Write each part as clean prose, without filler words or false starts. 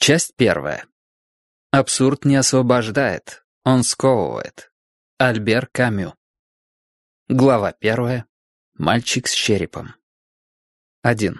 Часть первая. Абсурд не освобождает, он сковывает. Альбер Камю. Глава первая. Мальчик с черепом. 1.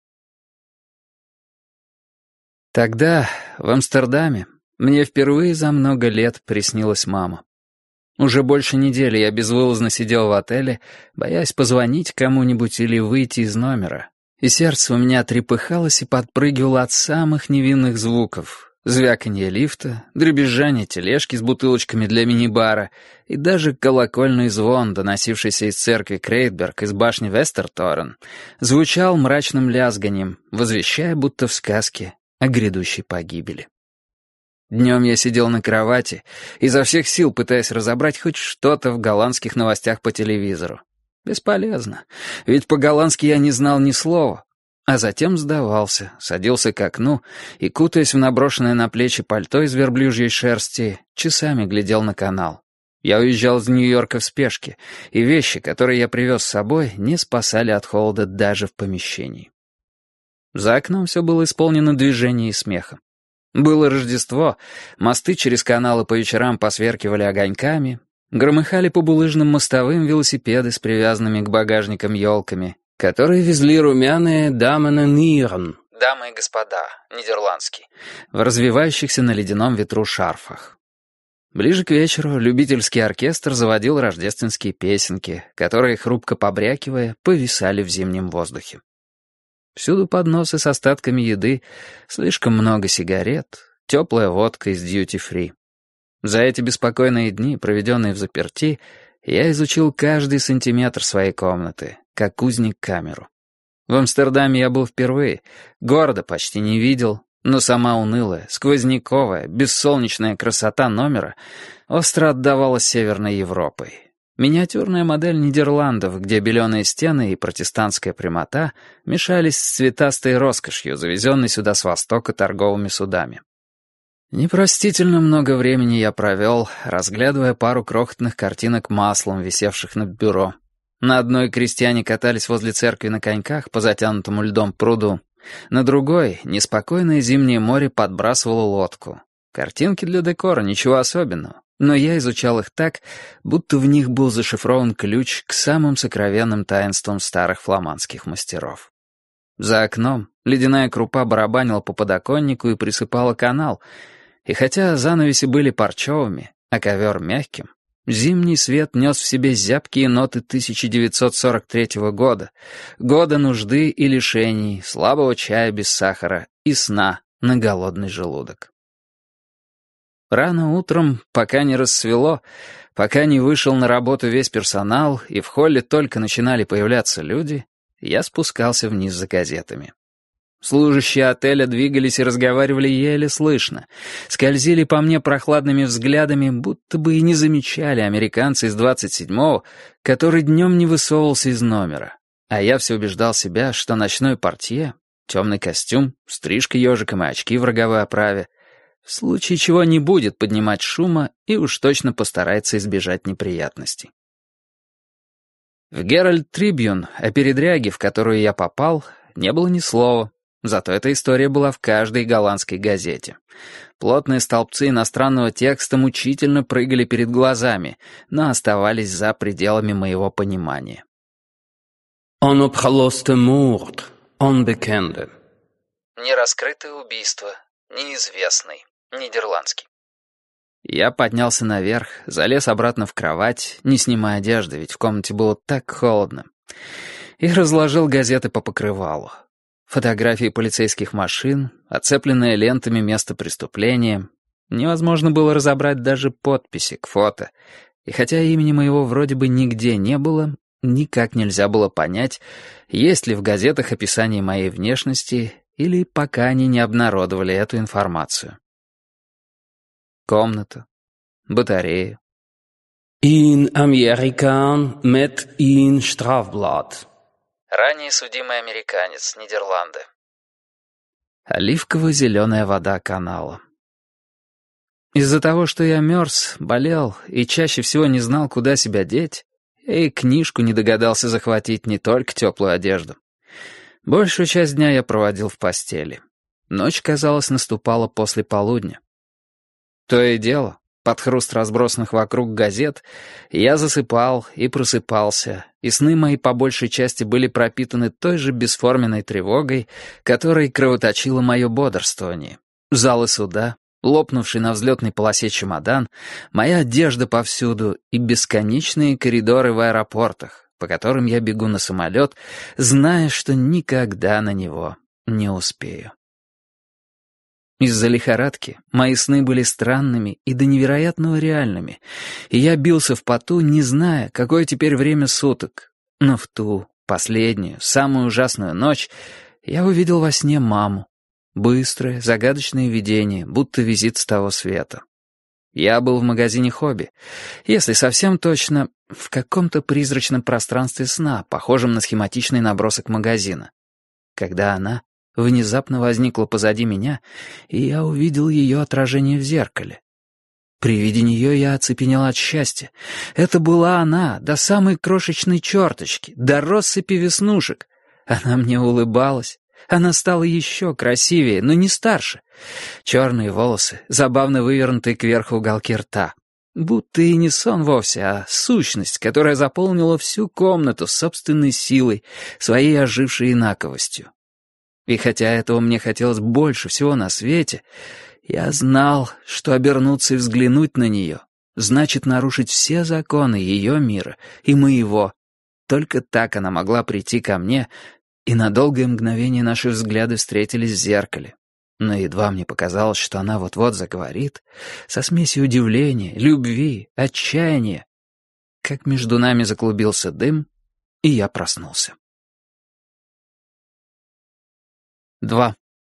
Тогда, в Амстердаме, мне впервые за много лет приснилась мама. Уже больше недели я безвылазно сидел в отеле, боясь позвонить кому-нибудь или выйти из номера. И сердце у меня трепыхалось и подпрыгивало от самых невинных звуков. Звяканье лифта, дребезжание тележки с бутылочками для мини-бара и даже колокольный звон, доносившийся из церкви Крейтберг из башни Вестерторен, звучал мрачным лязганием, возвещая, будто в сказке, о грядущей погибели. Днем я сидел на кровати, изо всех сил пытаясь разобрать хоть что-то в голландских новостях по телевизору. Бесполезно, ведь по-голландски я не знал ни слова. А затем сдавался, садился к окну и, кутаясь в наброшенное на плечи пальто из верблюжьей шерсти, часами глядел на канал. Я уезжал из Нью-Йорка в спешке, и вещи, которые я привез с собой, не спасали от холода даже в помещении. За окном все было исполнено движением и смехом. Было Рождество, мосты через каналы по вечерам посверкивали огоньками, громыхали по булыжным мостовым велосипеды с привязанными к багажникам елками, которые везли румяные «Damen en Heren» — «Дамы и господа», нидерландский, в развивающихся на ледяном ветру шарфах. Ближе к вечеру любительский оркестр заводил рождественские песенки, которые, хрупко побрякивая, повисали в зимнем воздухе. Всюду подносы с остатками еды, слишком много сигарет, теплая водка из дьюти-фри. За эти беспокойные дни, проведенные в заперти, я изучил каждый сантиметр своей комнаты, как узник камеру. В Амстердаме я был впервые, города почти не видел, но сама унылая, сквозняковая, бессолнечная красота номера остро отдавалась Северной Европой. Миниатюрная модель Нидерландов, где беленые стены и протестантская прямота мешались с цветастой роскошью, завезенной сюда с востока торговыми судами. Непростительно много времени я провел, разглядывая пару крохотных картинок маслом, висевших над бюро. На одной крестьяне катались возле церкви на коньках по затянутому льдом пруду. На другой неспокойное зимнее море подбрасывало лодку. Картинки для декора, ничего особенного. Но я изучал их так, будто в них был зашифрован ключ к самым сокровенным таинствам старых фламандских мастеров. За окном ледяная крупа барабанила по подоконнику и присыпала канал, и хотя занавеси были парчевыми, а ковер мягким, зимний свет нес в себе зябкие ноты 1943 года, года нужды и лишений, слабого чая без сахара и сна на голодный желудок. Рано утром, пока не рассвело, пока не вышел на работу весь персонал и в холле только начинали появляться люди, я спускался вниз за газетами. Служащие отеля двигались и разговаривали еле слышно, скользили по мне прохладными взглядами, будто бы и не замечали американца из 27-го, который днем не высовывался из номера. А я все убеждал себя, что ночной портье, темный костюм, стрижка ежиком и очки в роговой оправе, в случае чего не будет поднимать шума и уж точно постарается избежать неприятностей. В «Геральд Трибьюн» о передряге, в которую я попал, не было ни слова, зато эта история была в каждой голландской газете. Плотные столбцы иностранного текста мучительно прыгали перед глазами, но оставались за пределами моего понимания. «Unopgeloste moord, onbekende». Нераскрытое убийство, неизвестный. Нидерландский. Я поднялся наверх, залез обратно в кровать, не снимая одежды, ведь в комнате было так холодно, и разложил газеты по покрывалу. Фотографии полицейских машин, оцепленные лентами место преступления. Невозможно было разобрать даже подписи к фото, и хотя имени моего вроде бы нигде не было, никак нельзя было понять, есть ли в газетах описание моей внешности, или пока они не обнародовали эту информацию. Комната, батарея. In Amerikaan met een strafblad. Ранее судимый американец, Нидерланды. Оливково-зеленая вода канала. Из-за того, что я мерз, болел и чаще всего не знал, куда себя деть, я и книжку не догадался захватить, не только теплую одежду. Большую часть дня я проводил в постели. Ночь, казалось, наступала после полудня. То и дело, под хруст разбросанных вокруг газет, я засыпал и просыпался, и сны мои по большей части были пропитаны той же бесформенной тревогой, которой кровоточило мое бодрствование. Залы суда, лопнувший на взлетной полосе чемодан, моя одежда повсюду и бесконечные коридоры в аэропортах, по которым я бегу на самолет, зная, что никогда на него не успею. Из-за лихорадки мои сны были странными и до невероятного реальными, и я бился в поту, не зная, какое теперь время суток. Но в ту, последнюю, самую ужасную ночь я увидел во сне маму. Быстрое, загадочное видение, будто визит с того света. Я был в магазине «Хобби», если совсем точно, в каком-то призрачном пространстве сна, похожем на схематичный набросок магазина. Когда она внезапно возникла позади меня, и я увидел ее отражение в зеркале. При виде нее я оцепенел от счастья. Это была она, до самой крошечной черточки, до россыпи веснушек. Она мне улыбалась. Она стала еще красивее, но не старше. Черные волосы, забавно вывернутые кверху уголки рта. Будто и не сон вовсе, а сущность, которая заполнила всю комнату собственной силой, своей ожившей инаковостью. И хотя этого мне хотелось больше всего на свете, я знал, что обернуться и взглянуть на нее значит нарушить все законы ее мира и моего. Только так она могла прийти ко мне, и на долгое мгновение наши взгляды встретились в зеркале. Но едва мне показалось, что она вот-вот заговорит, со смесью удивления, любви, отчаяния, как между нами заклубился дым, и я проснулся. 2.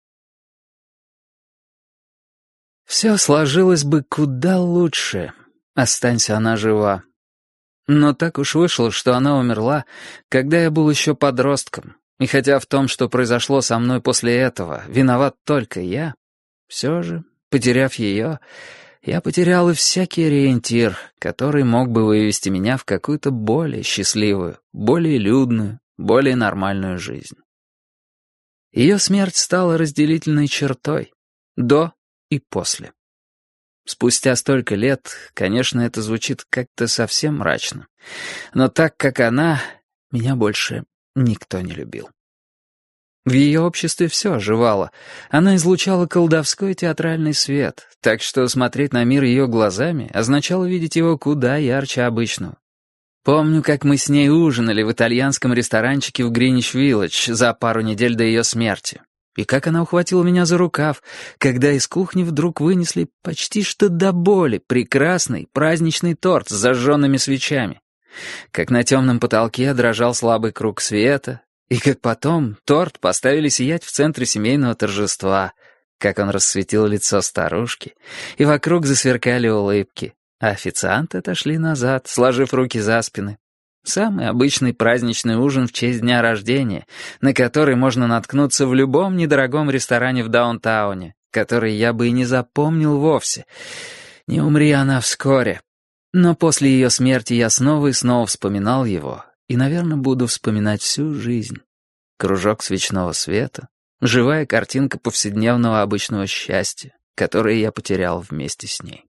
Все сложилось бы куда лучше, останься она жива. Но так уж вышло, что она умерла, когда я был еще подростком, и хотя в том, что произошло со мной после этого, виноват только я, все же, потеряв ее, я потерял и всякий ориентир, который мог бы вывести меня в какую-то более счастливую, более людную, более нормальную жизнь. Ее смерть стала разделительной чертой, до и после. Спустя столько лет, конечно, это звучит как-то совсем мрачно, но так как она, меня больше никто не любил. В ее обществе все оживало, она излучала колдовской театральный свет, так что смотреть на мир ее глазами означало видеть его куда ярче обычного. Помню, как мы с ней ужинали в итальянском ресторанчике в Гринвич-Виллидж за пару недель до ее смерти. И как она ухватила меня за рукав, когда из кухни вдруг вынесли почти что до боли прекрасный праздничный торт с зажженными свечами. Как на темном потолке дрожал слабый круг света, и как потом торт поставили сиять в центре семейного торжества, как он расцветил лицо старушки, и вокруг засверкали улыбки. А официанты отошли назад, сложив руки за спины. Самый обычный праздничный ужин в честь дня рождения, на который можно наткнуться в любом недорогом ресторане в даунтауне, который я бы и не запомнил вовсе. Не умри она вскоре. Но после ее смерти я снова и снова вспоминал его, и, наверное, буду вспоминать всю жизнь. Кружок свечного света, живая картинка повседневного обычного счастья, которое я потерял вместе с ней.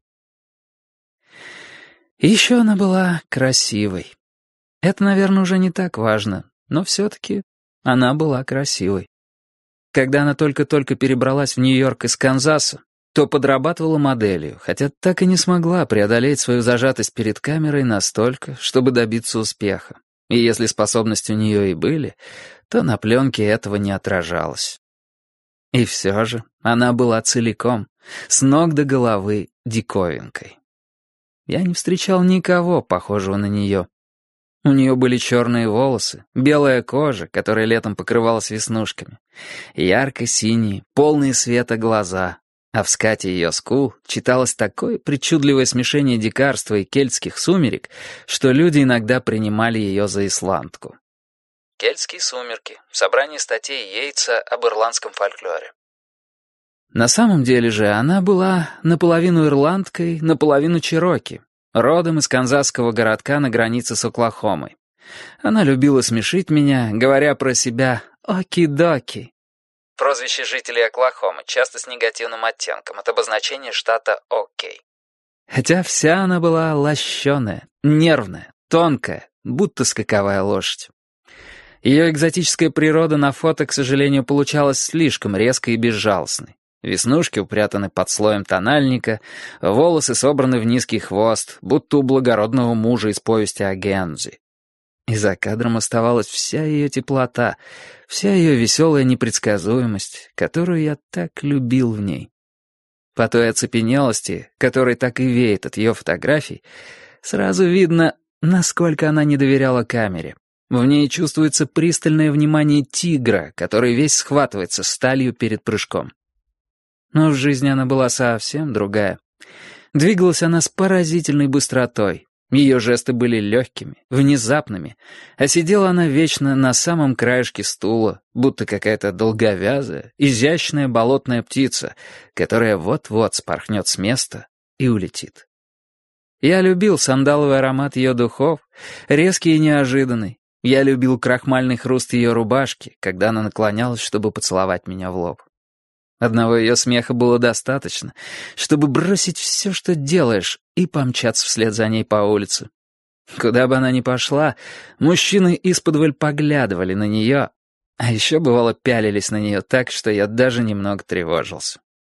И еще она была красивой. Это, наверное, уже не так важно, но все-таки она была красивой. Когда она только-только перебралась в Нью-Йорк из Канзаса, то подрабатывала моделью, хотя так и не смогла преодолеть свою зажатость перед камерой настолько, чтобы добиться успеха. И если способности у нее и были, то на пленке этого не отражалось. И все же она была целиком, с ног до головы, диковинкой. Я не встречал никого, похожего на нее. У нее были черные волосы, белая кожа, которая летом покрывалась веснушками, ярко-синие, полные света глаза, а в скате ее скул читалось такое причудливое смешение дикарства и кельтских сумерек, что люди иногда принимали ее за исландку. Кельтские сумерки — собрание статей Йейтса об ирландском фольклоре. На самом деле же она была наполовину ирландкой, наполовину чероки, родом из канзасского городка на границе с Оклахомой. Она любила смешить меня, говоря про себя «оки-доки». прозвище жителей Оклахомы, часто с негативным оттенком, от обозначения штата «Окей». Хотя вся она была лощеная, нервная, тонкая, будто скаковая лошадь. Ее экзотическая природа на фото, к сожалению, получалась слишком резкой и безжалостной. Веснушки упрятаны под слоем тональника, волосы собраны в низкий хвост, будто у благородного мужа из повести о Гензи. И за кадром оставалась вся ее теплота, вся ее веселая непредсказуемость, которую я так любил в ней. По той оцепенелости, которой так и веет от ее фотографий, сразу видно, насколько она не доверяла камере. В ней чувствуется пристальное внимание тигра, который весь схватывается сталью перед прыжком. Но в жизни она была совсем другая. Двигалась она с поразительной быстротой. Ее жесты были легкими, внезапными, а сидела она вечно на самом краешке стула, будто какая-то долговязая, изящная болотная птица, которая вот-вот спорхнет с места и улетит. Я любил сандаловый аромат ее духов, резкий и неожиданный. Я любил крахмальный хруст ее рубашки, когда она наклонялась, чтобы поцеловать меня в лоб. Одного ее смеха было достаточно, чтобы бросить все, что делаешь, и помчаться вслед за ней по улице. Куда бы она ни пошла, мужчины исподволь поглядывали на нее, а еще, бывало, пялились на нее так, что я даже немного тревожился.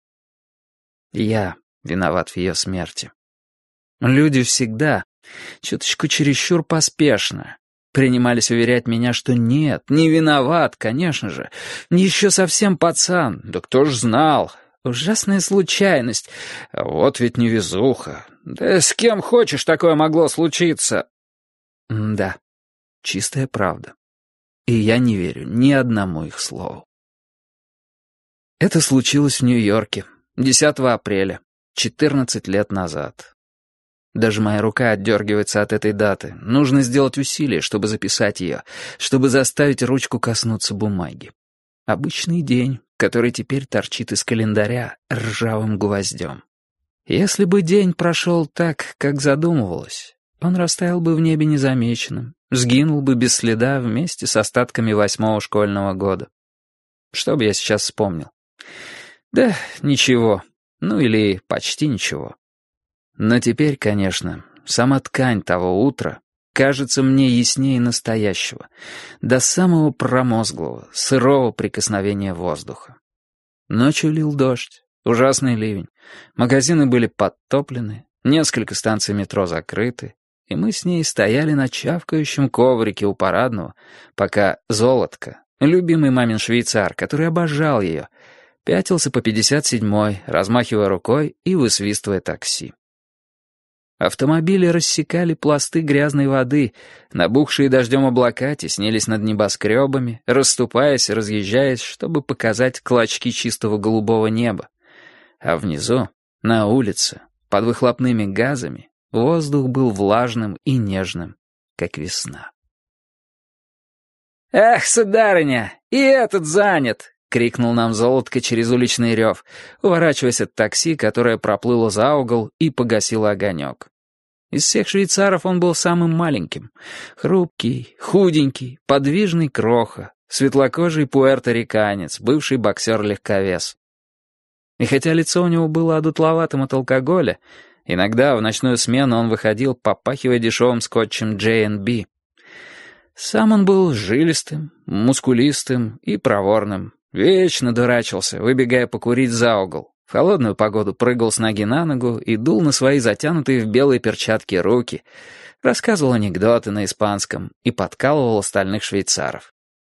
Я виноват в ее смерти. Люди всегда, чуточку чересчур поспешно, принимались уверять меня, что нет, не виноват, конечно же. Еще совсем пацан, да кто ж знал. Ужасная случайность. А вот ведь невезуха. Да с кем хочешь такое могло случиться? Да, чистая правда. И я не верю ни одному их слову. Это случилось в Нью-Йорке, 10 апреля, 14 лет назад. Даже моя рука отдергивается от этой даты. Нужно сделать усилие, чтобы записать ее, чтобы заставить ручку коснуться бумаги. Обычный день, который теперь торчит из календаря ржавым гвоздем. Если бы день прошел так, как задумывалось, он растаял бы в небе незамеченным, сгинул бы без следа вместе с остатками 8-го школьного года. Что бы я сейчас вспомнил? Да ничего, ну или почти ничего. Но теперь, конечно, сама ткань того утра кажется мне яснее настоящего, до самого промозглого, сырого прикосновения воздуха. Ночью лил дождь, ужасный ливень, магазины были подтоплены, несколько станций метро закрыты, и мы с ней стояли на чавкающем коврике у парадного, пока Золотко, любимый мамин швейцар, который обожал ее, пятился по 57-й, размахивая рукой и высвистывая такси. Автомобили рассекали пласты грязной воды, набухшие дождем облака теснились над небоскребами, расступаясь и разъезжаясь, чтобы показать клочки чистого голубого неба. А внизу, на улице, под выхлопными газами, воздух был влажным и нежным, как весна. «Эх, сударыня, и этот занят!» — крикнул нам Золотко через уличный рев, уворачиваясь от такси, которое проплыло за угол и погасило огонек. Из всех швейцаров он был самым маленьким. Хрупкий, худенький, подвижный кроха, светлокожий пуэрториканец, бывший боксер-легковес. И хотя лицо у него было одутловатым от алкоголя, иногда в ночную смену он выходил, попахивая дешевым скотчем J&B. Сам он был жилистым, мускулистым и проворным. Вечно дурачился, выбегая покурить за угол. В холодную погоду прыгал с ноги на ногу и дул на свои затянутые в белые перчатки руки, рассказывал анекдоты на испанском и подкалывал остальных швейцаров.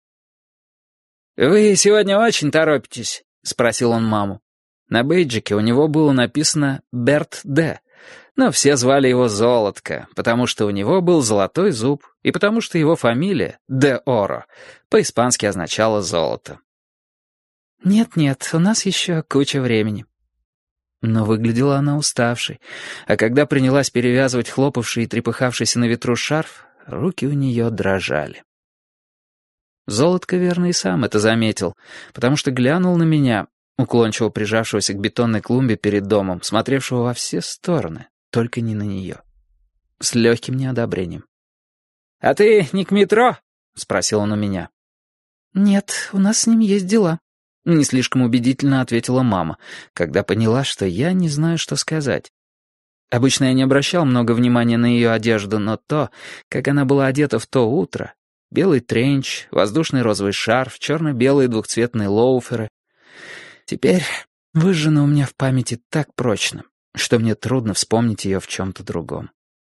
«Вы сегодня очень торопитесь?» — спросил он маму. На бейджике у него было написано «Берт Д», но все звали его Золотко, потому что у него был золотой зуб и потому что его фамилия, Де Оро, по-испански означала «золото». «Нет-нет, у нас еще куча времени». Но выглядела она уставшей, а когда принялась перевязывать хлопавший и трепыхавшийся на ветру шарф, руки у нее дрожали. Золотко, верно, и сам это заметил, потому что глянул на меня, уклончиво прижавшегося к бетонной клумбе перед домом, смотревшего во все стороны, только не на нее, с легким неодобрением. «А ты не к метро?» — спросил он у меня. «Нет, у нас с ним есть дела». Не слишком убедительно ответила мама, когда поняла, что я не знаю, что сказать. Обычно я не обращал много внимания на ее одежду, но то, как она была одета в то утро, белый тренч, воздушный розовый шарф, черно-белые двухцветные лоуферы, теперь выжжено у меня в памяти так прочно, что мне трудно вспомнить ее в чем-то другом.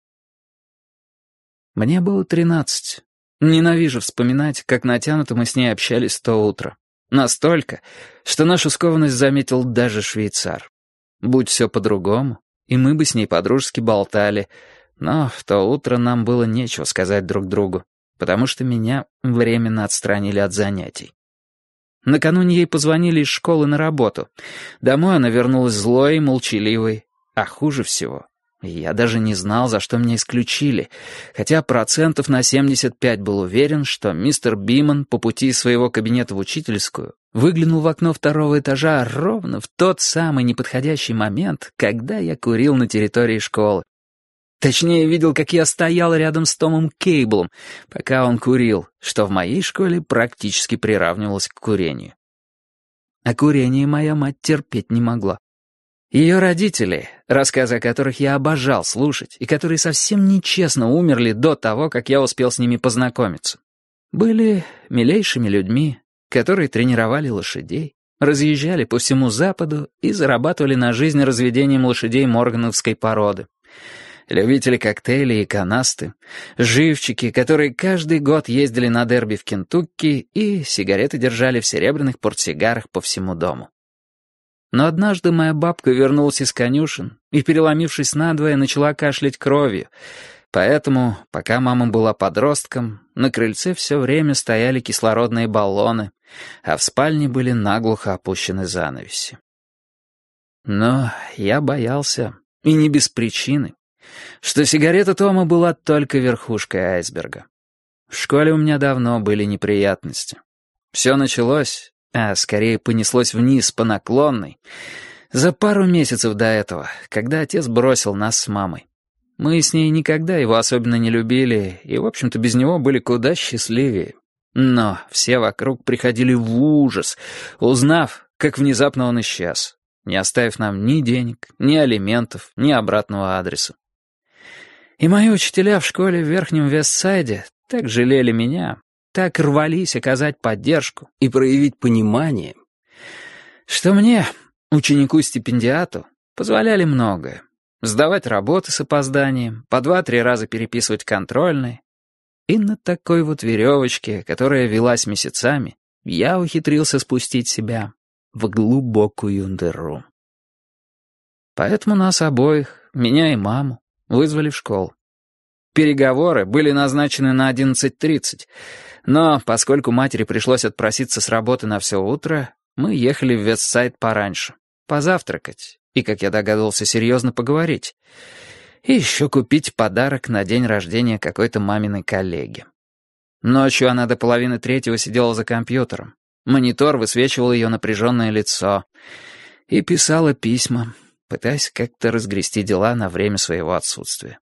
Мне было 13. Ненавижу вспоминать, как натянуто мы с ней общались в то утро. Настолько, что нашу скованность заметил даже швейцар. Будь все по-другому, и мы бы с ней подружески болтали, но в то утро нам было нечего сказать друг другу, потому что меня временно отстранили от занятий. Накануне ей позвонили из школы на работу. Домой она вернулась злой и молчаливой, а хуже всего — я даже не знал, за что меня исключили, хотя 75% был уверен, что мистер Биман по пути из своего кабинета в учительскую выглянул в окно второго этажа ровно в тот самый неподходящий момент, когда я курил на территории школы. Точнее, видел, как я стоял рядом с Томом Кейблом, пока он курил, что в моей школе практически приравнивалось к курению. А курение моя мать терпеть не могла. Ее родители, рассказы о которых я обожал слушать, и которые совсем нечестно умерли до того, как я успел с ними познакомиться, были милейшими людьми, которые тренировали лошадей, разъезжали по всему Западу и зарабатывали на жизнь разведением лошадей моргановской породы. Любители коктейлей и канасты, живчики, которые каждый год ездили на дерби в Кентукки и сигареты держали в серебряных портсигарах по всему дому. Но однажды моя бабка вернулась из конюшен и, переломившись надвое, начала кашлять кровью. Поэтому, пока мама была подростком, на крыльце все время стояли кислородные баллоны, а в спальне были наглухо опущены занавеси. Но я боялся, и не без причины, что сигарета Тома была только верхушкой айсберга. В школе у меня давно были неприятности. Все началось, а скорее понеслось вниз по наклонной, за пару месяцев до этого, когда отец бросил нас с мамой. Мы с ней никогда его особенно не любили и, в общем-то, без него были куда счастливее. Но все вокруг приходили в ужас, узнав, как внезапно он исчез, не оставив нам ни денег, ни алиментов, ни обратного адреса. И мои учителя в школе в Верхнем Вестсайде так жалели меня, так рвались оказать поддержку и проявить понимание, что мне, ученику-стипендиату, позволяли многое. Сдавать работы с опозданием, по 2-3 раза переписывать контрольные. И на такой вот веревочке, которая велась месяцами, я ухитрился спустить себя в глубокую дыру. Поэтому нас обоих, меня и маму, вызвали в школу. Переговоры были назначены на 11:30, но поскольку матери пришлось отпроситься с работы на все утро, мы ехали в Вестсайд пораньше, позавтракать и, как я догадывался, серьезно поговорить, и еще купить подарок на день рождения какой-то маминой коллеги. Ночью она до 2:30 сидела за компьютером, монитор высвечивал ее напряженное лицо и писала письма, пытаясь как-то разгрести дела на время своего отсутствия.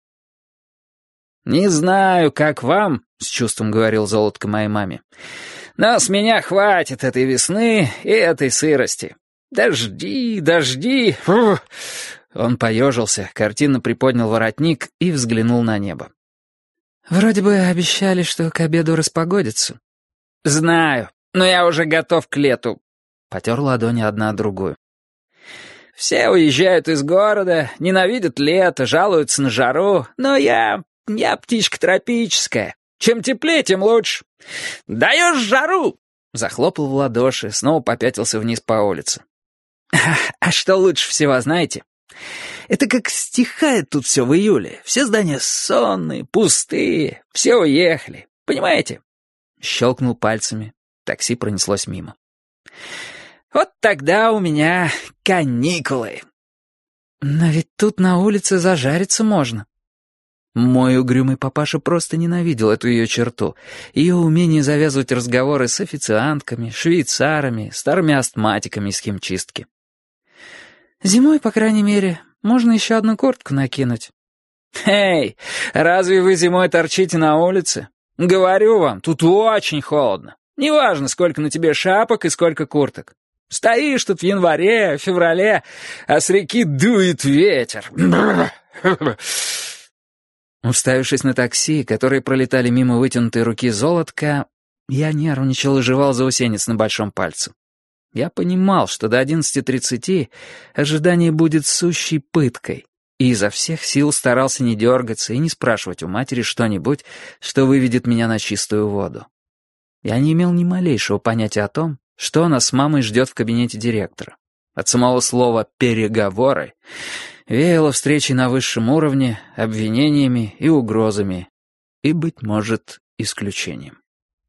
«Не знаю, как вам», — с чувством говорил Золотко моей маме, «но с меня хватит этой весны и этой сырости. Дожди, дожди!» Фу. Он поежился, картинно приподнял воротник и взглянул на небо. «Вроде бы обещали, что к обеду распогодится». «Знаю, но я уже готов к лету», — потер ладони одна от другую. «Все уезжают из города, ненавидят лето, жалуются на жару, но я птичка тропическая. Чем теплее, тем лучше. Даешь жару!» Захлопал в ладоши, снова попятился вниз по улице. «А что лучше всего, знаете? Это как стихает тут все в июле. Все здания сонные, пустые, все уехали. Понимаете?» Щелкнул пальцами. Такси пронеслось мимо. «Вот тогда у меня каникулы». «Но ведь тут на улице зажариться можно». Мой угрюмый папаша просто ненавидел эту ее черту, ее умение завязывать разговоры с официантками, швейцарами, старыми астматиками из химчистки. «Зимой, по крайней мере, можно еще одну куртку накинуть». «Эй, разве вы зимой торчите на улице? Говорю вам, тут очень холодно. Неважно, сколько на тебе шапок и сколько курток. Стоишь тут в январе, феврале, а с реки дует ветер. Уставившись на такси, которые пролетали мимо вытянутой руки Золотка, я нервничал и жевал заусенец на большом пальце. Я понимал, что до 11:30 ожидание будет сущей пыткой, и изо всех сил старался не дергаться и не спрашивать у матери что-нибудь, что выведет меня на чистую воду. Я не имел ни малейшего понятия о том, что нас с мамой ждет в кабинете директора. От самого слова «переговоры» веяло встречей на высшем уровне, обвинениями и угрозами, и, быть может, исключением.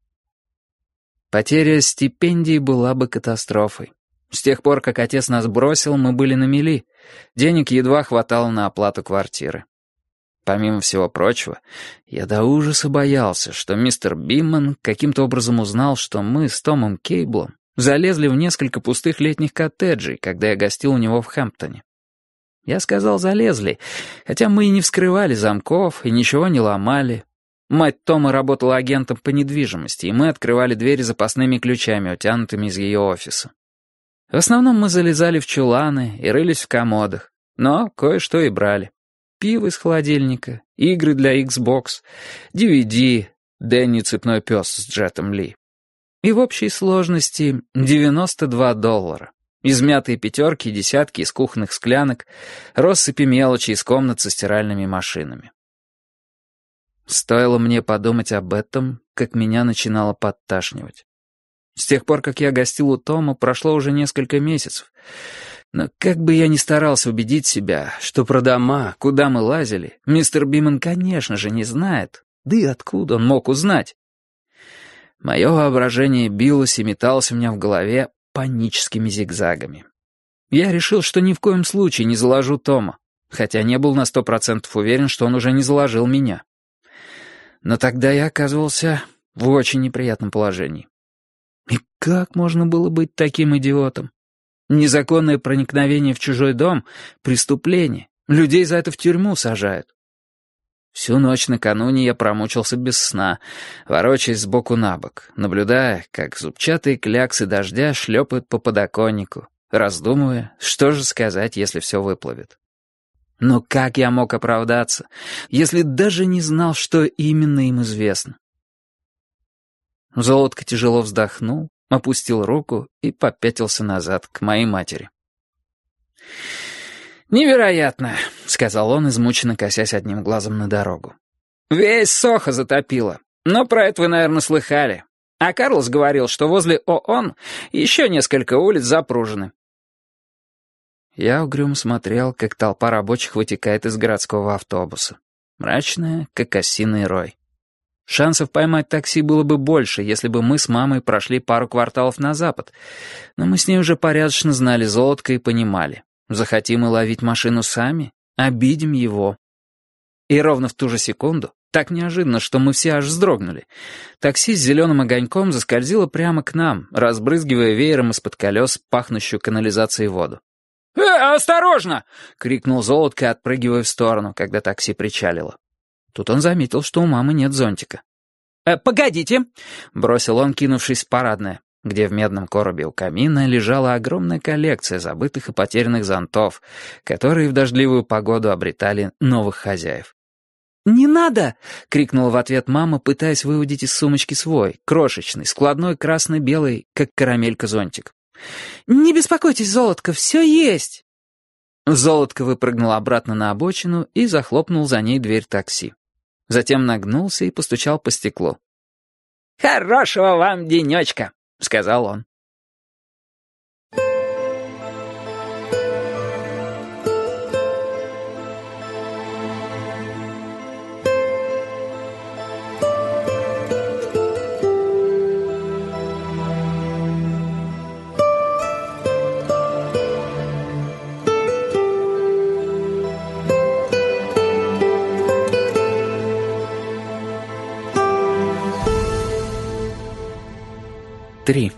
Потеря стипендии была бы катастрофой. С тех пор, как отец нас бросил, мы были на мели. Денег едва хватало на оплату квартиры. Помимо всего прочего, я до ужаса боялся, что мистер Бимман каким-то образом узнал, что мы с Томом Кейблом залезли в несколько пустых летних коттеджей, когда я гостил у него в Хэмптоне. Я сказал «залезли», хотя мы и не вскрывали замков, и ничего не ломали. Мать Тома работала агентом по недвижимости, и мы открывали двери запасными ключами, утянутыми из ее офиса. В основном мы залезали в чуланы и рылись в комодах, но кое-что и брали. Пиво из холодильника, игры для Xbox, DVD, Дэнни Цепной пес с Джетом Ли. И в общей сложности $92. Измятые пятерки и десятки из кухонных склянок, россыпи мелочи из комнат со стиральными машинами. Стоило мне подумать об этом, как меня начинало подташнивать. С тех пор, как я гостил у Тома, прошло уже несколько месяцев. Но как бы я ни старался убедить себя, что про дома, куда мы лазили, мистер Бимман, конечно же, не знает. Да и откуда он мог узнать? Мое воображение билось и металось у меня в голове паническими зигзагами. Я решил, что ни в коем случае не заложу Тома, хотя не был на 100% уверен, что он уже не заложил меня. Но тогда я оказывался в очень неприятном положении. И как можно было быть таким идиотом? Незаконное проникновение в чужой дом — преступление. Людей за это в тюрьму сажают. Всю ночь накануне я промучился без сна, ворочаясь сбоку на бок, наблюдая, как зубчатые кляксы дождя шлепают по подоконнику, раздумывая, что же сказать, если все выплывет. Но как я мог оправдаться, если даже не знал, что именно им известно? Золотко тяжело вздохнул, опустил руку и попятился назад к моей матери. «Невероятно», — сказал он, измученно косясь одним глазом на дорогу. «Весь Сохо затопило. Но про это вы, наверное, слыхали. А Карлос говорил, что возле ООН еще несколько улиц запружены». Я угрюмо смотрел, как толпа рабочих вытекает из городского автобуса. Мрачная, как осиный рой. Шансов поймать такси было бы больше, если бы мы с мамой прошли пару кварталов на запад. Но мы с ней уже порядочно знали Золотко и понимали. Захотим мы ловить машину сами, обидим его. И ровно в ту же секунду, так неожиданно, что мы все аж вздрогнули, такси с зеленым огоньком заскользило прямо к нам, разбрызгивая веером из-под колес пахнущую канализацией воду. «Осторожно!» — крикнул Золотко, отпрыгивая в сторону, когда такси причалило. Тут он заметил, что у мамы нет зонтика. «Погодите!» — бросил он, кинувшись в парадное, где в медном коробе у камина лежала огромная коллекция забытых и потерянных зонтов, которые в дождливую погоду обретали новых хозяев. «Не надо!» — крикнула в ответ мама, пытаясь выудить из сумочки свой, крошечный, складной красно-белый, как карамелька, зонтик. «Не беспокойтесь, Золотко, все есть!» Золотко выпрыгнул обратно на обочину и захлопнул за ней дверь такси. Затем нагнулся и постучал по стеклу. «Хорошего вам денечка!» — сказал он. Три.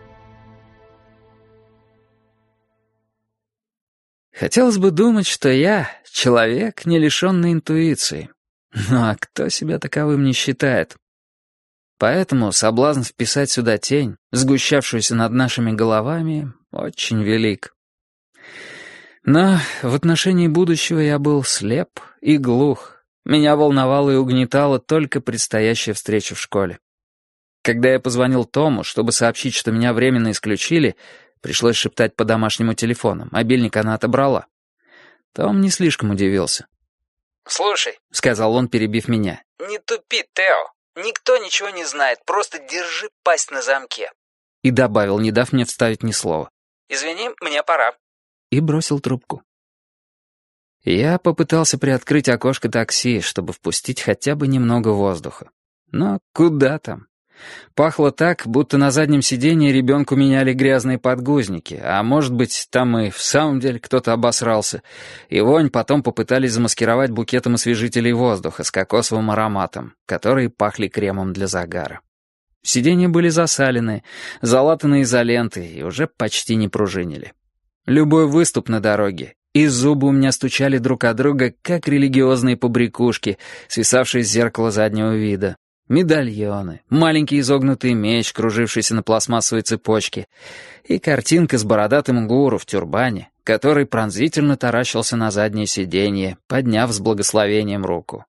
Хотелось бы думать, что я — человек, не лишенный интуиции. Ну а кто себя таковым не считает? Поэтому соблазн вписать сюда тень, сгущавшуюся над нашими головами, очень велик. Но в отношении будущего я был слеп и глух. Меня волновало и угнетала только предстоящая встреча в школе. Когда я позвонил Тому, чтобы сообщить, что меня временно исключили, пришлось шептать по домашнему телефону. Мобильник она отобрала. Том не слишком удивился. «Слушай», — сказал он, перебив меня. «не тупи, Тео. Никто ничего не знает, просто держи пасть на замке». И добавил, не дав мне вставить ни слова. «Извини, мне пора». И бросил трубку. Я попытался приоткрыть окошко такси, чтобы впустить хотя бы немного воздуха. Но куда там? Пахло так, будто на заднем сиденье ребенку меняли грязные подгузники, а может быть, там и в самом деле кто-то обосрался, и вонь потом попытались замаскировать букетом освежителей воздуха с кокосовым ароматом, которые пахли кремом для загара. Сиденья были засаленные, залатаны изолентой и уже почти не пружинили. Любой выступ на дороге, и зубы у меня стучали друг от друга, как религиозные побрякушки, свисавшие с зеркала заднего вида. Медальоны, маленький изогнутый меч, кружившийся на пластмассовой цепочке, и картинка с бородатым гуру в тюрбане, который пронзительно таращился на заднее сиденье, подняв с благословением руку.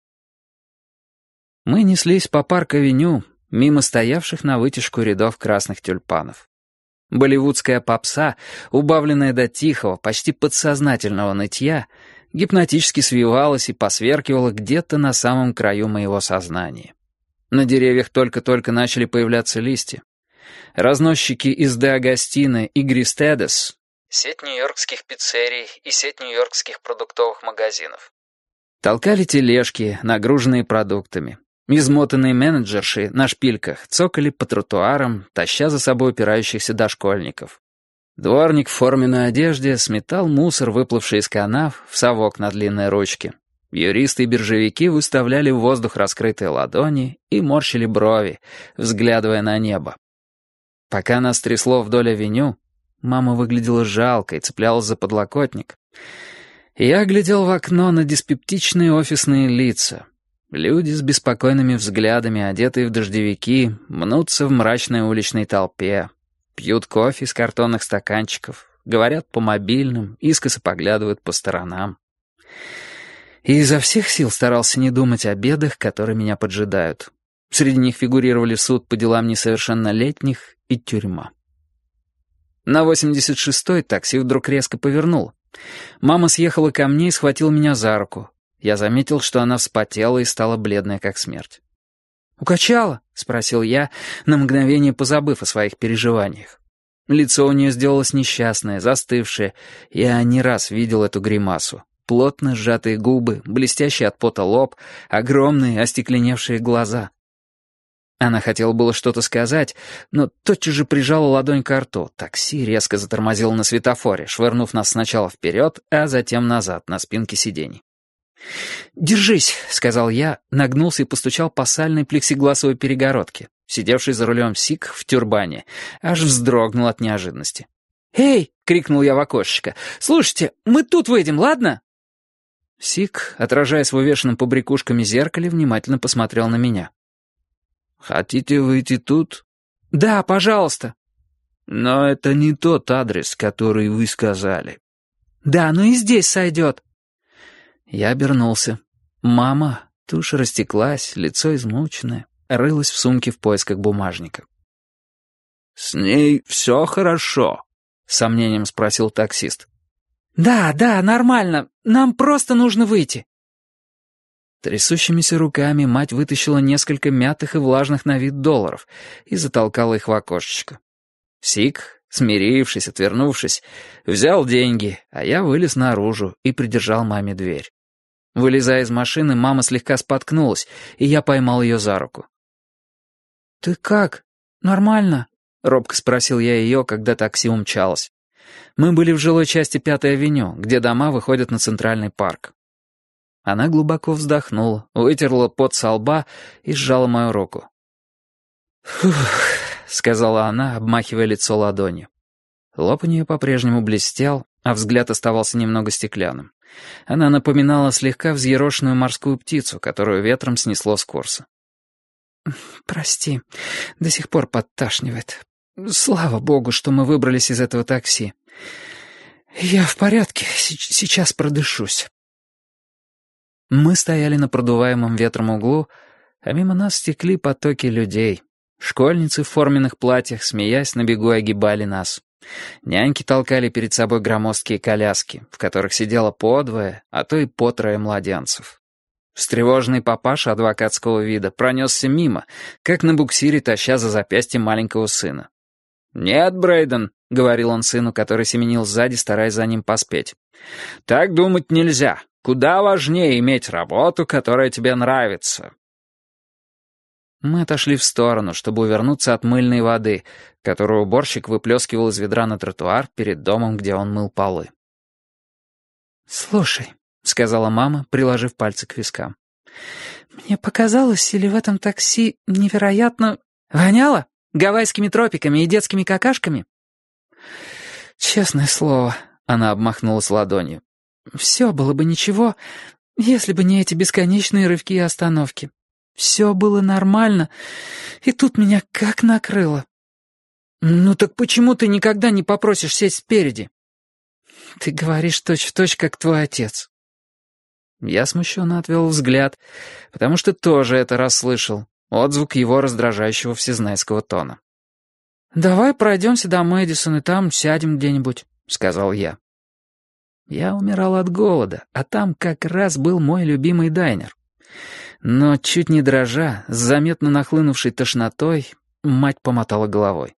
Мы неслись по парк-авеню, мимо стоявших на вытяжку рядов красных тюльпанов. Болливудская попса, убавленная до тихого, почти подсознательного нытья, гипнотически свивалась и посверкивала где-то на самом краю моего сознания. На деревьях только-только начали появляться листья. Разносчики из Де Агостино и Гристедес, сеть нью-йоркских пиццерий и сеть нью-йоркских продуктовых магазинов, толкали тележки, нагруженные продуктами. Измотанные менеджерши на шпильках цокали по тротуарам, таща за собой упирающихся дошкольников. Дворник в форменной одежде сметал мусор, выплывший из канав, в совок на длинной ручке. Юристы и биржевики выставляли в воздух раскрытые ладони и морщили брови, взглядывая на небо. Пока нас трясло вдоль авеню, мама выглядела жалко и цеплялась за подлокотник. Я глядел в окно на диспептичные офисные лица. Люди с беспокойными взглядами, одетые в дождевики, мнутся в мрачной уличной толпе, пьют кофе из картонных стаканчиков, говорят по мобильным, искоса поглядывают по сторонам. И изо всех сил старался не думать о бедах, которые меня поджидают. Среди них фигурировали суд по делам несовершеннолетних и тюрьма. На 86-й такси вдруг резко повернуло. Мама съехала ко мне и схватила меня за руку. Я заметил, что она вспотела и стала бледная, как смерть. «Укачала?» — спросил я, на мгновение позабыв о своих переживаниях. Лицо у нее сделалось несчастное, застывшее. Я не раз видел эту гримасу. Плотно сжатые губы, блестящий от пота лоб, огромные остекленевшие глаза. Она хотела было что-то сказать, но тотчас же прижала ладонь к рту. Такси резко затормозило на светофоре, швырнув нас сначала вперед, а затем назад, на спинке сидений. «Держись», — сказал я, нагнулся и постучал по сальной плексигласовой перегородке. Сидевший за рулем Сик в тюрбане аж вздрогнул от неожиданности. «Эй!» — крикнул я в окошечко. «Слушайте, мы тут выйдем, ладно?» Сик, отражаясь в увешанном побрякушками зеркале, внимательно посмотрел на меня. «Хотите выйти тут?» «Да, пожалуйста». «Но это не тот адрес, который вы сказали». «Да, но и здесь сойдет». Я обернулся. Мама, тушь растеклась, лицо измученное, рылась в сумке в поисках бумажника. «С ней все хорошо?» — с сомнением спросил таксист. «Да, нормально. Нам просто нужно выйти». Трясущимися руками мать вытащила несколько мятых и влажных на вид долларов и затолкала их в окошечко. Сик, смирившись, отвернувшись, взял деньги, а я вылез наружу и придержал маме дверь. Вылезая из машины, мама слегка споткнулась, и я поймал ее за руку. «Ты как? Нормально?» — робко спросил я ее, когда такси умчалось. Мы были в жилой части 5-й авеню, где дома выходят на Центральный парк. Она глубоко вздохнула, вытерла пот со лба и сжала мою руку. «Фух», — сказала она, обмахивая лицо ладонью. Лоб у нее по-прежнему блестел, а взгляд оставался немного стеклянным. Она напоминала слегка взъерошенную морскую птицу, которую ветром снесло с курса. «Прости, до сих пор подташнивает. Слава богу, что мы выбрались из этого такси. Я в порядке, сейчас продышусь». Мы стояли на продуваемом ветром углу, а мимо нас стекли потоки людей. Школьницы в форменных платьях, смеясь, на бегу огибали нас. Няньки толкали перед собой громоздкие коляски, в которых сидело по двое, а то и по трое младенцев. Встревоженный папаша адвокатского вида пронесся мимо, как на буксире, таща за запястье маленького сына. «Нет, Брейден», — говорил он сыну, который семенил сзади, стараясь за ним поспеть. «Так думать нельзя. Куда важнее иметь работу, которая тебе нравится». Мы отошли в сторону, чтобы увернуться от мыльной воды, которую уборщик выплескивал из ведра на тротуар перед домом, где он мыл полы. «Слушай», — сказала мама, приложив пальцы к вискам, «мне показалось, или в этом такси невероятно воняло гавайскими тропиками и детскими какашками?» «Честное слово», — она обмахнулась ладонью, «все было бы ничего, если бы не эти бесконечные рывки и остановки. Все было нормально, и тут меня как накрыло». «Ну так почему ты никогда не попросишь сесть спереди?» «Ты говоришь точь-в-точь, как твой отец». Я смущенно отвел взгляд, потому что тоже это расслышал, отзвук его раздражающего всезнайского тона. «Давай пройдемся до Мэдисон и там сядем где-нибудь», — сказал я. Я умирал от голода, а там как раз был мой любимый дайнер. Но, чуть не дрожа, с заметно нахлынувшей тошнотой, мать помотала головой.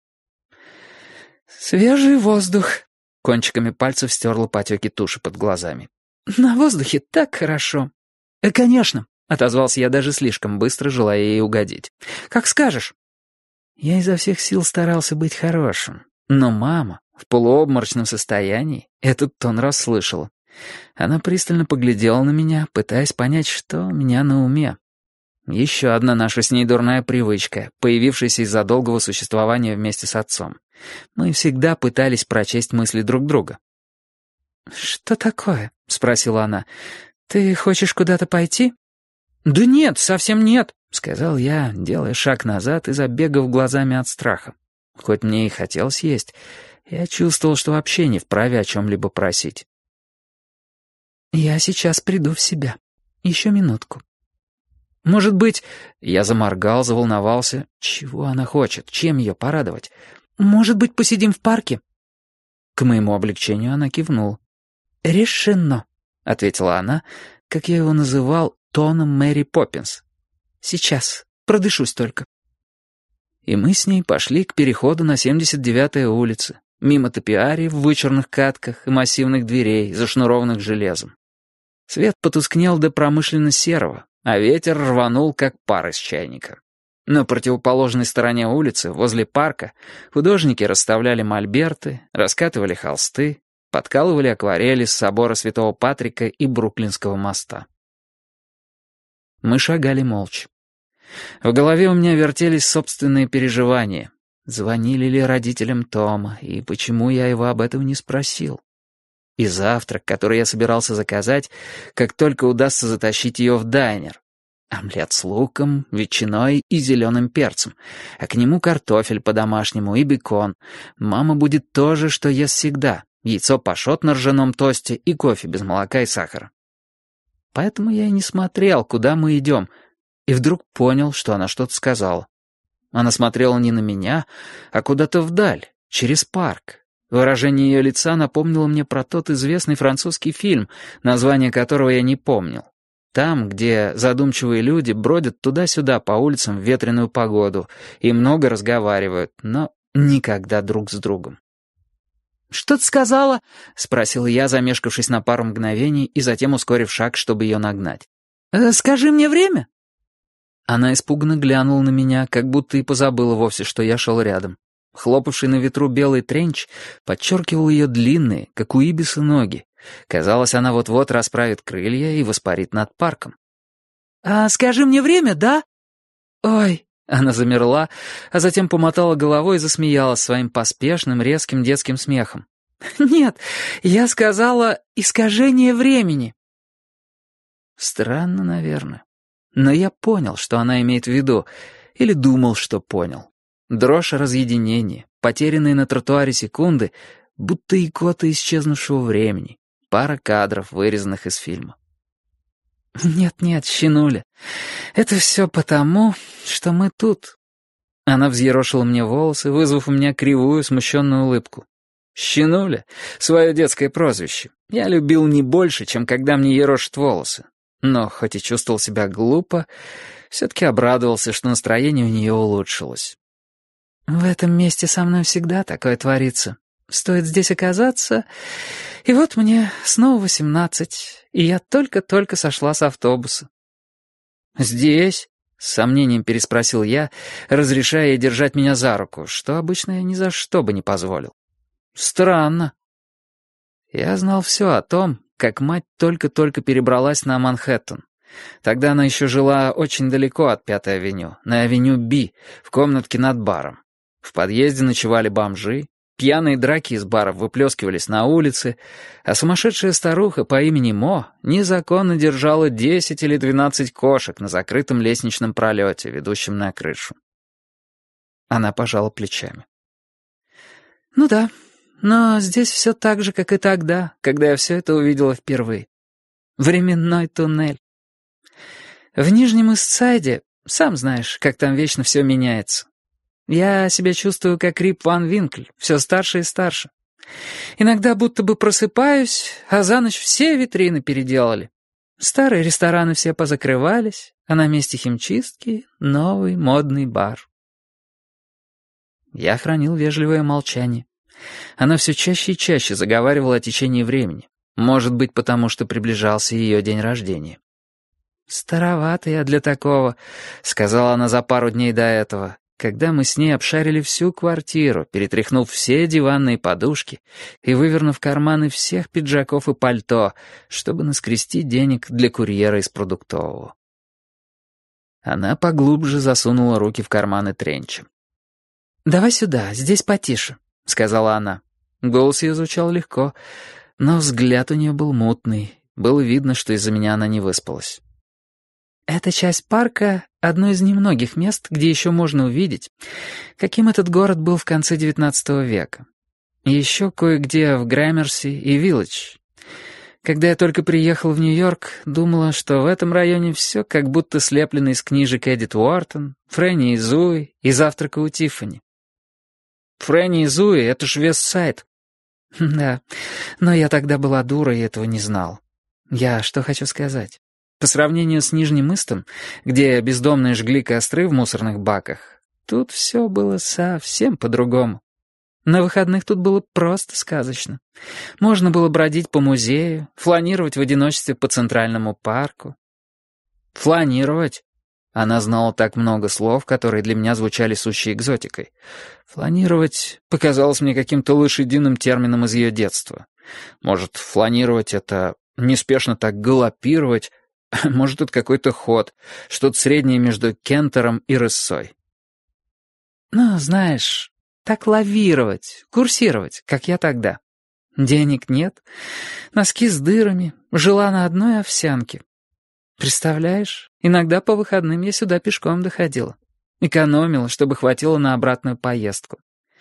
«Свежий воздух», — кончиками пальцев стерла потеки туши под глазами. «На воздухе так хорошо». «Конечно», — отозвался я даже слишком быстро, желая ей угодить. «Как скажешь». Я изо всех сил старался быть хорошим, но мама в полуобморочном состоянии этот тон расслышала. Она пристально поглядела на меня, пытаясь понять, что у меня на уме. Еще одна наша с ней дурная привычка, появившаяся из-за долгого существования вместе с отцом. Мы всегда пытались прочесть мысли друг друга. «Что такое?» — спросила она. «Ты хочешь куда-то пойти?» «Да нет, совсем нет», — сказал я, делая шаг назад и забегав глазами от страха. Хоть мне и хотелось есть, я чувствовал, что вообще не вправе о чем-либо просить. «Я сейчас приду в себя. Еще минутку». «Может быть...» — я заморгал, заволновался. Чего она хочет? Чем ее порадовать? «Может быть, посидим в парке?» К моему облегчению она кивнула. «Решено», — ответила она, как я его называл, тоном Мэри Поппинс. «Сейчас. Продышусь только». И мы с ней пошли к переходу на 79-я улица, мимо топиарий в вычурных катках и массивных дверей, зашнурованных железом. Свет потускнел до промышленно-серого, а ветер рванул, как пар из чайника. На противоположной стороне улицы, возле парка, художники расставляли мольберты, раскатывали холсты, подкалывали акварели с собора Святого Патрика и Бруклинского моста. Мы шагали молча. В голове у меня вертелись собственные переживания. Звонили ли родителям Тома, и почему я его об этом не спросил? И завтрак, который я собирался заказать, как только удастся затащить ее в дайнер. Омлет с луком, ветчиной и зеленым перцем, а к нему картофель по-домашнему и бекон. Мама будет то же, что ест всегда. Яйцо пашот на ржаном тосте и кофе без молока и сахара. Поэтому я и не смотрел, куда мы идем, и вдруг понял, что она что-то сказала. Она смотрела не на меня, а куда-то вдаль, через парк. Выражение ее лица напомнило мне про тот известный французский фильм, название которого я не помнил. Там, где задумчивые люди бродят туда-сюда по улицам в ветреную погоду и много разговаривают, но никогда друг с другом. «Что ты сказала?» — спросил я, замешкавшись на пару мгновений и затем ускорив шаг, чтобы ее нагнать. «Скажи мне время?» Она испуганно глянула на меня, как будто и позабыла вовсе, что я шел рядом. Хлопавший на ветру белый тренч подчеркивал ее длинные, как у ибиса, ноги. Казалось, она вот-вот расправит крылья и воспарит над парком. «Скажи мне время, да?» «Ой!» — она замерла, а затем помотала головой и засмеялась своим поспешным, резким детским смехом. «Нет, я сказала искажение времени». Странно, наверное. Но я понял, что она имеет в виду, или думал, что понял. Дрожь разъединения, потерянные на тротуаре секунды, будто икота исчезнувшего времени, пара кадров, вырезанных из фильма. «Нет-нет, щенуля, это все потому, что мы тут». Она взъерошила мне волосы, вызвав у меня кривую, смущенную улыбку. «Щенуля» — свое детское прозвище. Я любил не больше, чем когда мне ерошат волосы. Но, хоть и чувствовал себя глупо, все-таки обрадовался, что настроение у нее улучшилось. «В этом месте со мной всегда такое творится. Стоит здесь оказаться, и вот мне снова 18, и я только-только сошла с автобуса». «Здесь?» — с сомнением переспросил я, разрешая ей держать меня за руку, что обычно я ни за что бы не позволил. «Странно». Я знал все о том, как мать только-только перебралась на Манхэттен. Тогда она еще жила очень далеко от 5-й авеню, на авеню Би, в комнатке над баром. В подъезде ночевали бомжи, пьяные драки из баров выплескивались на улице, а сумасшедшая старуха по имени Мо незаконно держала 10 или 12 кошек на закрытом лестничном пролете, ведущем на крышу. Она пожала плечами. «Ну да, но здесь все так же, как и тогда, когда я все это увидела впервые. Временной туннель. В Нижнем Ист-Сайде, сам знаешь, как там вечно все меняется. Я себя чувствую, как Рип Ван Винкль, все старше и старше. Иногда будто бы просыпаюсь, а за ночь все витрины переделали. Старые рестораны все позакрывались, а на месте химчистки новый модный бар». Я хранил вежливое молчание. Она все чаще и чаще заговаривала о течении времени. Может быть, потому что приближался ее день рождения. «Старовато я для такого», — сказала она за пару дней до этого, когда мы с ней обшарили всю квартиру, перетряхнув все диванные подушки и вывернув карманы всех пиджаков и пальто, чтобы наскрести денег для курьера из продуктового. Она поглубже засунула руки в карманы тренча. «Давай сюда, здесь потише», — сказала она. Голос ее звучал легко, но взгляд у нее был мутный. Было видно, что из-за меня она не выспалась. «Эта часть парка — одно из немногих мест, где еще можно увидеть, каким этот город был в конце XIX века. Еще кое-где в Грэмерси и Виллидж. Когда я только приехал в Нью-Йорк, думала, что в этом районе все как будто слеплено из книжек Эдит Уортон, Фрэнни и Зуи и «Завтрака у Тиффани». «Фрэнни и Зуи — это ж Вест-Сайд». «Да, но я тогда была дура и этого не знал. Я что хочу сказать. По сравнению с Нижним Истом, где бездомные жгли костры в мусорных баках, тут все было совсем по-другому. На выходных тут было просто сказочно. Можно было бродить по музею, фланировать в одиночестве по Центральному парку». «Фланировать?» Она знала так много слов, которые для меня звучали сущей экзотикой. «Фланировать» показалось мне каким-то лошадиным термином из ее детства. Может, фланировать — это неспешно так галопировать. Может, это какой-то ход, что-то среднее между кентером и рысой. «Ну, знаешь, так лавировать, курсировать, как я тогда. Денег нет, носки с дырами, жила на одной овсянке. Представляешь, иногда по выходным я сюда пешком доходила. Экономила, чтобы хватило на обратную поездку.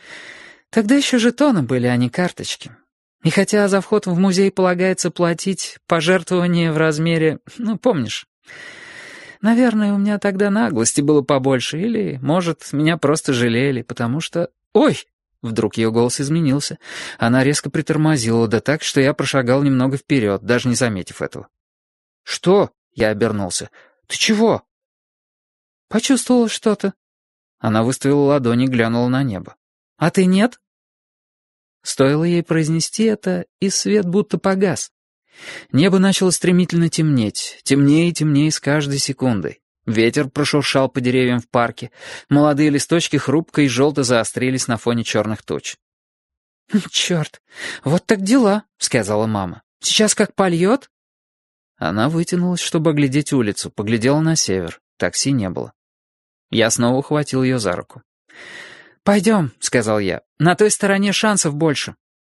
Тогда еще жетоны были, а не карточки. И хотя за вход в музей полагается платить пожертвование в размере, ну, помнишь. Наверное, у меня тогда наглости было побольше, или, может, меня просто жалели, потому что... Ой! Вдруг ее голос изменился. Она резко притормозила, да так, что я прошагал немного вперед, даже не заметив этого. «Что?» — я обернулся. «Ты чего?» «Почувствовала что-то». Она выставила ладони и глянула на небо. «А ты нет?» Стоило ей произнести это, и свет будто погас. Небо начало стремительно темнеть, темнее и темнее с каждой секундой. Ветер прошуршал по деревьям в парке, молодые листочки хрупко и желто заострились на фоне черных туч. «Черт, вот так дела», — сказала мама. «Сейчас как польет?» Она вытянулась, чтобы оглядеть улицу, поглядела на север. Такси не было. Я снова ухватил ее за руку. «Пойдем», — сказал я, — «на той стороне шансов больше».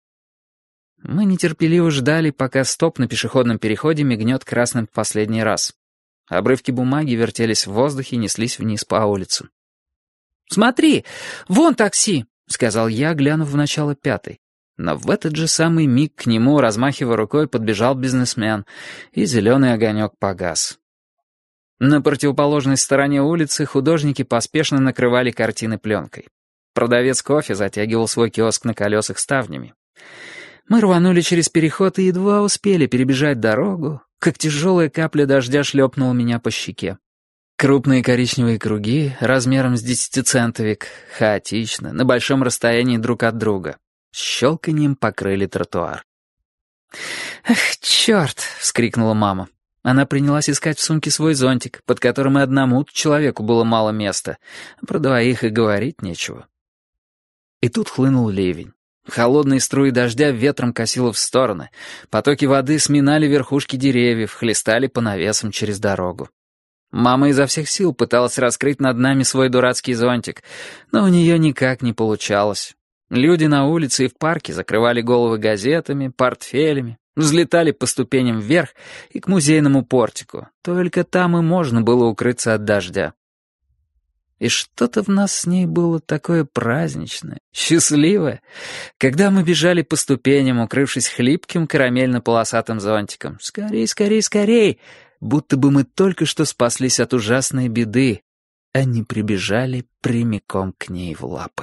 Мы нетерпеливо ждали, пока стоп на пешеходном переходе мигнет красным в последний раз. Обрывки бумаги вертелись в воздухе и неслись вниз по улице. «Смотри, вон такси!» — сказал я, глянув в начало 5-й. Но в этот же самый миг к нему, размахивая рукой, подбежал бизнесмен, и зеленый огонек погас. На противоположной стороне улицы художники поспешно накрывали картины пленкой. Продавец кофе затягивал свой киоск на колесах ставнями. Мы рванули через переход и едва успели перебежать дорогу, как тяжелая капля дождя шлепнула меня по щеке. Крупные коричневые круги, размером с 10-центовик, хаотично, на большом расстоянии друг от друга, с щелканьем покрыли тротуар. «Ах, черт!» — вскрикнула мама. Она принялась искать в сумке свой зонтик, под которым и одному человеку было мало места, а про двоих и говорить нечего. И тут хлынул ливень. Холодные струи дождя ветром косило в стороны, потоки воды сминали верхушки деревьев, хлестали по навесам через дорогу. Мама изо всех сил пыталась раскрыть над нами свой дурацкий зонтик, но у нее никак не получалось. Люди на улице и в парке закрывали головы газетами, портфелями, взлетали по ступеням вверх и к музейному портику. Только там и можно было укрыться от дождя. И что-то в нас с ней было такое праздничное, счастливое, когда мы бежали по ступеням, укрывшись хлипким карамельно-полосатым зонтиком. «Скорей, скорей, скорей!» Будто бы мы только что спаслись от ужасной беды, а не прибежали прямиком к ней в лапы.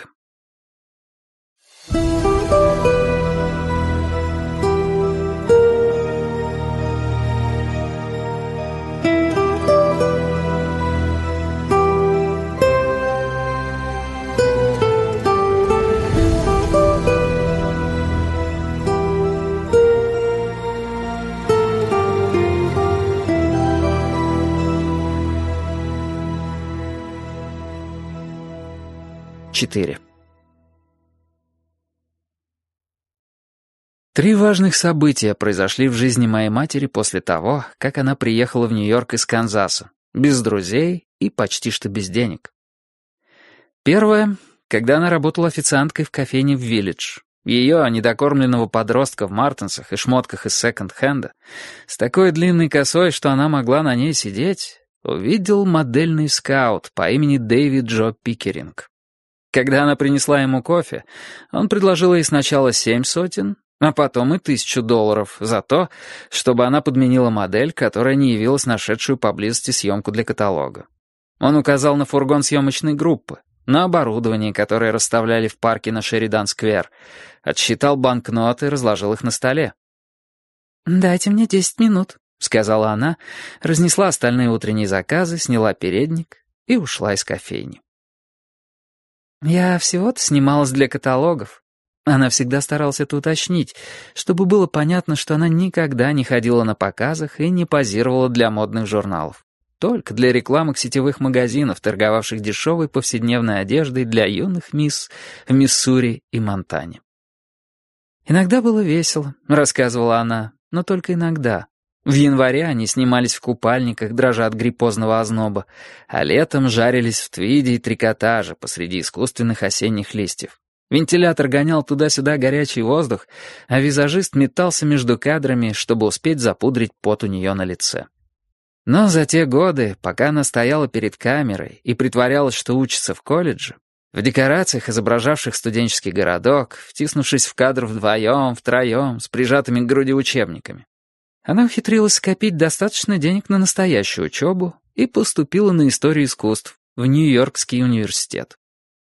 Три важных события произошли в жизни моей матери после того, как она приехала в Нью-Йорк из Канзаса, без друзей и почти что без денег. Первое, когда она работала официанткой в кофейне в Виллидж. Ее, недокормленного подростка в мартенсах и шмотках из секонд-хенда, с такой длинной косой, что она могла на ней сидеть, увидел модельный скаут по имени Дэвид Джо Пикеринг. Когда она принесла ему кофе, он предложил ей сначала 7 сотен, а потом и $1000 за то, чтобы она подменила модель, которая не явилась нашедшую поблизости съемку для каталога. Он указал на фургон съемочной группы, на оборудование, которое расставляли в парке на Шеридан-сквер, отсчитал банкноты и разложил их на столе. «Дайте мне 10 минут», — сказала она, разнесла остальные утренние заказы, сняла передник и ушла из кофейни. «Я всего-то снималась для каталогов». Она всегда старалась это уточнить, чтобы было понятно, что она никогда не ходила на показах и не позировала для модных журналов. Только для рекламок сетевых магазинов, торговавших дешевой повседневной одеждой для юных мисс в Миссури и Монтане. «Иногда было весело», — рассказывала она, — «но только иногда. В январе они снимались в купальниках, дрожа от гриппозного озноба, а летом жарились в твиде и трикотаже посреди искусственных осенних листьев. Вентилятор гонял туда-сюда горячий воздух, а визажист метался между кадрами, чтобы успеть запудрить пот у нее на лице. Но за те годы, пока она стояла перед камерой и притворялась, что учится в колледже, в декорациях, изображавших студенческий городок, втиснувшись в кадр вдвоем, втроем, с прижатыми к груди учебниками, она ухитрилась скопить достаточно денег на настоящую учебу и поступила на историю искусств в Нью-Йоркский университет.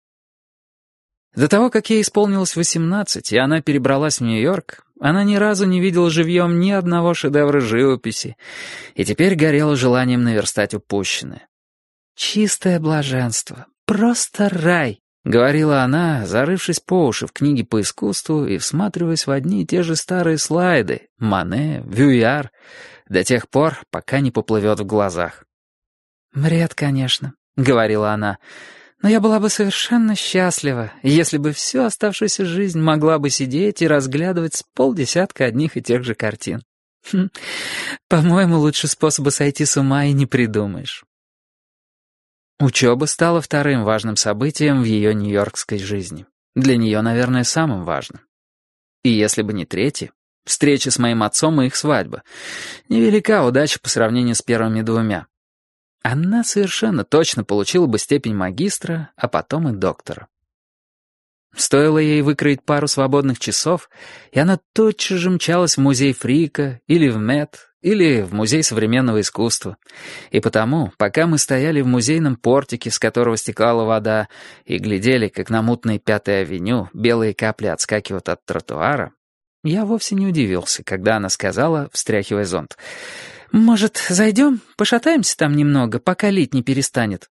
До того, как ей исполнилось 18, и она перебралась в Нью-Йорк, она ни разу не видела живьем ни одного шедевра живописи и теперь горела желанием наверстать упущенное. «Чистое блаженство, просто рай», — говорила она, зарывшись по уши в книги по искусству и всматриваясь в одни и те же старые слайды, Мане, Вюяр, до тех пор, пока не поплывет в глазах. «Бред, конечно», — говорила она, — «но я была бы совершенно счастлива, если бы всю оставшуюся жизнь могла бы сидеть и разглядывать с полдесятка одних и тех же картин. По-моему, лучше способа сойти с ума и не придумаешь». Учеба стала вторым важным событием в ее нью-йоркской жизни. Для нее, наверное, самым важным. И если бы не третье, встреча с моим отцом и их свадьба, невелика удача по сравнению с первыми двумя. она совершенно точно получила бы степень магистра, а потом и доктора. Стоило ей выкроить пару свободных часов, и она тотчас же мчалась в музей Фрика или в МЭТ, или в музей современного искусства. И потому, пока мы стояли в музейном портике, с которого стекала вода, и глядели, как на мутной Пятой авеню белые капли отскакивают от тротуара, я вовсе не удивился, когда она сказала, встряхивая зонт: «Может, зайдем, пошатаемся там немного, пока лить не перестанет?»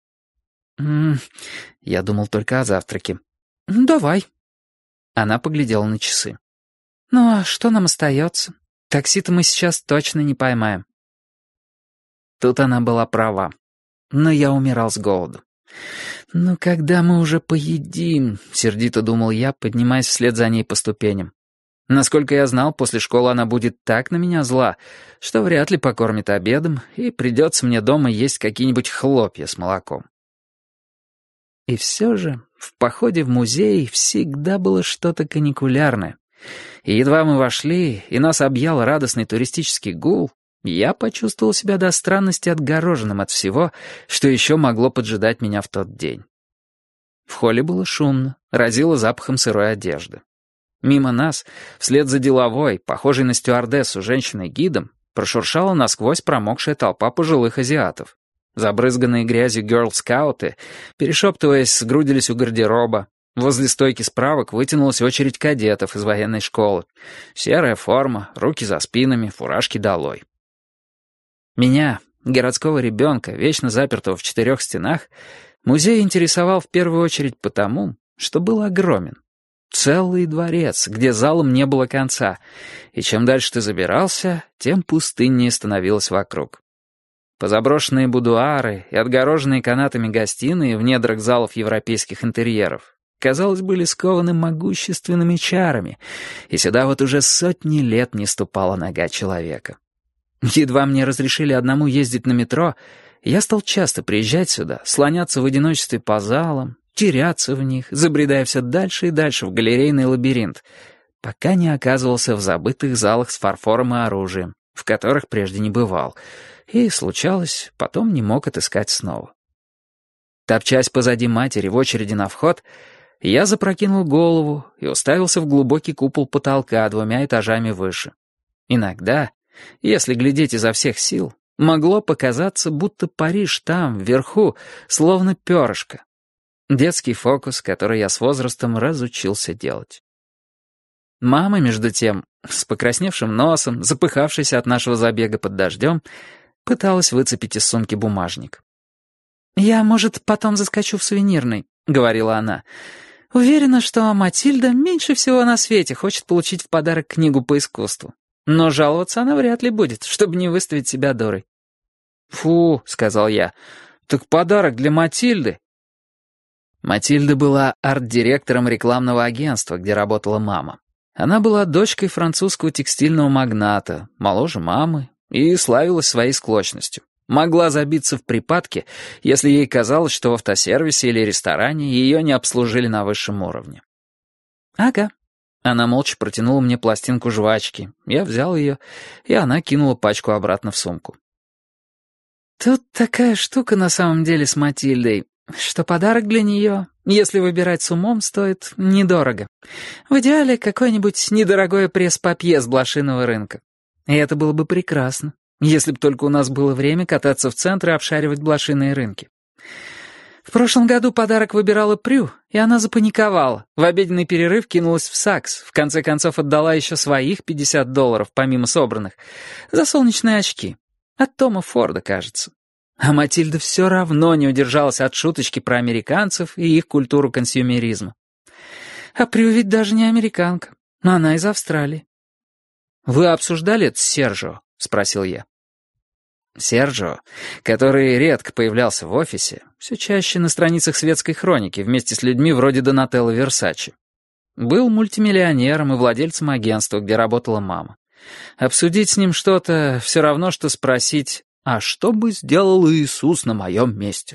Я думал только о завтраке. «Давай». Она поглядела на часы. «Ну а что нам остается? Такси-то мы сейчас точно не поймаем». Тут она была права. Но я умирал с голоду. «Ну когда мы уже поедим?» — сердито думал я, поднимаясь вслед за ней по ступеням. Насколько я знал, после школы она будет так на меня зла, что вряд ли покормит обедом, и придется мне дома есть какие-нибудь хлопья с молоком. И все же в походе в музей всегда было что-то каникулярное. И едва мы вошли, и нас объял радостный туристический гул, я почувствовал себя до странности отгороженным от всего, что еще могло поджидать меня в тот день. В холле было шумно, разило запахом сырой одежды. Мимо нас, вслед за деловой, похожей на стюардессу женщиной-гидом, прошуршала насквозь промокшая толпа пожилых азиатов. Забрызганные грязью гёрл-скауты, перешептываясь, сгрудились у гардероба. Возле стойки справок вытянулась очередь кадетов из военной школы. Серая форма, руки за спинами, фуражки долой. Меня, городского ребенка, вечно запертого в 4 стенах, музей интересовал в первую очередь потому, что был огромен. Целый дворец, где залам не было конца, и чем дальше ты забирался, тем пустыннее становилось вокруг. Позаброшенные будуары и отгороженные канатами гостиные в недрах залов европейских интерьеров, казалось, были скованы могущественными чарами, и сюда вот уже сотни лет не ступала нога человека. Едва мне разрешили одному ездить на метро, я стал часто приезжать сюда, слоняться в одиночестве по залам, теряться в них, забредая все дальше и дальше в галерейный лабиринт, пока не оказывался в забытых залах с фарфором и оружием, в которых прежде не бывал, и, случалось, потом не мог отыскать снова. Топчась позади матери в очереди на вход, я запрокинул голову и уставился в глубокий купол потолка 2 этажами выше. Иногда, если глядеть изо всех сил, могло показаться, будто Париж там, вверху, словно перышко. Детский фокус, который я с возрастом разучился делать. Мама, между тем, с покрасневшим носом, запыхавшаяся от нашего забега под дождем, пыталась выцепить из сумки бумажник. «Я, может, потом заскочу в сувенирный», — говорила она. «Уверена, что Матильда меньше всего на свете хочет получить в подарок книгу по искусству. Но жаловаться она вряд ли будет, чтобы не выставить себя дурой». «Фу», — сказал я, — «так подарок для Матильды». Матильда была арт-директором рекламного агентства, где работала мама. Она была дочкой французского текстильного магната, моложе мамы, и славилась своей склочностью. Могла забиться в припадке, если ей казалось, что в автосервисе или ресторане ее не обслужили на высшем уровне. «Ага». Она молча протянула мне пластинку жвачки. Я взял ее, и она кинула пачку обратно в сумку. «Тут такая штука на самом деле с Матильдой, что подарок для нее, если выбирать с умом, стоит недорого. В идеале какое-нибудь недорогое пресс-папье с блошиного рынка. И это было бы прекрасно, если бы только у нас было время кататься в центр и обшаривать блошиные рынки. В прошлом году подарок выбирала Прю, и она запаниковала. В обеденный перерыв кинулась в Сакс, в конце концов отдала еще своих $50, помимо собранных, за солнечные очки. От Тома Форда, кажется. А Матильда все равно не удержалась от шуточки про американцев и их культуру консюмеризма. А Прю ведь даже не американка, но она из Австралии. «Вы обсуждали это с Серджио?» — спросил я. Серджио, который редко появлялся в офисе, все чаще на страницах светской хроники вместе с людьми вроде Донателло Версачи, был мультимиллионером и владельцем агентства, где работала мама. Обсудить с ним что-то все равно, что спросить: «А что бы сделал Иисус на моем месте?»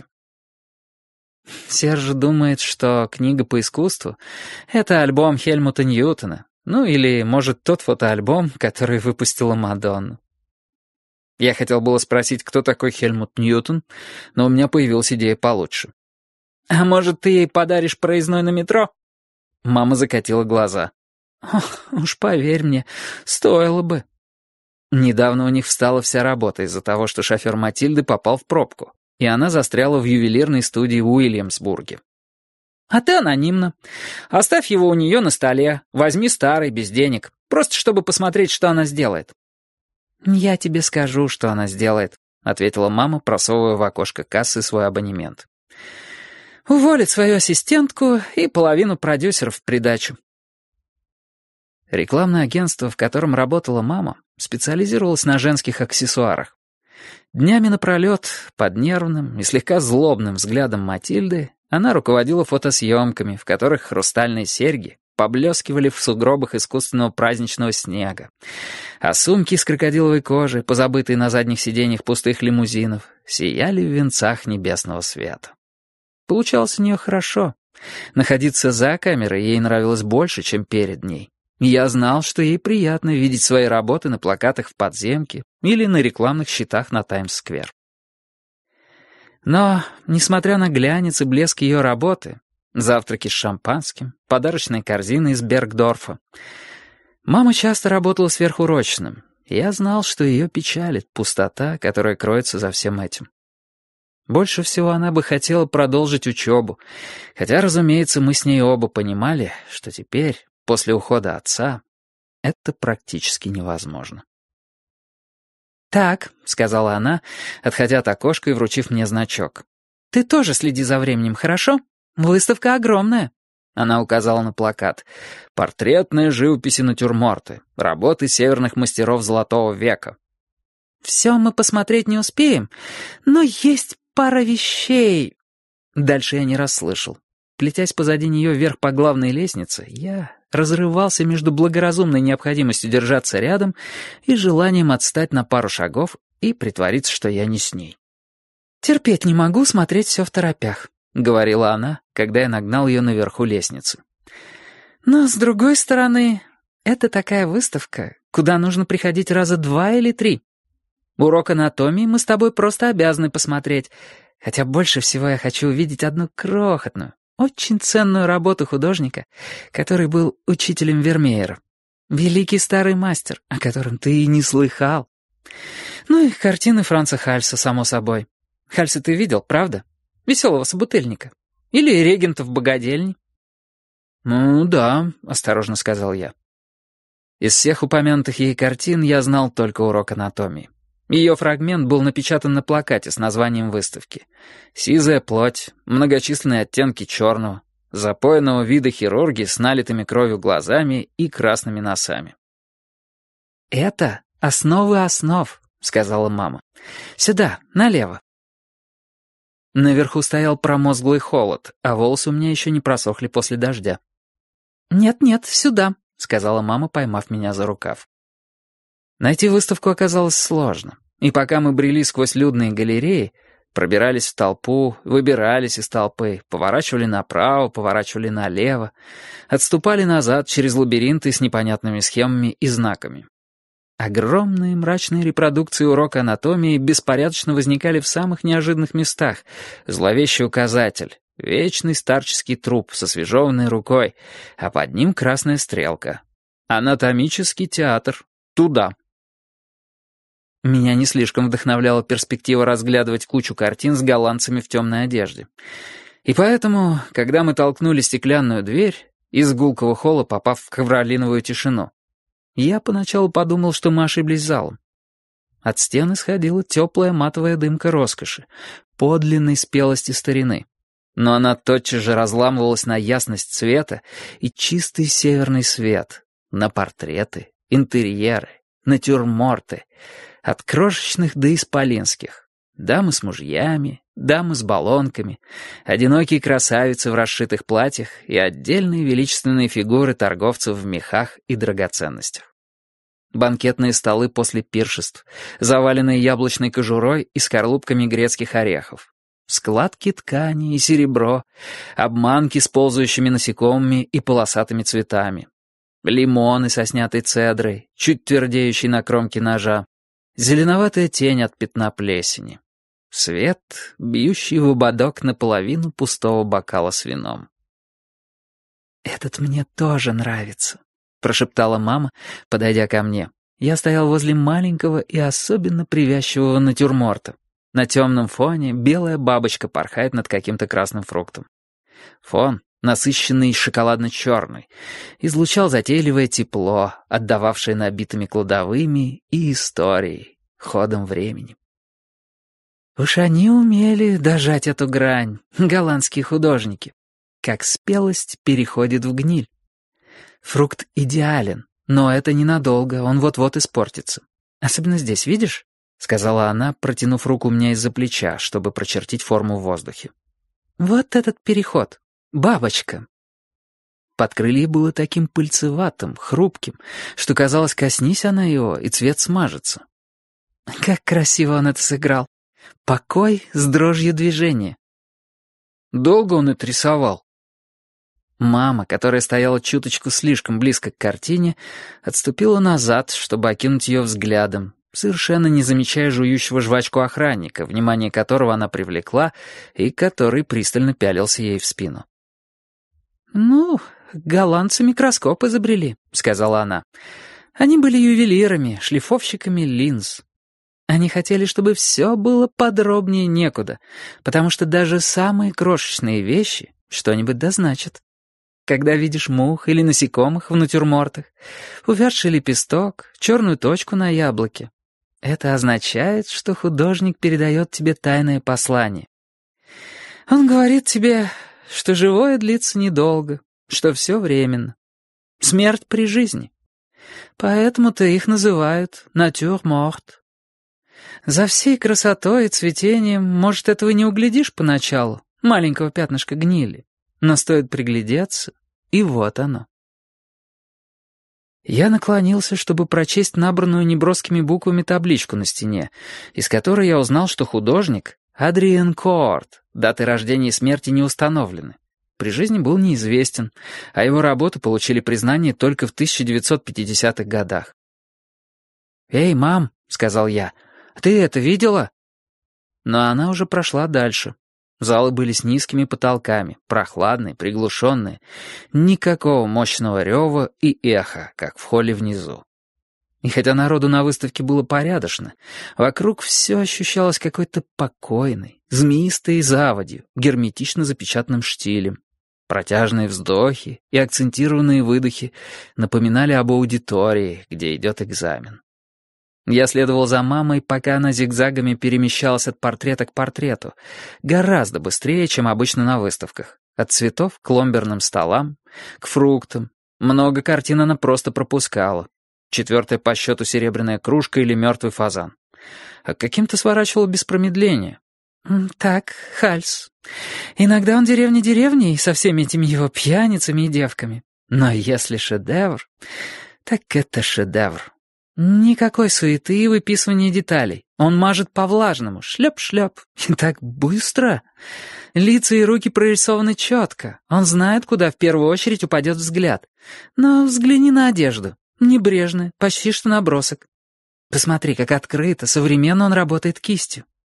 Серж думает, что книга по искусству — это альбом Хельмута Ньютона, ну или, может, тот фотоальбом, который выпустила Мадонна. Я хотел было спросить, кто такой Хельмут Ньютон, но у меня появилась идея получше. «А может, ты ей подаришь проездной на метро?» Мама закатила глаза. «Ох, уж поверь мне, стоило бы». Недавно у них встала вся работа из-за того, что шофер Матильды попал в пробку, и она застряла в ювелирной студии в Уильямсбурге. «А ты анонимно. Оставь его у нее на столе, возьми старый, без денег, просто чтобы посмотреть, что она сделает». «Я тебе скажу, что она сделает», — ответила мама, просовывая в окошко кассы свой абонемент. «Уволит свою ассистентку и половину продюсеров в придачу». Рекламное агентство, в котором работала мама, специализировалось на женских аксессуарах. Днями напролет, под нервным и слегка злобным взглядом Матильды, она руководила фотосъемками, в которых хрустальные серьги поблескивали в сугробах искусственного праздничного снега, а сумки из крокодиловой кожи, позабытые на задних сиденьях пустых лимузинов, сияли в венцах небесного света. Получалось у нее хорошо. Находиться за камерой ей нравилось больше, чем перед ней. Я знал, что ей приятно видеть свои работы на плакатах в подземке или на рекламных щитах на Таймс-сквер. Но, несмотря на глянец и блеск ее работы, завтраки с шампанским, подарочные корзины из Бергдорфа, мама часто работала сверхурочным, и я знал, что ее печалит пустота, которая кроется за всем этим. Больше всего она бы хотела продолжить учебу, хотя, разумеется, мы с ней оба понимали, что теперь, после ухода отца, это практически невозможно. «Так», — сказала она, отходя от окошка и вручив мне значок. «Ты тоже следи за временем, хорошо? Выставка огромная». Она указала на плакат. «Портретная живопись и натюрморты. Работы северных мастеров Золотого века». «Все мы посмотреть не успеем, но есть пара вещей». Дальше я не расслышал. Плетясь позади нее вверх по главной лестнице, я разрывался между благоразумной необходимостью держаться рядом и желанием отстать на пару шагов и притвориться, что я не с ней. «Терпеть не могу смотреть все второпях», — говорила она, когда я нагнал ее наверху лестницы. «Но, с другой стороны, это такая выставка, куда нужно приходить раза 2 или 3. Урок анатомии мы с тобой просто обязаны посмотреть, хотя больше всего я хочу увидеть одну крохотную, очень ценную работу художника, который был учителем Вермеера. Великий старый мастер, о котором ты и не слыхал. Ну и картины Франца Хальса, само собой. Хальса ты видел, правда? Веселого собутыльника. Или регента в богадельне». «Ну да», — осторожно сказал я. Из всех упомянутых ей картин я знал только урок анатомии. Ее фрагмент был напечатан на плакате с названием выставки. «Сизая плоть, многочисленные оттенки черного, запойного вида хирурги с налитыми кровью глазами и красными носами». «Это основы основ», — сказала мама. «Сюда, налево». Наверху стоял промозглый холод, а волосы у меня еще не просохли после дождя. «Нет-нет, сюда», — сказала мама, поймав меня за рукав. Найти выставку оказалось сложно, и пока мы брели сквозь людные галереи, пробирались в толпу, выбирались из толпы, поворачивали направо, поворачивали налево, отступали назад через лабиринты с непонятными схемами и знаками. Огромные мрачные репродукции урока анатомии беспорядочно возникали в самых неожиданных местах. Зловещий указатель, вечный старческий труп с освежеванной рукой, а под ним красная стрелка. Анатомический театр. Туда. Меня не слишком вдохновляла перспектива разглядывать кучу картин с голландцами в темной одежде. И поэтому, когда мы толкнули стеклянную дверь, из гулкого холла попав в ковролиновую тишину, я поначалу подумал, что мы ошиблись залом. От стен исходила теплая матовая дымка роскоши, подлинной спелости старины. Но она тотчас же разламывалась на ясность цвета и чистый северный свет, на портреты, интерьеры, натюрморты, от крошечных до исполинских. Дамы с мужьями, дамы с баллонками, одинокие красавицы в расшитых платьях и отдельные величественные фигуры торговцев в мехах и драгоценностях. Банкетные столы после пиршеств, заваленные яблочной кожурой и скорлупками грецких орехов. Складки ткани и серебро, обманки с ползающими насекомыми и полосатыми цветами. Лимоны со снятой цедрой, чуть твердеющей на кромке ножа. зеленоватая тень от пятна плесени. Свет, бьющий в ободок наполовину пустого бокала с вином. «Этот мне тоже нравится», — прошептала мама, подойдя ко мне. Я стоял возле маленького и особенно привязчивого натюрморта. На темном фоне белая бабочка порхает над каким-то красным фруктом. Фон, насыщенный шоколадно-черный, излучал затейливое тепло, отдававшее набитыми кладовыми и историей, ходом времени. Уж они умели дожать эту грань, голландские художники. Как спелость переходит в гниль. Фрукт идеален, но это ненадолго, он вот-вот испортится. Особенно здесь, видишь? — сказала она, протянув руку у меня из-за плеча, чтобы прочертить форму в воздухе. «Вот этот переход. Бабочка». Подкрылье было таким пыльцеватым, хрупким, что, казалось, коснись она его, и цвет смажется. Как красиво он это сыграл. Покой с дрожью движения. Долго он это рисовал? Мама, которая стояла чуточку слишком близко к картине, отступила назад, чтобы окинуть ее взглядом, совершенно не замечая жующего жвачку охранника, внимание которого она привлекла и который пристально пялился ей в спину. «Ну, голландцы микроскоп изобрели», — сказала она. «Они были ювелирами, шлифовщиками линз. Они хотели, чтобы все было подробнее некуда, потому что даже самые крошечные вещи что-нибудь дозначат. Когда видишь мух или насекомых в натюрмортах, увядший лепесток, черную точку на яблоке, это означает, что художник передает тебе тайное послание. Он говорит тебе, что живое длится недолго, что все временно. Смерть при жизни. Поэтому-то их называют натюрморт. За всей красотой и цветением, может, этого не углядишь поначалу, маленького пятнышка гнили, но стоит приглядеться, и вот оно. Я наклонился, чтобы прочесть набранную неброскими буквами табличку на стене, из которой я узнал, что художник — Адриен Коорт, даты рождения и смерти не установлены. При жизни был неизвестен, а его работы получили признание только в 1950-х годах. «Эй, мам», — сказал я, — «ты это видела?» Но она уже прошла дальше. Залы были с низкими потолками, прохладные, приглушенные. Никакого мощного рева и эха, как в холле внизу. И хотя народу на выставке было порядочно, вокруг все ощущалось какой-то покойной, змеистой заводью, герметично запечатанным штилем. Протяжные вздохи и акцентированные выдохи напоминали об аудитории, где идет экзамен. Я следовал за мамой, пока она зигзагами перемещалась от портрета к портрету, гораздо быстрее, чем обычно на выставках. От цветов к ломберным столам, к фруктам. Много картин она просто пропускала. 4-я по счету серебряная кружка или мертвый фазан. А каким-то сворачивала без промедления. «Так, Хальс. Иногда он деревня-деревней со всеми этими его пьяницами и девками. Но если шедевр, так это шедевр. Никакой суеты и выписывания деталей. Он мажет по-влажному, шлеп-шлеп, и так быстро. Лица и руки прорисованы четко. Он знает, куда в первую очередь упадет взгляд. Но взгляни на одежду. Небрежно, почти что набросок. Посмотри, как открыто, современно он работает кистью».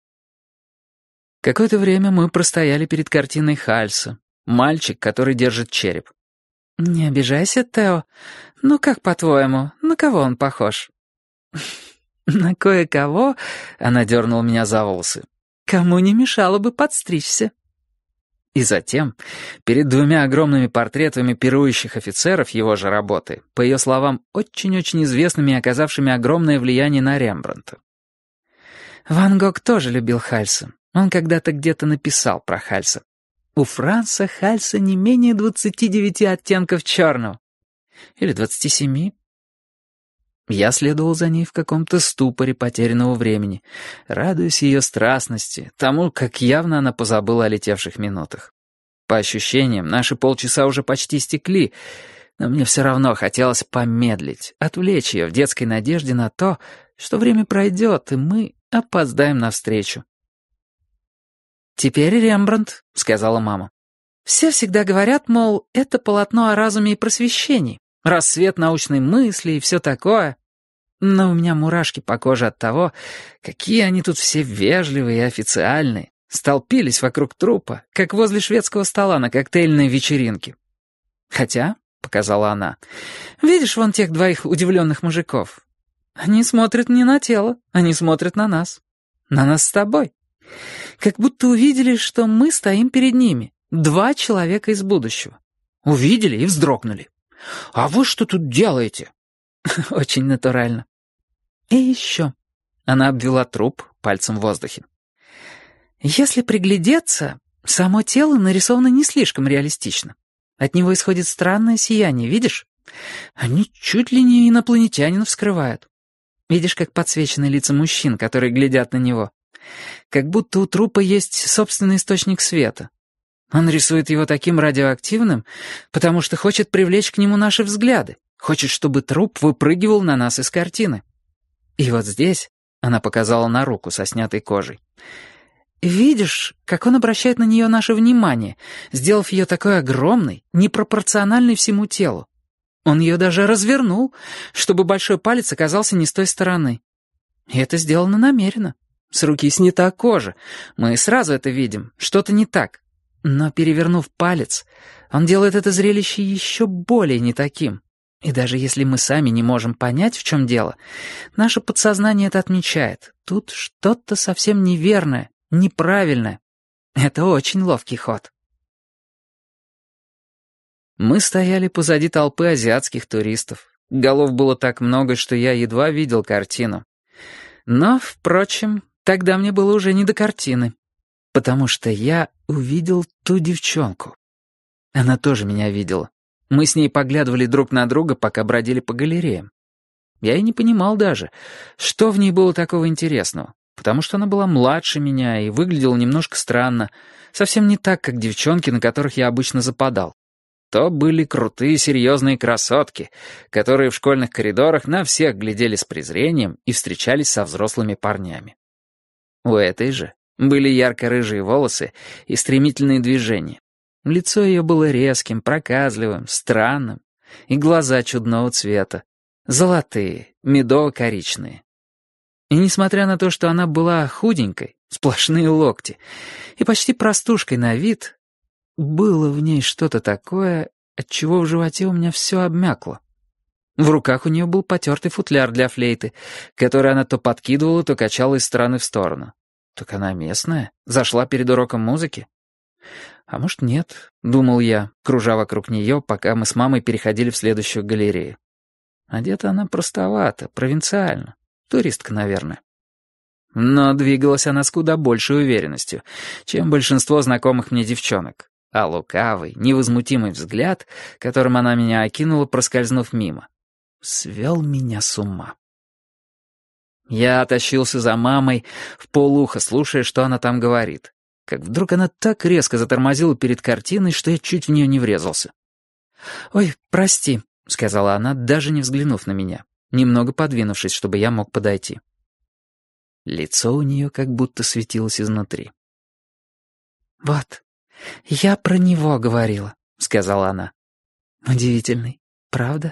Какое-то время мы простояли перед картиной Хальса. Мальчик, который держит череп. «Не обижайся, Тео. Ну как, по-твоему, на кого он похож?» «На кое-кого», — она дернула меня за волосы, «кому не мешало бы подстричься». И затем, перед 2 огромными портретами пирующих офицеров его же работы, по ее словам, очень-очень известными и оказавшими огромное влияние на Рембрандта. Ван Гог тоже любил Хальса. Он когда-то где-то написал про Хальса. У Франца Хальса не менее 29 оттенков черного. Или 27. Я следовал за ней в каком-то ступоре потерянного времени, радуясь ее страстности, тому, как явно она позабыла о летевших минутах. По ощущениям, наши полчаса уже почти истекли, но мне все равно хотелось помедлить, отвлечь ее в детской надежде на то, что время пройдет, и мы опоздаем навстречу. «Теперь Рембрандт», — сказала мама. «Все всегда говорят, мол, это полотно о разуме и просвещении, рассвет научной мысли и все такое. Но у меня мурашки по коже от того, какие они тут все вежливые и официальные. Столпились вокруг трупа, как возле шведского стола на коктейльной вечеринке. Хотя, — показала она, — видишь вон тех двоих удивленных мужиков? Они смотрят не на тело, они смотрят на нас. На нас с тобой. Как будто увидели, что мы стоим перед ними. Два человека из будущего. Увидели и вздрогнули. «А вы что тут делаете?» Очень натурально. И еще. Она обвела труп пальцем в воздухе. Если приглядеться, само тело нарисовано не слишком реалистично. От него исходит странное сияние, видишь? Они чуть ли не инопланетянин вскрывают. Видишь, как подсвечены лица мужчин, которые глядят на него? Как будто у трупа есть собственный источник света. Он рисует его таким радиоактивным, потому что хочет привлечь к нему наши взгляды, хочет, чтобы труп выпрыгивал на нас из картины. И вот здесь, она показала на руку со снятой кожей, видишь, как он обращает на нее наше внимание, сделав ее такой огромной, непропорциональной всему телу. Он ее даже развернул, чтобы большой палец оказался не с той стороны. И это сделано намеренно. С руки снята кожа. Мы сразу это видим. Что-то не так. Но, перевернув палец, он делает это зрелище еще более не таким. И даже если мы сами не можем понять, в чем дело, наше подсознание это отмечает. Тут что-то совсем неверное, неправильное. Это очень ловкий ход. Мы стояли позади толпы азиатских туристов. Голов было так много, что я едва видел картину. Но, впрочем, тогда мне было уже не до картины, потому что я увидел ту девчонку. Она тоже меня видела. Мы с ней поглядывали друг на друга, пока бродили по галереям. Я и не понимал даже, что в ней было такого интересного, потому что она была младше меня и выглядела немножко странно, совсем не так, как девчонки, на которых я обычно западал. То были крутые серьезные красотки, которые в школьных коридорах на всех глядели с презрением и встречались со взрослыми парнями. У этой же были ярко-рыжие волосы и стремительные движения. Лицо ее было резким, проказливым, странным, и глаза чудного цвета, золотые, медово-коричные. И несмотря на то, что она была худенькой, сплошные локти, и почти простушкой на вид, было в ней что-то такое, отчего в животе у меня все обмякло. В руках у нее был потертый футляр для флейты, который она то подкидывала, то качала из стороны в сторону. Так она местная? Зашла перед уроком музыки? А может, нет, думал я, кружа вокруг нее, пока мы с мамой переходили в следующую галерею. Одета она простовато, провинциально. Туристка, наверное. Но двигалась она с куда большей уверенностью, чем большинство знакомых мне девчонок. А лукавый, невозмутимый взгляд, которым она меня окинула, проскользнув мимо, свел меня с ума. Я тащился за мамой, вполуха слушая, что она там говорит. Как вдруг она так резко затормозила перед картиной, что я чуть в нее не врезался. «Ой, прости», — сказала она, даже не взглянув на меня, немного подвинувшись, чтобы я мог подойти. Лицо у нее как будто светилось изнутри. «Вот, я про него говорила», — сказала она. «Удивительный, правда?»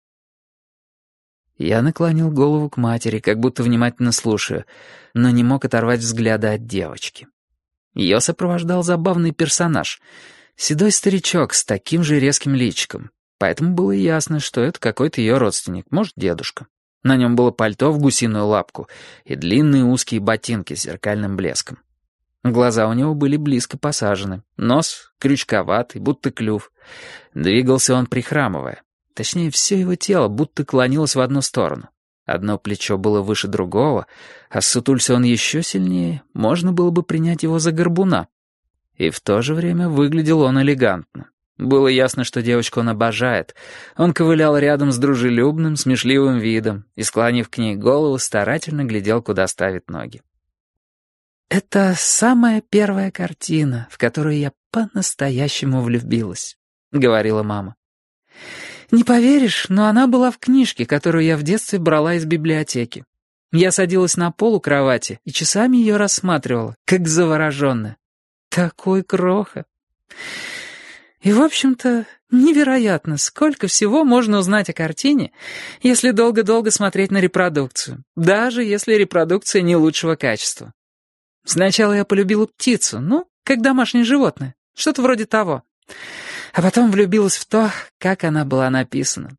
Я наклонил голову к матери, как будто внимательно слушаю, но не мог оторвать взгляда от девочки. Ее сопровождал забавный персонаж, седой старичок с таким же резким личиком, поэтому было ясно, что это какой-то ее родственник, может, дедушка. На нем было пальто в гусиную лапку и длинные узкие ботинки с зеркальным блеском. Глаза у него были близко посажены, нос крючковатый, будто клюв. Двигался он прихрамывая. Точнее, все его тело будто клонилось в одну сторону. Одно плечо было выше другого, а ссутулься он еще сильнее, можно было бы принять его за горбуна. И в то же время выглядел он элегантно. Было ясно, что девочку он обожает. Он ковылял рядом с дружелюбным, смешливым видом и, склонив к ней голову, старательно глядел, куда ставит ноги. «Это самая первая картина, в которую я по-настоящему влюбилась», — говорила мама. «Не поверишь, но она была в книжке, которую я в детстве брала из библиотеки. Я садилась на пол у кровати и часами ее рассматривала, как завороженная. Такой кроха. И, в общем-то, Невероятно, сколько всего можно узнать о картине, если долго-долго смотреть на репродукцию, даже если репродукция не лучшего качества. Сначала я полюбила птицу, как домашнее животное, что-то вроде того. А потом влюбилась в то, как она была написана.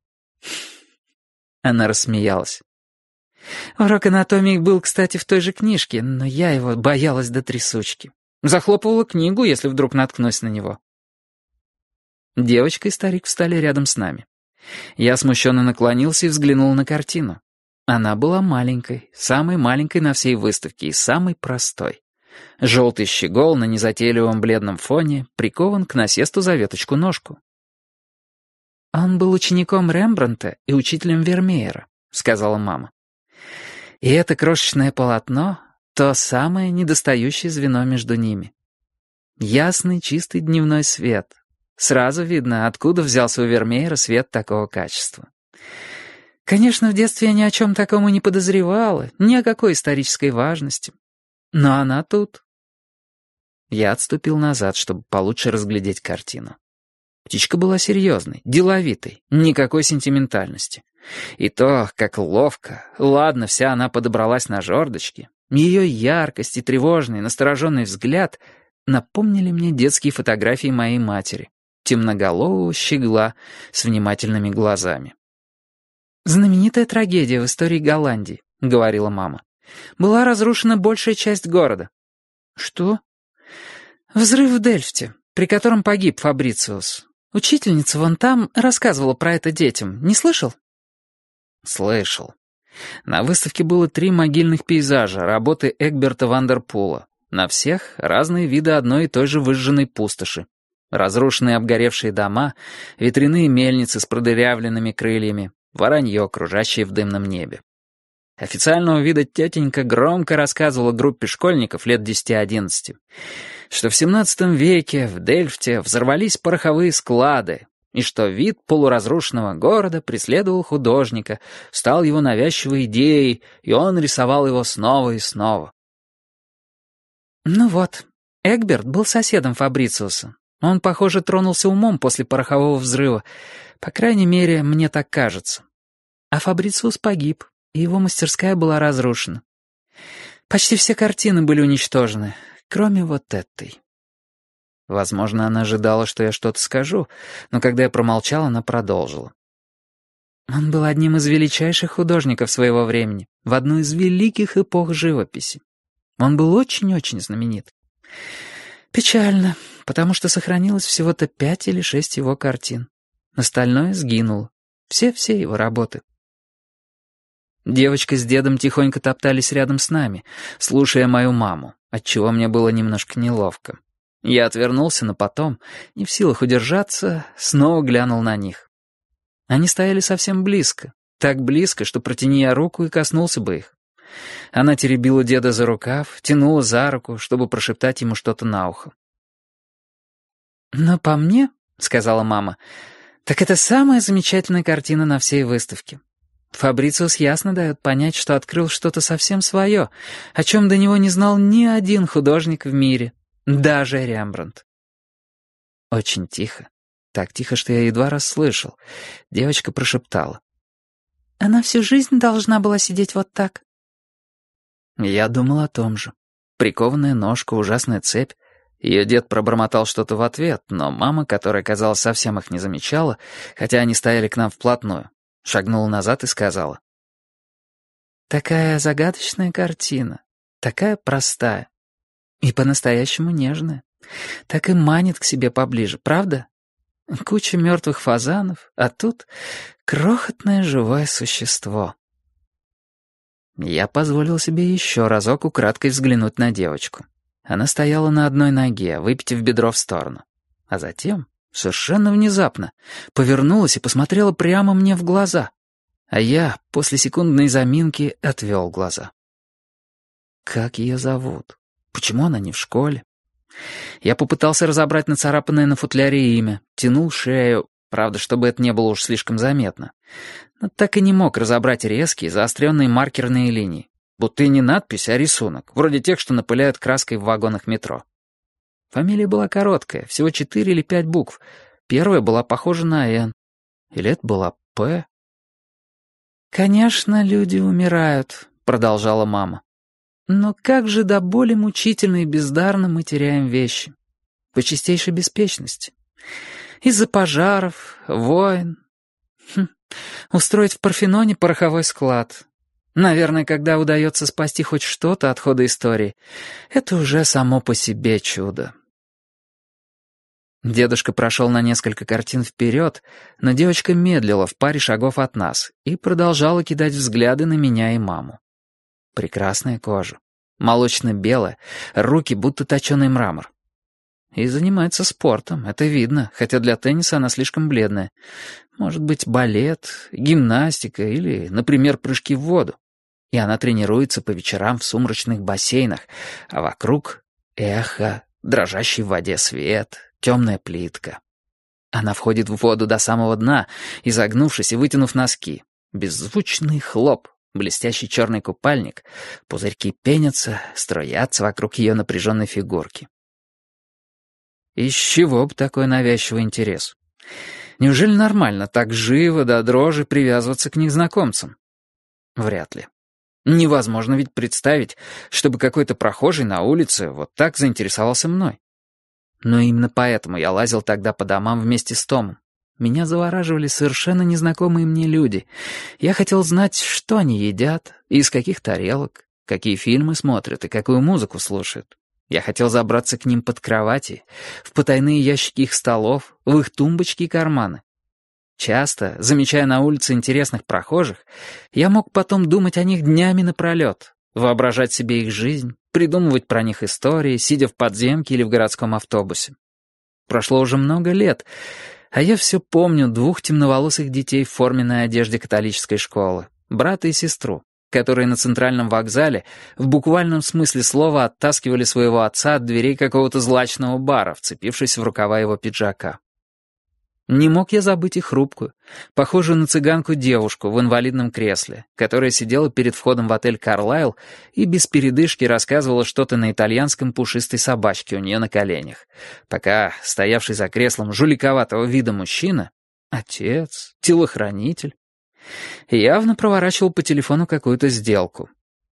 Она рассмеялась. Урок анатомии был, кстати, в той же книжке, но я его боялась до трясучки. Захлопывала книгу, если вдруг наткнусь на него. Девочка и старик встали рядом с нами. Я смущенно наклонился и взглянул на картину. Она была маленькой, самой маленькой на всей выставке и самой простой. Желтый щегол на незатейливом бледном фоне прикован к насесту за веточку-ножку. «Он был учеником Рембрандта и учителем Вермеера», — сказала мама. «И это крошечное полотно — то самое недостающее звено между ними. Ясный, чистый дневной свет. Сразу видно, откуда взялся у Вермеера свет такого качества. Конечно, в детстве я ни о чем таком и не подозревала, ни о какой исторической важности. Но она тут». Я отступил назад, чтобы получше разглядеть картину. Птичка была серьезной, деловитой, никакой сентиментальности. И то, как ловко, ладно, вся она подобралась на жердочке, ее яркость и тревожный, настороженный взгляд напомнили мне детские фотографии моей матери, темноголового щегла с внимательными глазами. «Знаменитая трагедия в истории Голландии», — говорила мама. «Была разрушена большая часть города». «Что?» «Взрыв в Дельфте, при котором погиб Фабрициус. Учительница вон там рассказывала про это детям. Не слышал?» «Слышал. На выставке было 3 могильных пейзажа работы Эгберта Вандерпула. На всех разные виды одной и той же выжженной пустоши. Разрушенные обгоревшие дома, ветряные мельницы с продырявленными крыльями, воронье, кружащее в дымном небе. Официального вида тетенька громко рассказывала группе школьников лет 10-11, что в 17 веке в Дельфте взорвались пороховые склады, и что вид полуразрушенного города преследовал художника, стал его навязчивой идеей, и он рисовал его снова и снова. Ну вот, Эгберт был соседом Фабрициуса. Он, похоже, тронулся умом после порохового взрыва. По крайней мере, мне так кажется. А Фабрициус погиб, и его мастерская была разрушена. Почти все картины были уничтожены, кроме вот этой. Возможно, она ожидала, что я что-то скажу, но когда я промолчал, она продолжила. Он был одним из величайших художников своего времени, в одну из великих эпох живописи. Он был очень-очень знаменит. Печально, потому что сохранилось всего-то 5 или 6 его картин. Остальное сгинуло. Все его работы. Девочка с дедом тихонько топтались рядом с нами, слушая мою маму, отчего мне было немножко неловко. Я отвернулся, но потом, не в силах удержаться, снова глянул на них. Они стояли совсем близко, так близко, что протяни я руку и коснулся бы их. Она теребила деда за рукав, тянула за руку, чтобы прошептать ему что-то на ухо. «Но по мне, — сказала мама, — так это самая замечательная картина на всей выставке. Фабрициус ясно дает понять, что открыл что-то совсем свое, о чем до него не знал ни один художник в мире, даже Рембрандт». Очень тихо, так тихо, что я едва расслышал, девочка прошептала. «Она всю жизнь должна была сидеть вот так». Я думал о том же. Прикованная ножка, ужасная цепь. Ее дед пробормотал что-то в ответ, но мама, которая, казалось, совсем их не замечала, хотя они стояли к нам вплотную, шагнула назад и сказала. «Такая загадочная картина, такая простая и по-настоящему нежная, так и манит к себе поближе, правда? Куча мертвых фазанов, а тут крохотное живое существо». Я позволил себе еще разок украдкой взглянуть на девочку. Она стояла на одной ноге, выпитив бедро в сторону. А затем, совершенно внезапно, повернулась и посмотрела прямо мне в глаза. А я, после секундной заминки, отвел глаза. Как ее зовут? Почему она не в школе? Я попытался разобрать нацарапанное на футляре имя, тянул шею, правда, чтобы это не было уж слишком заметно. Но так и не мог разобрать резкие, заостренные маркерные линии. Будто и не надпись, а рисунок, вроде тех, что напыляют краской в вагонах метро. Фамилия была короткая, всего 4 или 5 букв. Первая была похожа на «Н». Или это была «П». «Конечно, люди умирают», — продолжала мама. «Но как же до боли мучительно и бездарно мы теряем вещи. По чистейшей беспечности. Из-за пожаров, войн. Устроить в Парфеноне пороховой склад. Наверное, когда удается спасти хоть что-то от хода истории, это уже само по себе чудо». Дедушка прошел на несколько картин вперед, но девочка медлила в паре шагов от нас и продолжала кидать взгляды на меня и маму. Прекрасная кожа, молочно-белая, руки будто точеный мрамор. И занимается спортом, это видно, хотя для тенниса она слишком бледная. Может быть, балет, гимнастика или, например, прыжки в воду. И она тренируется по вечерам в сумрачных бассейнах, а вокруг эхо, дрожащий в воде свет, темная плитка. Она входит в воду до самого дна, изогнувшись и вытянув носки. Беззвучный хлоп, блестящий черный купальник, пузырьки пенятся, струятся вокруг ее напряженной фигурки. Из чего бы такой навязчивый интерес? Неужели нормально так живо до дрожи привязываться к незнакомцам? Вряд ли. Невозможно ведь представить, чтобы какой-то прохожий на улице вот так заинтересовался мной. Но именно поэтому я лазил тогда по домам вместе с Томом. Меня завораживали совершенно незнакомые мне люди. Я хотел знать, что они едят, и из каких тарелок, какие фильмы смотрят и какую музыку слушают. Я хотел забраться к ним под кровати, в потайные ящики их столов, в их тумбочки и карманы. Часто, замечая на улице интересных прохожих, я мог потом думать о них днями напролет, воображать себе их жизнь, придумывать про них истории, сидя в подземке или в городском автобусе. Прошло уже много лет, а я все помню двух темноволосых детей в форменной одежде католической школы, брата и сестру, которые на центральном вокзале в буквальном смысле слова оттаскивали своего отца от дверей какого-то злачного бара, вцепившись в рукава его пиджака. Не мог я забыть и хрупкую, похожую на цыганку девушку в инвалидном кресле, которая сидела перед входом в отель «Карлайл» и без передышки рассказывала что-то на итальянском пушистой собачке у нее на коленях, пока стоявший за креслом жуликоватого вида мужчина, отец, телохранитель, явно проворачивал по телефону какую-то сделку.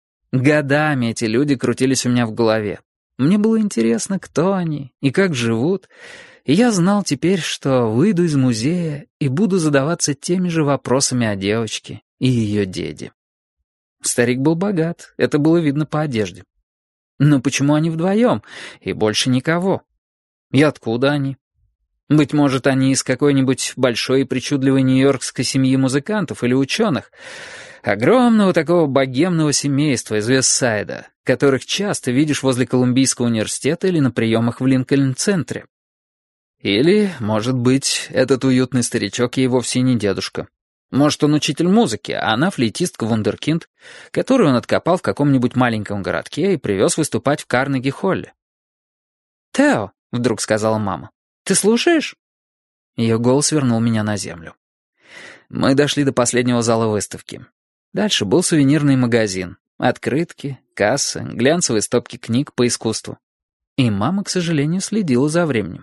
Годами эти люди крутились у меня в голове. Мне было интересно, кто они и как живут, и я знал теперь, что выйду из музея и буду задаваться теми же вопросами о девочке и ее деде. Старик был богат, это было видно по одежде. Но почему они вдвоем и больше никого? И откуда они? Быть может, они из какой-нибудь большой и причудливой нью-йоркской семьи музыкантов или ученых, огромного такого богемного семейства из Вестсайда, которых часто видишь возле Колумбийского университета или на приемах в Линкольн-центре. Или, может быть, этот уютный старичок ей вовсе не дедушка. Может, он учитель музыки, а она флейтистка вундеркинд, которую он откопал в каком-нибудь маленьком городке и привез выступать в Карнеги-холле. «Тео», — вдруг сказала мама, — «ты слушаешь?» Ее голос вернул меня на землю. Мы дошли до последнего зала выставки. Дальше был сувенирный магазин, открытки, касса, глянцевые стопки книг по искусству. И мама, к сожалению, следила за временем.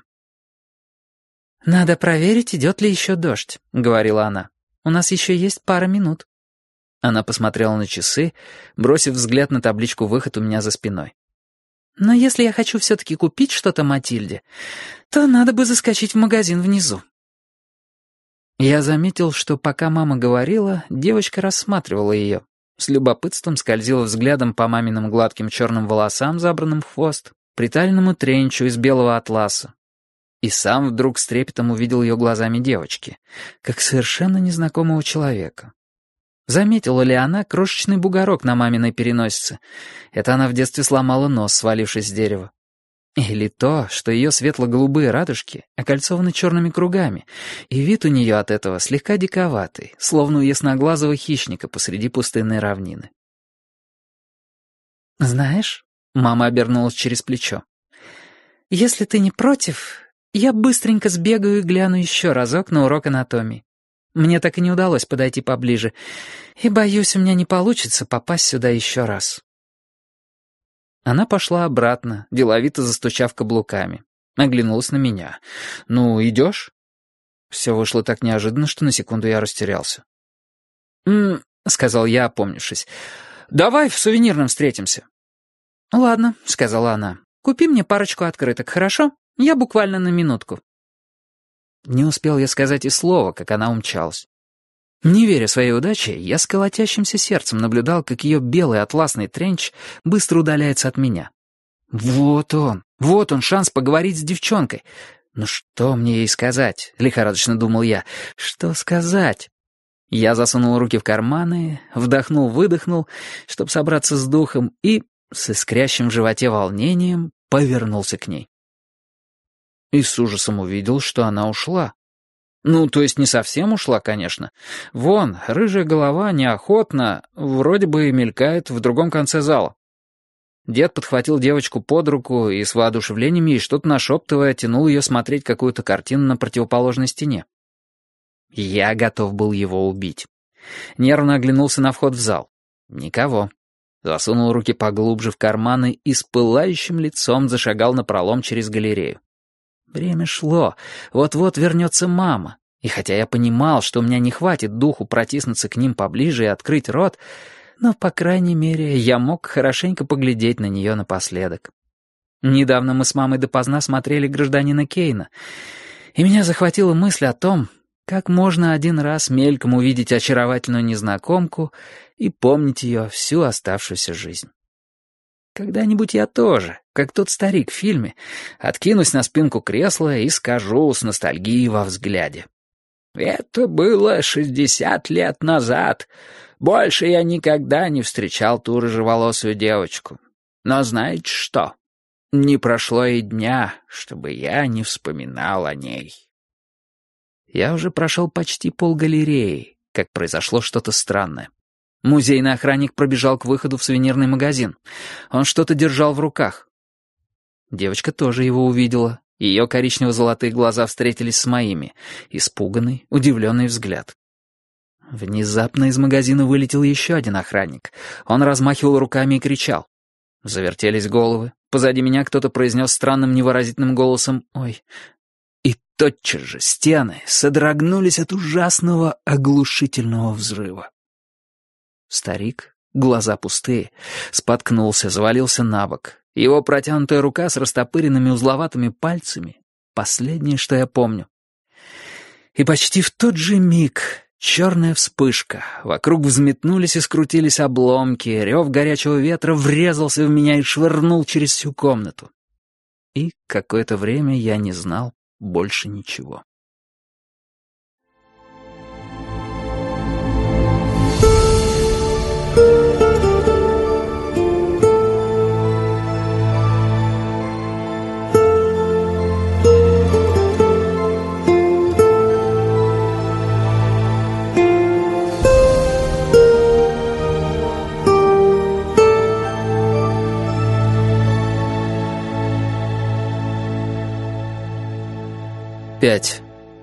«Надо проверить, идет ли еще дождь», — говорила она. «У нас еще есть пара минут». Она посмотрела на часы, бросив взгляд на табличку «Выход» у меня за спиной. «Но если я хочу все-таки купить что-то Матильде, то надо бы заскочить в магазин внизу». Я заметил, что пока мама говорила, девочка рассматривала ее. С любопытством скользила взглядом по маминым гладким черным волосам, забранным в хвост, приталенному тренчу из белого атласа. И сам вдруг с трепетом увидел ее глазами девочки, как совершенно незнакомого человека. Заметила ли она крошечный бугорок на маминой переносице? Это она в детстве сломала нос, свалившись с дерева. Или то, что ее светло-голубые радужки окольцованы черными кругами, и вид у нее от этого слегка диковатый, словно у ясноглазого хищника посреди пустынной равнины. «Знаешь», — мама обернулась через плечо, — «если ты не против, я быстренько сбегаю и гляну еще разок на урок анатомии. Мне так и не удалось подойти поближе, и, боюсь, у меня не получится попасть сюда еще раз». Она пошла обратно, деловито застучав каблуками. Оглянулась на меня. «Ну, идешь?» Все вышло так неожиданно, что на секунду я растерялся. Сказал я, опомнившись. «Давай в сувенирном встретимся». «Ладно», — сказала она. «Купи мне парочку открыток, хорошо? Я буквально на минутку». Не успел я сказать и слова, как она умчалась. Не веря своей удаче, я с колотящимся сердцем наблюдал, как ее белый атласный тренч быстро удаляется от меня. Вот он шанс поговорить с девчонкой. «Ну что мне ей сказать?» — лихорадочно думал я. «Что сказать?» Я засунул руки в карманы, вдохнул-выдохнул, чтобы собраться с духом, и, с искрящим в животе волнением, повернулся к ней. И с ужасом увидел, что она ушла. Ну, то есть не совсем ушла, конечно. Вон, рыжая голова неохотно, вроде бы мелькает в другом конце зала. Дед подхватил девочку под руку и с воодушевлением ей что-то нашептывая тянул ее смотреть какую-то картину на противоположной стене. Я готов был его убить. Нервно оглянулся на вход в зал. Никого. Засунул руки поглубже в карманы и с пылающим лицом зашагал напролом через галерею. Время шло. Вот-вот вернется мама. И хотя я понимал, что у меня не хватит духу протиснуться к ним поближе и открыть рот, но, по крайней мере, я мог хорошенько поглядеть на нее напоследок. Недавно мы с мамой допоздна смотрели «Гражданина Кейна», и меня захватила мысль о том, как можно один раз мельком увидеть очаровательную незнакомку и помнить ее всю оставшуюся жизнь. Когда-нибудь я тоже, как тот старик в фильме, откинусь на спинку кресла и скажу с ностальгией во взгляде. «Это было 60 лет назад. Больше я никогда не встречал ту рыжеволосую девочку. Но знаете что? Не прошло и дня, чтобы я не вспоминал о ней». Я уже прошел почти полгалереи, как произошло что-то странное. Музейный охранник пробежал к выходу в сувенирный магазин. Он что-то держал в руках. Девочка тоже его увидела. Ее коричнево-золотые глаза встретились с моими. Испуганный, удивленный взгляд. Внезапно из магазина вылетел еще один охранник. Он размахивал руками и кричал. Завертелись головы. Позади меня кто-то произнес странным невыразительным голосом «Ой». И тотчас же стены содрогнулись от ужасного оглушительного взрыва. Старик, глаза пустые, споткнулся, завалился на бок. Его протянутая рука с растопыренными узловатыми пальцами — последнее, что я помню. И почти в тот же миг черная вспышка. Вокруг взметнулись и скрутились обломки, рев горячего ветра врезался в меня и швырнул через всю комнату. И какое-то время я не знал больше ничего. Пять.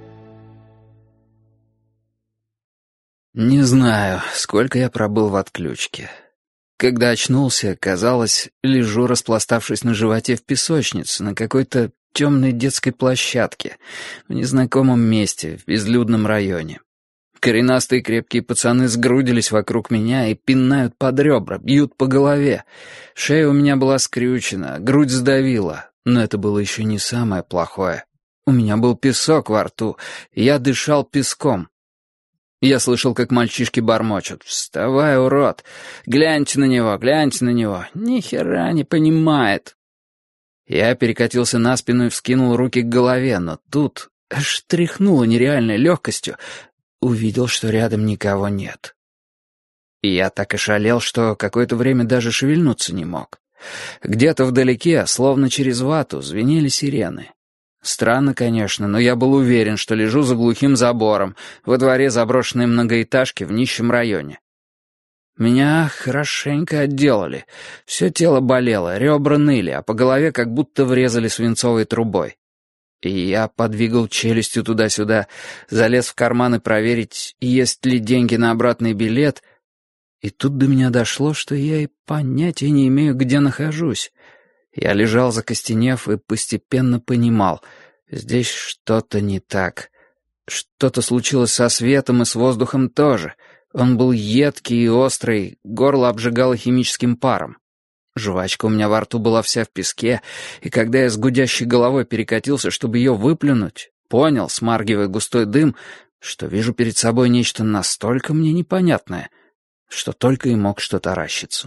Не знаю, сколько я пробыл в отключке. Когда очнулся, казалось, лежу, распластавшись на животе в песочнице, на какой-то темной детской площадке, в незнакомом месте, в безлюдном районе. Коренастые крепкие пацаны сгрудились вокруг меня и пинают под ребра, бьют по голове. Шея у меня была скрючена, грудь сдавила, но это было еще не самое плохое. У меня был песок во рту, и я дышал песком. Я слышал, как мальчишки бормочут: «Вставай, урод! Гляньте на него, гляньте на него! Ни хера не понимает!» Я перекатился на спину и вскинул руки к голове, но тут аж тряхнуло нереальной легкостью. Увидел, что рядом никого нет. И я так ошалел, что какое-то время даже шевельнуться не мог. Где-то вдалеке, словно через вату, звенели сирены. Странно, конечно, но я был уверен, что лежу за глухим забором, во дворе заброшенной многоэтажки в нищем районе. Меня хорошенько отделали. Все тело болело, ребра ныли, а по голове как будто врезали свинцовой трубой. И я подвигал челюстью туда-сюда, залез в карманы проверить, есть ли деньги на обратный билет. И тут до меня дошло, что я и понятия не имею, где нахожусь. Я лежал закостенев и постепенно понимал, здесь что-то не так. Что-то случилось со светом и с воздухом тоже. Он был едкий и острый, горло обжигало химическим паром. Жвачка у меня во рту была вся в песке, и когда я с гудящей головой перекатился, чтобы ее выплюнуть, понял, смаргивая густой дым, что вижу перед собой нечто настолько мне непонятное, что только и мог что таращиться.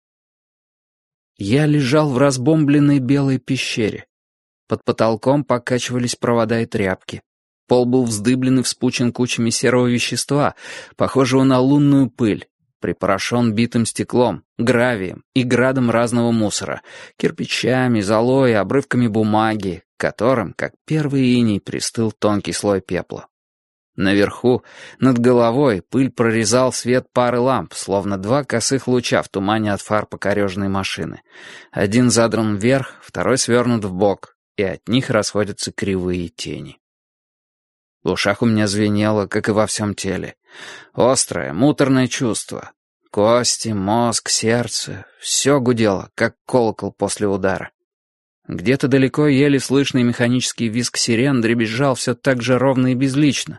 Я лежал в разбомбленной белой пещере. Под потолком покачивались провода и тряпки. Пол был вздыблен и вспучен кучами серого вещества, похожего на лунную пыль, припорошен битым стеклом, гравием и градом разного мусора, кирпичами, золой, обрывками бумаги, к которым, как первый иней, пристыл тонкий слой пепла. Наверху, над головой, пыль прорезал свет пары ламп, словно два косых луча в тумане от фар покореженной машины. Один задран вверх, второй свернут вбок, и от них расходятся кривые тени. В ушах у меня звенело, как и во всем теле. Острое, муторное чувство. Кости, мозг, сердце — все гудело, как колокол после удара. Где-то далеко еле слышный механический визг сирен дребезжал все так же ровно и безлично.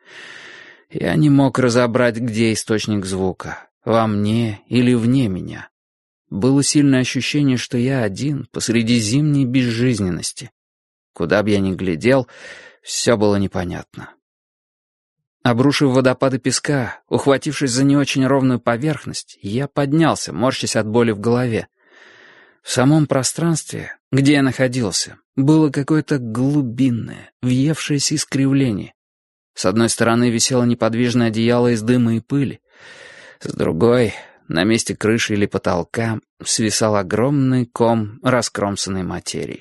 Я не мог разобрать, где источник звука, во мне или вне меня. Было сильное ощущение, что я один посреди зимней безжизненности. Куда бы я ни глядел, все было непонятно. Обрушив водопады песка, ухватившись за не очень ровную поверхность, я поднялся, морщась от боли в голове. В самом пространстве, где я находился, было какое-то глубинное, въевшееся искривление. С одной стороны висело неподвижное одеяло из дыма и пыли, с другой, на месте крыши или потолка, свисал огромный ком раскромсанной материи.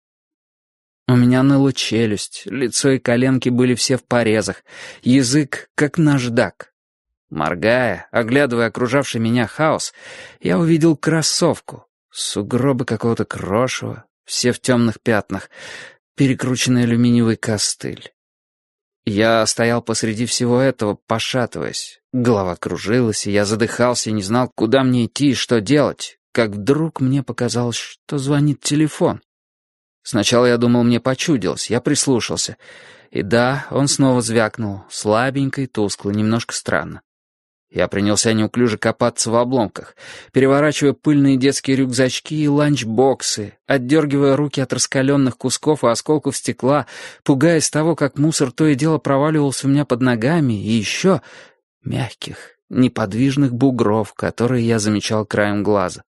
У меня ныла челюсть, лицо и коленки были все в порезах, язык как наждак. Моргая, оглядывая окружавший меня хаос, я увидел кроссовку, сугробы какого-то крошева, все в темных пятнах, перекрученный алюминиевый костыль. Я стоял посреди всего этого, пошатываясь. Голова кружилась, и я задыхался и не знал, куда мне идти и что делать, как вдруг мне показалось, что звонит телефон. Сначала я думал, мне почудилось, я прислушался. И да, он снова звякнул, слабенько и тускло, немножко странно. Я принялся неуклюже копаться в обломках, переворачивая пыльные детские рюкзачки и ланчбоксы, отдергивая руки от раскаленных кусков и осколков стекла, пугаясь того, как мусор то и дело проваливался у меня под ногами, и еще мягких, неподвижных бугров, которые я замечал краем глаза.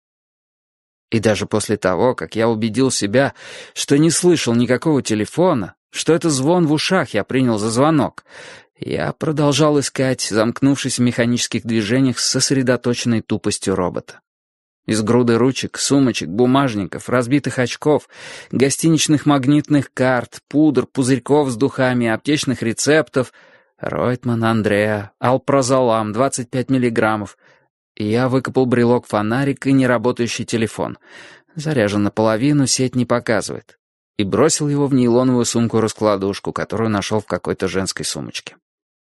И даже после того, как я убедил себя, что не слышал никакого телефона, что это звон в ушах я принял за звонок, я продолжал искать, замкнувшись в механических движениях с сосредоточенной тупостью робота. Из груды ручек, сумочек, бумажников, разбитых очков, гостиничных магнитных карт, пудр, пузырьков с духами, аптечных рецептов, Ройтман, Андреа, Алпрозолам, 25 миллиграммов. Я выкопал брелок-фонарик и неработающий телефон. Заряжен наполовину, сеть не показывает. И бросил его в нейлоновую сумку-раскладушку, которую нашел в какой-то женской сумочке.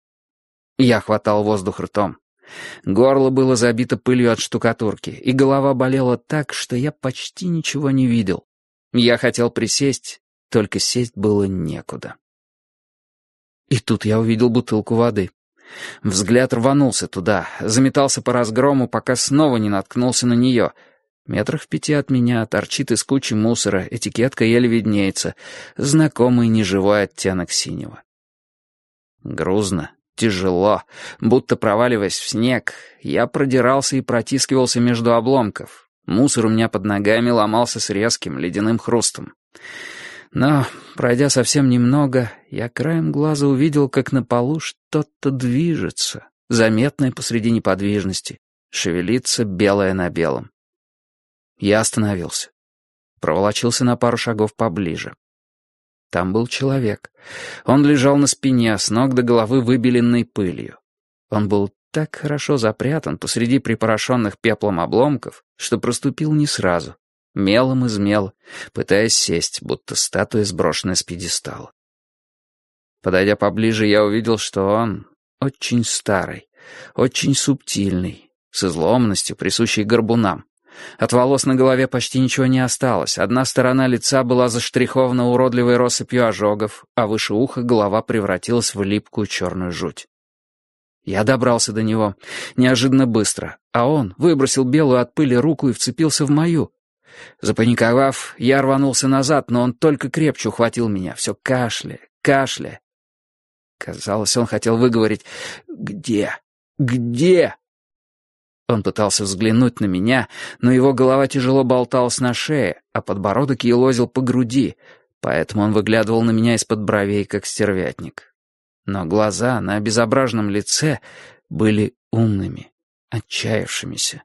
Я хватал воздух ртом. Горло было забито пылью от штукатурки, и голова болела так, что я почти ничего не видел. Я хотел присесть, только сесть было некуда. И тут я увидел бутылку воды. Взгляд рванулся туда, заметался по разгрому, пока снова не наткнулся на нее. Метрах в 5 от меня торчит из кучи мусора, этикетка еле виднеется, знакомый неживой оттенок синего. Грузно, тяжело, будто проваливаясь в снег, я продирался и протискивался между обломков. Мусор у меня под ногами ломался с резким ледяным хрустом. Но, пройдя совсем немного, я краем глаза увидел, как на полу что-то движется, заметное посреди неподвижности, шевелится белое на белом. Я остановился. Проволочился на пару шагов поближе. Там был человек. Он лежал на спине, с ног до головы выбеленной пылью. Он был так хорошо запрятан посреди припорошенных пеплом обломков, что проступил не сразу, мелом из мела, пытаясь сесть, будто статуя, сброшенная с пьедестала. Подойдя поближе, я увидел, что он очень старый, очень субтильный, с изломанностью, присущей горбунам. От волос на голове почти ничего не осталось. Одна сторона лица была заштрихована уродливой россыпью ожогов, а выше уха голова превратилась в липкую черную жуть. Я добрался до него неожиданно быстро, а он выбросил белую от пыли руку и вцепился в мою. Запаниковав, я рванулся назад, но он только крепче ухватил меня, все кашляя. Казалось, он хотел выговорить «Где? Где?». Он пытался взглянуть на меня, но его голова тяжело болталась на шее, а подбородок елозил по груди, поэтому он выглядывал на меня из-под бровей, как стервятник. Но глаза на обезображенном лице были умными, отчаявшимися.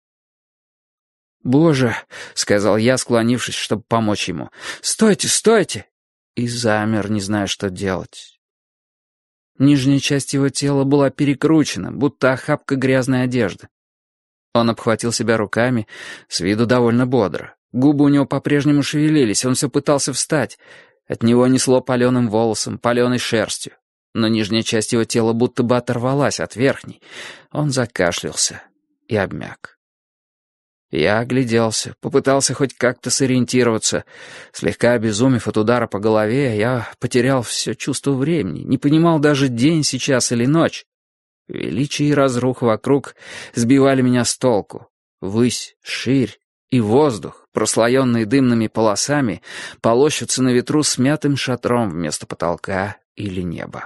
«Боже!» — сказал я, склонившись, чтобы помочь ему. «Стойте, стойте!» И замер, не зная, что делать. Нижняя часть его тела была перекручена, будто охапка грязной одежды. Он обхватил себя руками, с виду довольно бодро. Губы у него по-прежнему шевелились, он все пытался встать. От него несло паленым волосом, паленой шерстью. Но нижняя часть его тела будто бы оторвалась от верхней. Он закашлялся и обмяк. Я огляделся, попытался хоть как-то сориентироваться. Слегка обезумев от удара по голове, я потерял все чувство времени, не понимал даже день сейчас или ночь. Величие и разруха вокруг сбивали меня с толку. Высь, ширь и воздух, прослоенные дымными полосами, полощутся на ветру смятым шатром вместо потолка или неба.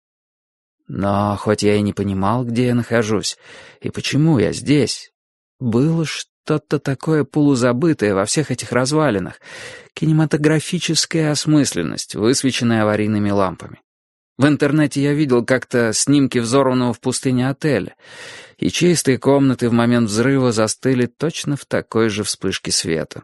Но хоть я и не понимал, где я нахожусь и почему я здесь, было что-то такое полузабытое во всех этих развалинах, кинематографическая осмысленность, высвеченная аварийными лампами. В интернете я видел как-то снимки взорванного в пустыне отеля, и чистые комнаты в момент взрыва застыли точно в такой же вспышке света.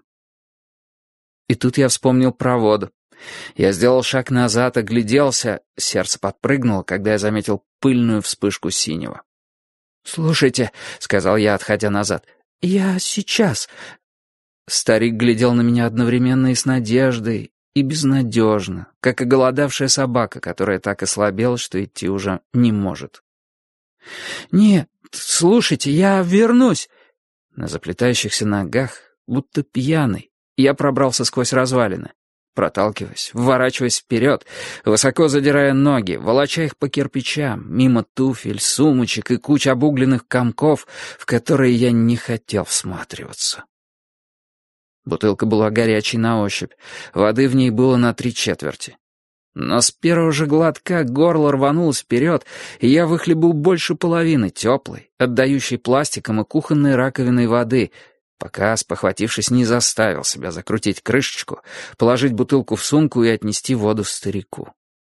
И тут я вспомнил про воду. Я сделал шаг назад, огляделся, сердце подпрыгнуло, когда я заметил пыльную вспышку синего. «Слушайте», — сказал я, отходя назад, — «я сейчас...» Старик глядел на меня одновременно и с надеждой, и безнадежно, как оголодавшая собака, которая так ослабела, что идти уже не может. «Нет, слушайте, я вернусь!» На заплетающихся ногах, будто пьяный, я пробрался сквозь развалины, проталкиваясь, вворачиваясь вперед, высоко задирая ноги, волоча их по кирпичам, мимо туфель, сумочек и куч обугленных комков, в которые я не хотел всматриваться. Бутылка была горячей на ощупь, воды в ней было на 3/4. Но с первого же глотка горло рванулось вперед, и я выхлебал больше половины теплой, отдающей пластиком и кухонной раковиной воды, пока, спохватившись, не заставил себя закрутить крышечку, положить бутылку в сумку и отнести воду старику.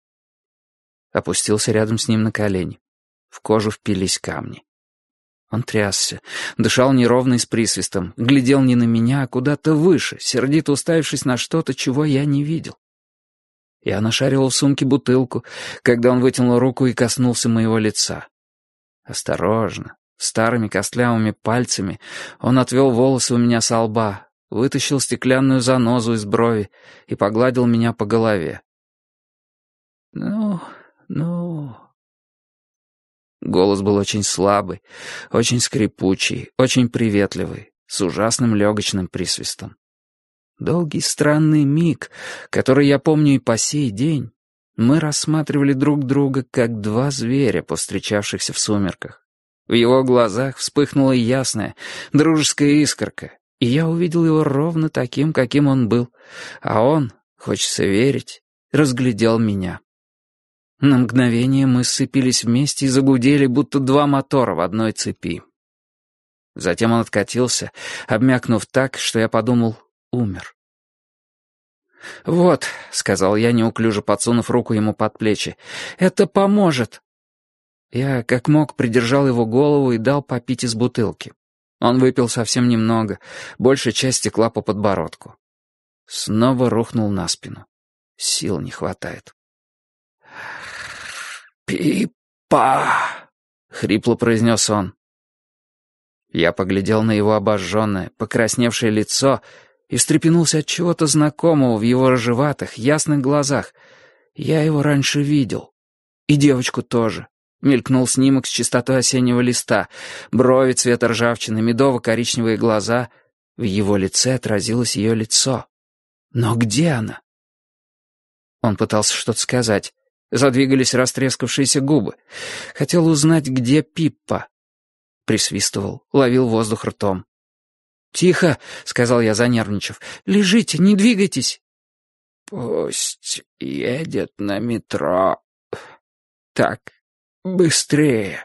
Опустился рядом с ним на колени. В кожу впились камни. Он трясся, дышал неровно и с присвистом, глядел не на меня, а куда-то выше, сердито уставившись на что-то, чего я не видел. Я нашаривал в сумке бутылку, когда он вытянул руку и коснулся моего лица. Осторожно, старыми костлявыми пальцами он отвел волосы у меня со лба, вытащил стеклянную занозу из брови и погладил меня по голове. «Ну...» Голос был очень слабый, очень скрипучий, очень приветливый, с ужасным легочным присвистом. Долгий странный миг, который я помню и по сей день, мы рассматривали друг друга как два зверя, повстречавшихся в сумерках. В его глазах вспыхнула ясная, дружеская искорка, и я увидел его ровно таким, каким он был, а он, хочется верить, разглядел меня. На мгновение мы сцепились вместе и загудели, будто два мотора в одной цепи. Затем он откатился, обмякнув так, что я подумал, умер. «Вот», — сказал я, неуклюже подсунув руку ему под плечи, — «это поможет». Я, как мог, придержал его голову и дал попить из бутылки. Он выпил совсем немного, большая часть текла по подбородку. Снова рухнул на спину. Сил не хватает. «Пипа!» — хрипло произнес он. Я поглядел на его обожженное, покрасневшее лицо и встрепенулся от чего-то знакомого в его рыжеватых, ясных глазах. Я его раньше видел. И девочку тоже. Мелькнул снимок с чистотой осеннего листа, брови цвета ржавчины, медово-коричневые глаза, В его лице отразилось ее лицо. Но где она? Он пытался что-то сказать. Задвигались растрескавшиеся губы. Хотел узнать, где Пиппа. Присвистывал, ловил воздух ртом. «Тихо», — сказал я, занервничав. «Лежите, не двигайтесь». «Пусть едет на метро. Так быстрее.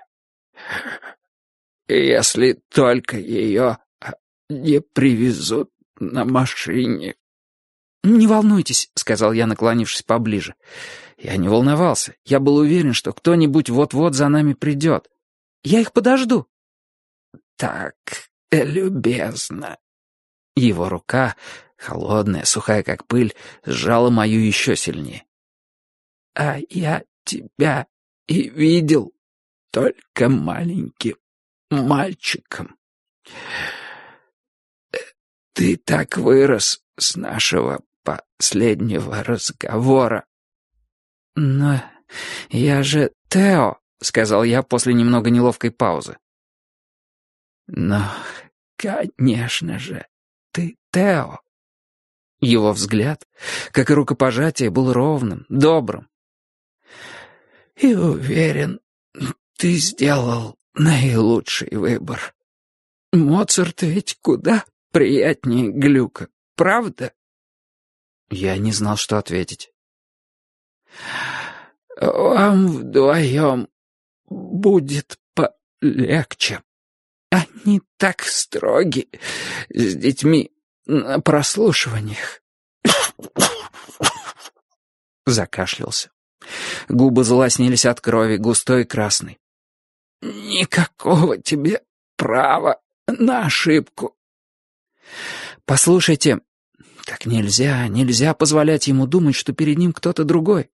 Если только ее не привезут на машине». «Не волнуйтесь», — сказал я, наклонившись поближе. Я не волновался. Я был уверен, что кто-нибудь вот-вот за нами придет. «Я их подожду». «Так любезно». Его рука, холодная, сухая как пыль, сжала мою еще сильнее. «А я тебя и видел только маленьким мальчиком. Ты так вырос с нашего последнего разговора». «Но я же Тео», — сказал я после немного неловкой паузы. «Но, конечно же, ты Тео». Его взгляд, как и рукопожатие, был ровным, добрым. «И уверен, ты сделал наилучший выбор. Моцарт ведь куда приятнее Глюка, правда?» Я не знал, что ответить. «Вам вдвоем будет полегче. Они так строги с детьми на прослушиваниях». Закашлялся. Губы залоснились от крови, густой и красной. «Никакого тебе права на ошибку». «Послушайте, так нельзя позволять ему думать, что перед ним кто-то другой».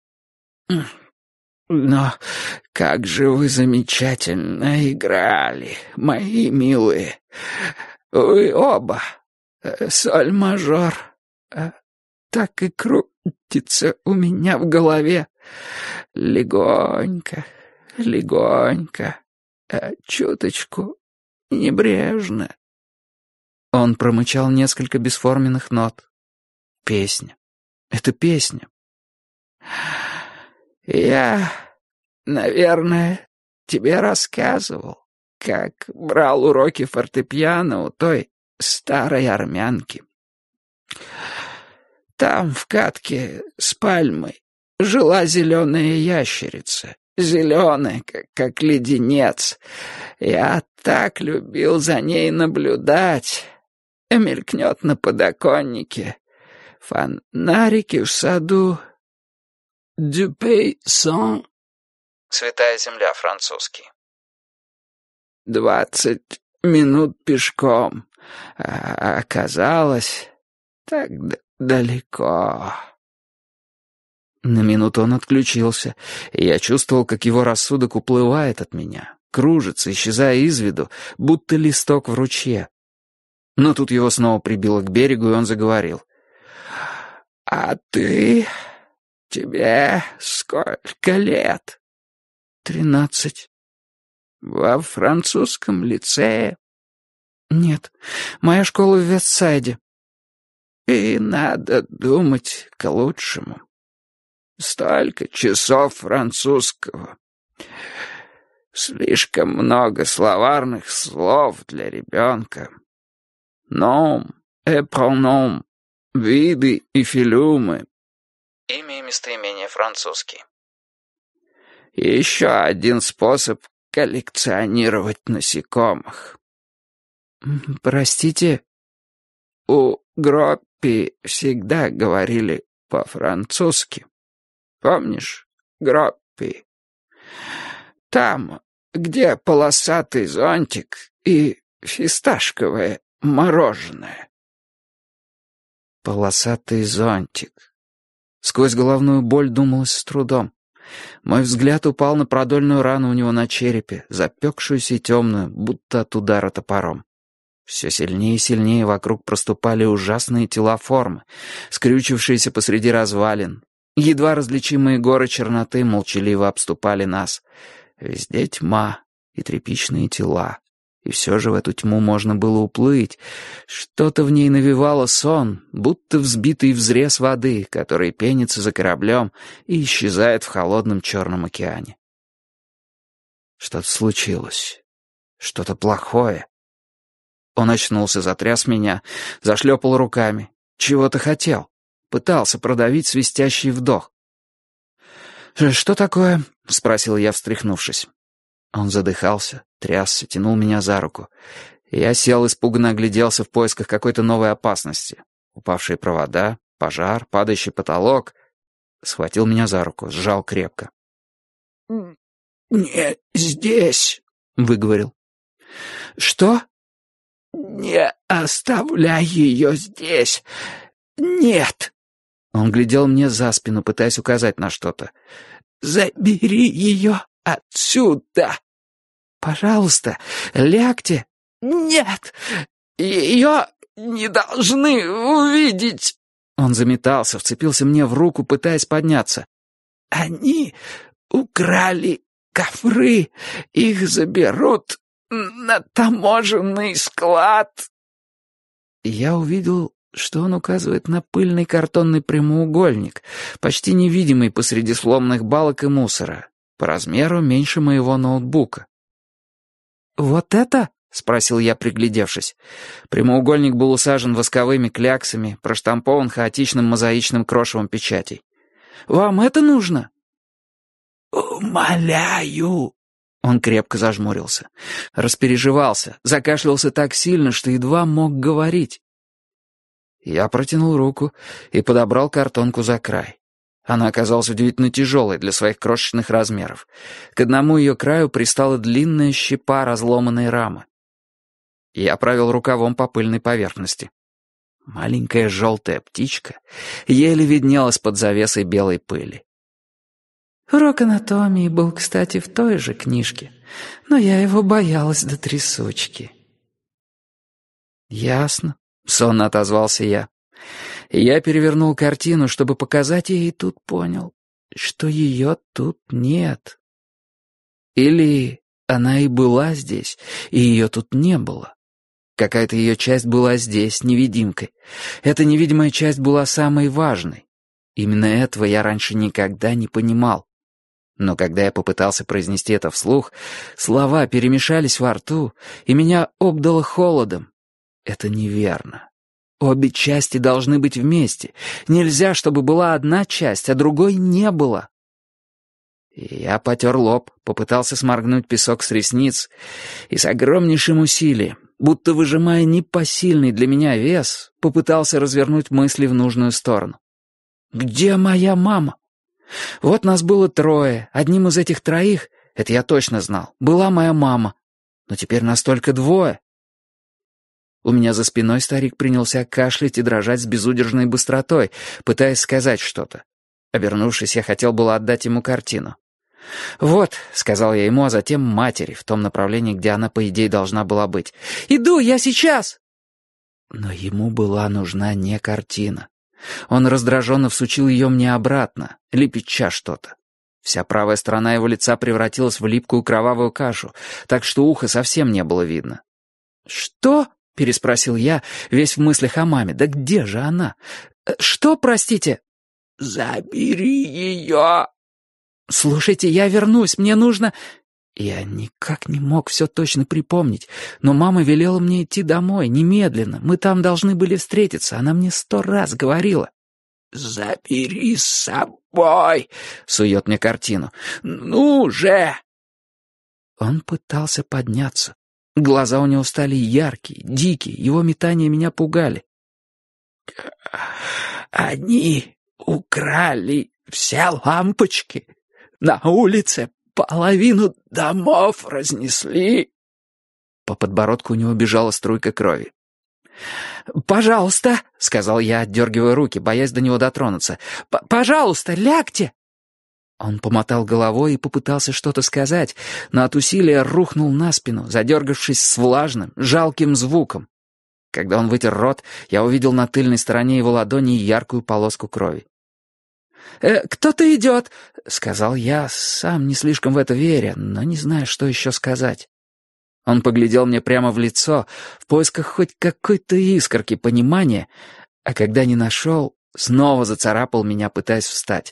«Но как же вы замечательно играли, мои милые. Вы оба. Соль-мажор. Так и крутится у меня в голове. Легонько, легонько, чуточку небрежно». Он промычал несколько бесформенных нот. Песня. Это песня. «Я, наверное, тебе рассказывал, как брал уроки фортепиано у той старой армянки. Там, в катке с пальмой, жила зеленая ящерица, зеленая, как леденец. Я так любил за ней наблюдать. Мелькнет на подоконнике. Фонарики в саду. «Du Сан». «Святая земля», французский. 20 минут пешком. А оказалось, так далеко». На минуту он отключился, и я чувствовал, как его рассудок уплывает от меня, кружится, исчезая из виду, будто листок в ручье. Но тут его снова прибило к берегу, и он заговорил. «А ты... тебе сколько лет?» 13. «Во французском лицее?» «Нет, моя школа в Вестсайде». «И надо думать к лучшему. Столько часов французского. Слишком много словарных слов для ребенка. Ном, эпроном, виды и филюмы». Имя и местоимение французский. «Еще один способ коллекционировать насекомых». «Простите?» «У Гроппи всегда говорили по-французски. Помнишь, Гроппи? Там, где полосатый зонтик и фисташковое мороженое». Полосатый зонтик. Сквозь головную боль думалось с трудом. Мой взгляд упал на продольную рану у него на черепе, запекшуюся и темную, будто от удара топором. Все сильнее и сильнее вокруг проступали ужасные тела формы, скрючившиеся посреди развалин. Едва различимые горы черноты молчаливо обступали нас. Везде тьма и тряпичные тела, И все же в эту тьму можно было уплыть. Что-то в ней навевало сон, будто взбитый взрез воды, который пенится за кораблем и исчезает в холодном Черном океане. Что-то случилось. Что-то плохое. Он очнулся, затряс меня, зашлепал руками. Чего-то хотел. Пытался продавить свистящий вдох. «Что такое?» — спросил я, встряхнувшись. Он задыхался, трясся, тянул меня за руку. Я сел, испуганно огляделся в поисках какой-то новой опасности. Упавшие провода, пожар, падающий потолок. Схватил меня за руку, сжал крепко. «Не здесь», — выговорил. «Что?» «Не оставляй ее здесь. Нет». Он глядел мне за спину, пытаясь указать на что-то. «Забери ее отсюда». «Пожалуйста, лягте». «Нет, ее не должны увидеть». Он заметался, вцепился мне в руку, пытаясь подняться. «Они украли ковры. Их заберут на таможенный склад». Я увидел, что он указывает на пыльный картонный прямоугольник, почти невидимый посреди сломанных балок и мусора, по размеру меньше моего ноутбука. «Вот это?» — спросил я, приглядевшись. Прямоугольник был усажен восковыми кляксами, проштампован хаотичным мозаичным крошевом печатей. «Вам это нужно?» «Умоляю!» Он крепко зажмурился. Распереживался, закашлялся так сильно, что едва мог говорить. Я протянул руку и подобрал картонку за край. Она оказалась удивительно тяжелой для своих крошечных размеров. К одному ее краю пристала длинная щепа разломанной рамы. Я провел рукавом по пыльной поверхности. Маленькая желтая птичка еле виднелась под завесой белой пыли. Урок анатомии был, кстати, в той же книжке, но я его боялась до трясучки. «Ясно», — сонно отозвался я. Я перевернул картину, чтобы показать ей, и тут понял, что ее тут нет. Или она и была здесь, и ее тут не было. Какая-то ее часть была здесь, невидимкой. Эта невидимая часть была самой важной. Именно этого я раньше никогда не понимал. Но когда я попытался произнести это вслух, слова перемешались во рту, и меня обдало холодом. Это неверно. Обе части должны быть вместе. Нельзя, чтобы была одна часть, а другой не было. Я потер лоб, попытался сморгнуть песок с ресниц, и с огромнейшим усилием, будто выжимая непосильный для меня вес, попытался развернуть мысли в нужную сторону. «Где моя мама?» Вот нас было трое. Одним из этих троих, это я точно знал, была моя мама. Но теперь нас только двое. У меня за спиной старик принялся кашлять и дрожать с безудержной быстротой, пытаясь сказать что-то. Обернувшись, я хотел было отдать ему картину. «Вот», — сказал я ему, а затем матери, в том направлении, где она, по идее, должна была быть. «Иду, я сейчас!» Но ему была нужна не картина. Он раздраженно всучил ее мне обратно, лепеча что-то. Вся правая сторона его лица превратилась в липкую кровавую кашу, так что уха совсем не было видно. «Что?» — переспросил я, весь в мыслях о маме. «Да где же она? Что, простите?» «Забери ее!» «Слушайте, я вернусь, мне нужно...» Я никак не мог все точно припомнить, но мама велела мне идти домой, немедленно. Мы там должны были встретиться, она мне 100 раз говорила. «Забери с собой!» — сует мне картину. «Ну же!» Он пытался подняться. Глаза у него стали яркие, дикие, его метания меня пугали. «Они украли все лампочки. На улице половину домов разнесли». По подбородку у него бежала струйка крови. «Пожалуйста», — сказал я, отдергивая руки, боясь до него дотронуться. «Пожалуйста, лягте». Он помотал головой и попытался что-то сказать, но от усилия рухнул на спину, задергавшись с влажным, жалким звуком. Когда он вытер рот, я увидел на тыльной стороне его ладони яркую полоску крови. «Кто-то идет», — сказал я, сам не слишком в это веря, но не зная, что еще сказать. Он поглядел мне прямо в лицо, в поисках хоть какой-то искорки понимания, а когда не нашел, снова зацарапал меня, пытаясь встать.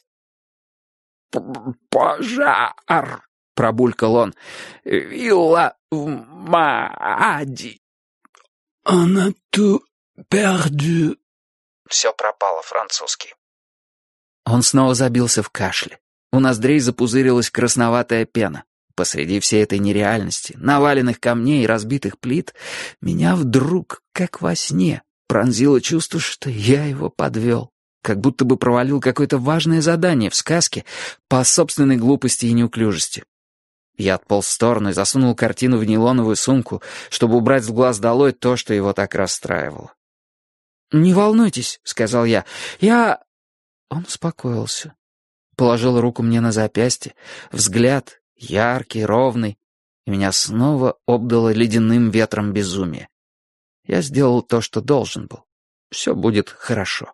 «Пожар!» — пробулькал он. «Вилла в Маади». «On a tout perdu». Все пропало, французский. Он снова забился в кашле. У ноздрей запузырилась красноватая пена. Посреди всей этой нереальности, наваленных камней и разбитых плит, меня вдруг, как во сне, пронзило чувство, что я его подвел. Как будто бы провалил какое-то важное задание в сказке по собственной глупости и неуклюжести. Я отполз в сторону и засунул картину в нейлоновую сумку, чтобы убрать с глаз долой то, что его так расстраивало. «Не волнуйтесь», — сказал я. Он успокоился. Положил руку мне на запястье, взгляд яркий, ровный, и меня снова обдало ледяным ветром безумия. Я сделал то, что должен был. Все будет хорошо.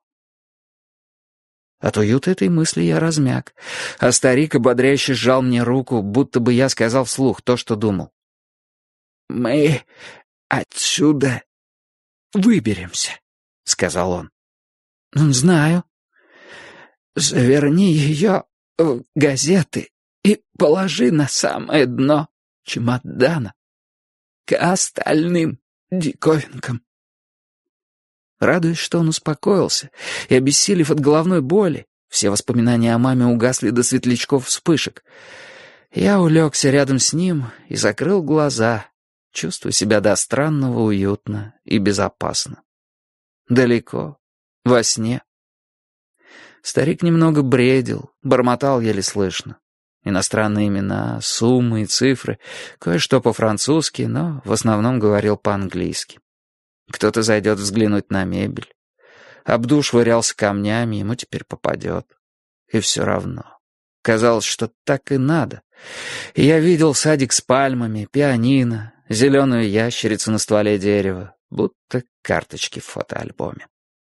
От уюта этой мысли я размяк, а старик ободряюще сжал мне руку, будто бы я сказал вслух то, что думал. «Мы отсюда выберемся», — сказал он. «Знаю». «Заверни ее в газеты и положи на самое дно чемодана к остальным диковинкам». Радуясь, что он успокоился, и обессилев от головной боли, все воспоминания о маме угасли до светлячков вспышек, я улегся рядом с ним и закрыл глаза, чувствуя себя до странного уютно и безопасно. Далеко, во сне. Старик немного бредил, бормотал еле слышно. Иностранные имена, суммы и цифры, кое-что по-французски, но в основном говорил по-английски. Кто-то зайдет взглянуть на мебель. Абду швырялся камнями, ему теперь попадет. И все равно. Казалось, что так и надо. И я видел садик с пальмами, пианино, зеленую ящерицу на стволе дерева, будто карточки в фотоальбоме.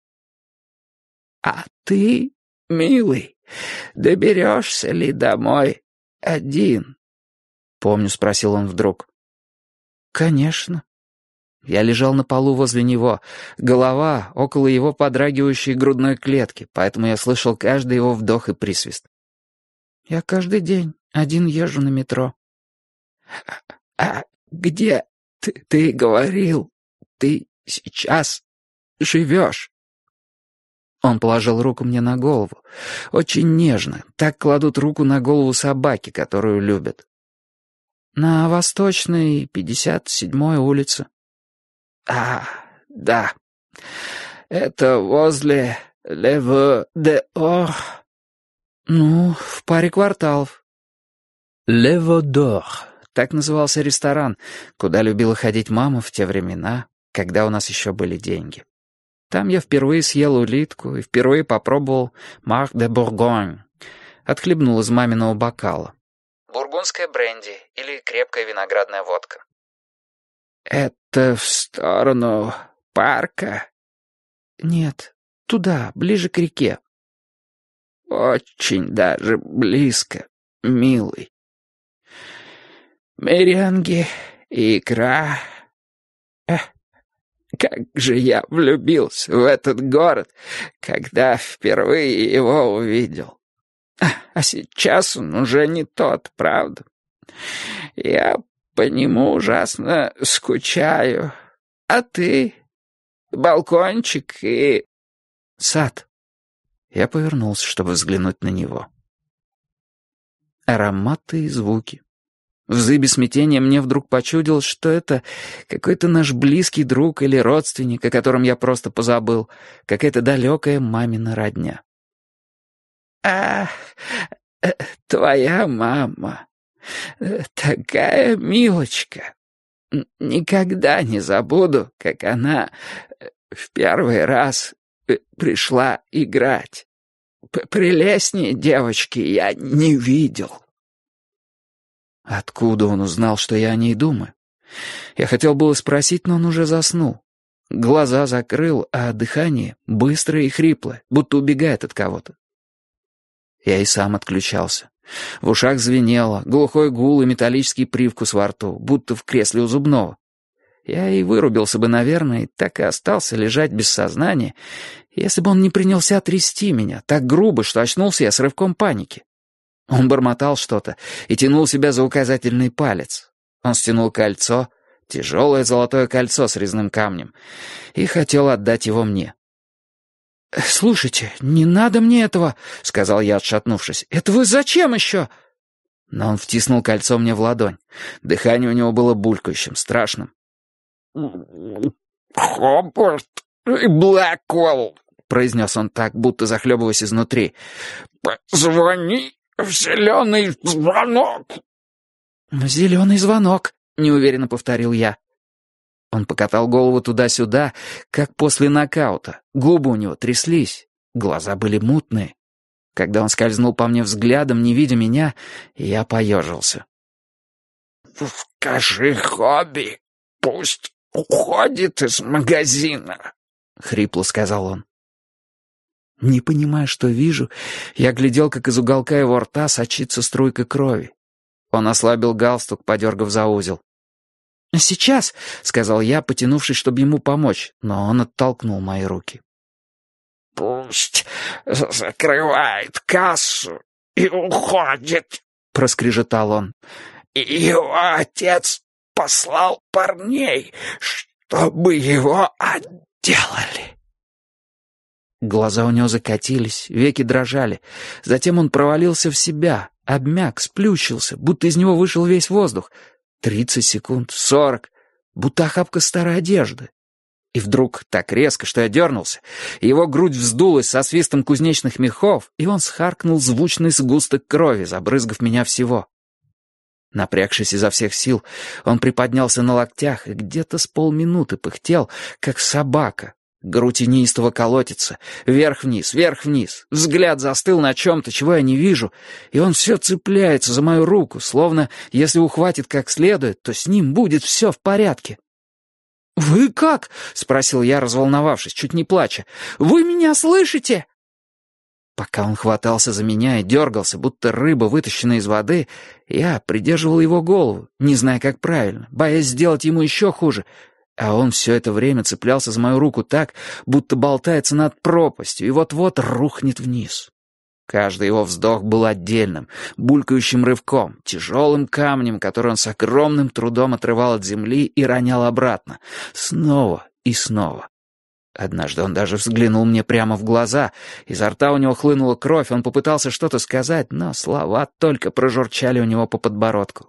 «А ты, милый, доберешься ли домой один?» — помню, спросил он вдруг. «Конечно». Я лежал на полу возле него, голова около его подрагивающей грудной клетки, поэтому я слышал каждый его вдох и присвист. «Я каждый день один езжу на метро». «А где ты говорил, ты сейчас живешь?» Он положил руку мне на голову. Очень нежно. Так кладут руку на голову собаки, которую любят. «На Восточной, 57-й улице». Да. Это возле Лево-де-Ор?» «Ну, в паре кварталов». «Лево-д'Ор». Так назывался ресторан, куда любила ходить мама в те времена, когда у нас еще были деньги. Там я впервые съел улитку и впервые попробовал «Марк де Бургонь». Отхлебнул из маминого бокала. Бургундская бренди или крепкая виноградная водка. «Это в сторону парка?» «Нет, туда, ближе к реке». «Очень даже близко, милый. Меренги и икра. Как же я влюбился в этот город, когда впервые его увидел. А сейчас он уже не тот, правда? Я по нему ужасно скучаю. А ты? Балкончик и...» «Сад». Я повернулся, чтобы взглянуть на него. Ароматы и звуки. В зыбе смятения мне вдруг почудилось, что это какой-то наш близкий друг или родственник, о котором я просто позабыл, какая-то далекая мамина родня. «Ах, твоя мама, такая милочка. Никогда не забуду, как она в первый раз пришла играть. Прелестнее девочки я не видел». Откуда он узнал, что я о ней думаю? Я хотел было спросить, но он уже заснул. Глаза закрыл, а дыхание быстрое и хриплое, будто убегает от кого-то. Я и сам отключался. В ушах звенело, глухой гул и металлический привкус во рту, будто в кресле у зубного. Я и вырубился бы, наверное, и так и остался лежать без сознания, если бы он не принялся трясти меня так грубо, что очнулся я с рывком паники. Он бормотал что-то и тянул себя за указательный палец. Он стянул кольцо, тяжелое золотое кольцо с резным камнем, и хотел отдать его мне. «Слушайте, не надо мне этого», — сказал я, отшатнувшись. «Это вы зачем еще?» Но он втиснул кольцо мне в ладонь. Дыхание у него было булькающим, страшным. «Хобарт и Блэквелл», — произнес он так, будто захлебываясь изнутри. «Позвони в зеленый звонок». «Зеленый звонок», — неуверенно повторил я. Он покатал голову туда-сюда, как после нокаута. Губы у него тряслись, глаза были мутные. Когда он скользнул по мне взглядом, не видя меня, я поежился. «Скажи Хобби, пусть уходит из магазина», — хрипло сказал он. Не понимая, что вижу, я глядел, как из уголка его рта сочится струйка крови. Он ослабил галстук, подергав за узел. «Сейчас», — сказал я, потянувшись, чтобы ему помочь, но он оттолкнул мои руки. «Пусть закрывает кассу и уходит», — проскрежетал он. «Его отец послал парней, чтобы его отделали». Глаза у него закатились, веки дрожали. Затем он провалился в себя, обмяк, сплющился, будто из него вышел весь воздух. 30 секунд, 40, будто охапка старой одежды. И вдруг так резко, что я дернулся, его грудь вздулась со свистом кузнечных мехов, и он схаркнул звучный сгусток крови, забрызгав меня всего. Напрягшись изо всех сил, он приподнялся на локтях и где-то с полминуты пыхтел, как собака. Грудь неистово колотится, вверх-вниз, взгляд застыл на чем-то, чего я не вижу, и он все цепляется за мою руку, словно, если ухватит как следует, то с ним будет все в порядке. «Вы как?» — спросил я, разволновавшись, чуть не плача. «Вы меня слышите?» Пока он хватался за меня и дергался, будто рыба, вытащенная из воды, я придерживал его голову, не зная, как правильно, боясь сделать ему еще хуже, а он все это время цеплялся за мою руку так, будто болтается над пропастью и вот-вот рухнет вниз. Каждый его вздох был отдельным, булькающим рывком, тяжелым камнем, который он с огромным трудом отрывал от земли и ронял обратно, снова и снова. Однажды он даже взглянул мне прямо в глаза, изо рта у него хлынула кровь, он попытался что-то сказать, но слова только прожурчали у него по подбородку.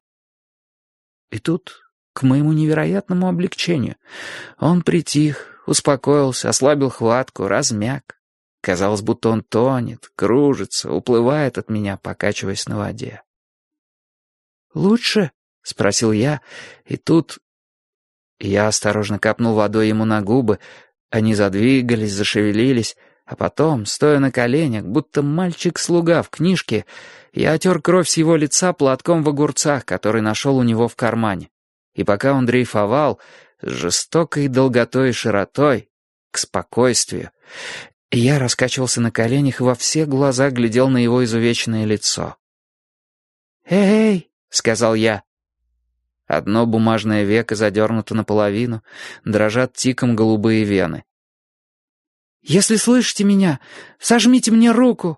И тут, к моему невероятному облегчению, он притих, успокоился, ослабил хватку, размяк. Казалось, будто он тонет, кружится, уплывает от меня, покачиваясь на воде. «Лучше?» — спросил я, и тут... Я осторожно капнул водой ему на губы, они задвигались, зашевелились, а потом, стоя на коленях, будто мальчик-слуга в книжке, я отер кровь с его лица платком в огурцах, который нашел у него в кармане. И пока он дрейфовал, с жестокой долготой и широтой, к спокойствию, я раскачивался на коленях и во все глаза глядел на его изувеченное лицо. «Эй!» — сказал я. Одно бумажное веко задернуто наполовину, дрожат тиком голубые вены. «Если слышите меня, сожмите мне руку!»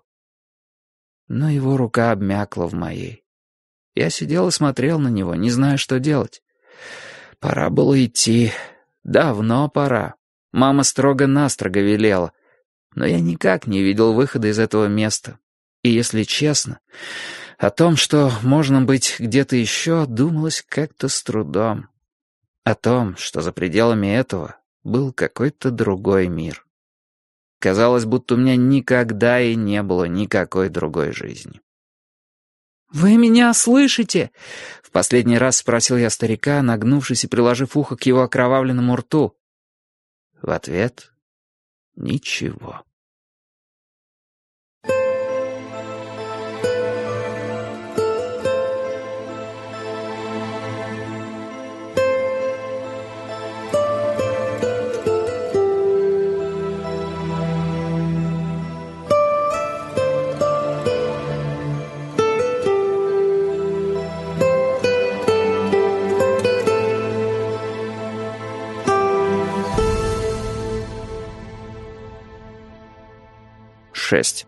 Но его рука обмякла в моей. Я сидел и смотрел на него, не зная, что делать. Пора было идти. Давно пора. Мама строго-настрого велела. Но я никак не видел выхода из этого места. И, если честно, о том, что можно быть где-то еще, думалось как-то с трудом. О том, что за пределами этого был какой-то другой мир. Казалось, будто у меня никогда и не было никакой другой жизни. «Вы меня слышите?» — в последний раз спросил я старика, нагнувшись и приложив ухо к его окровавленному рту. В ответ — ничего. 6.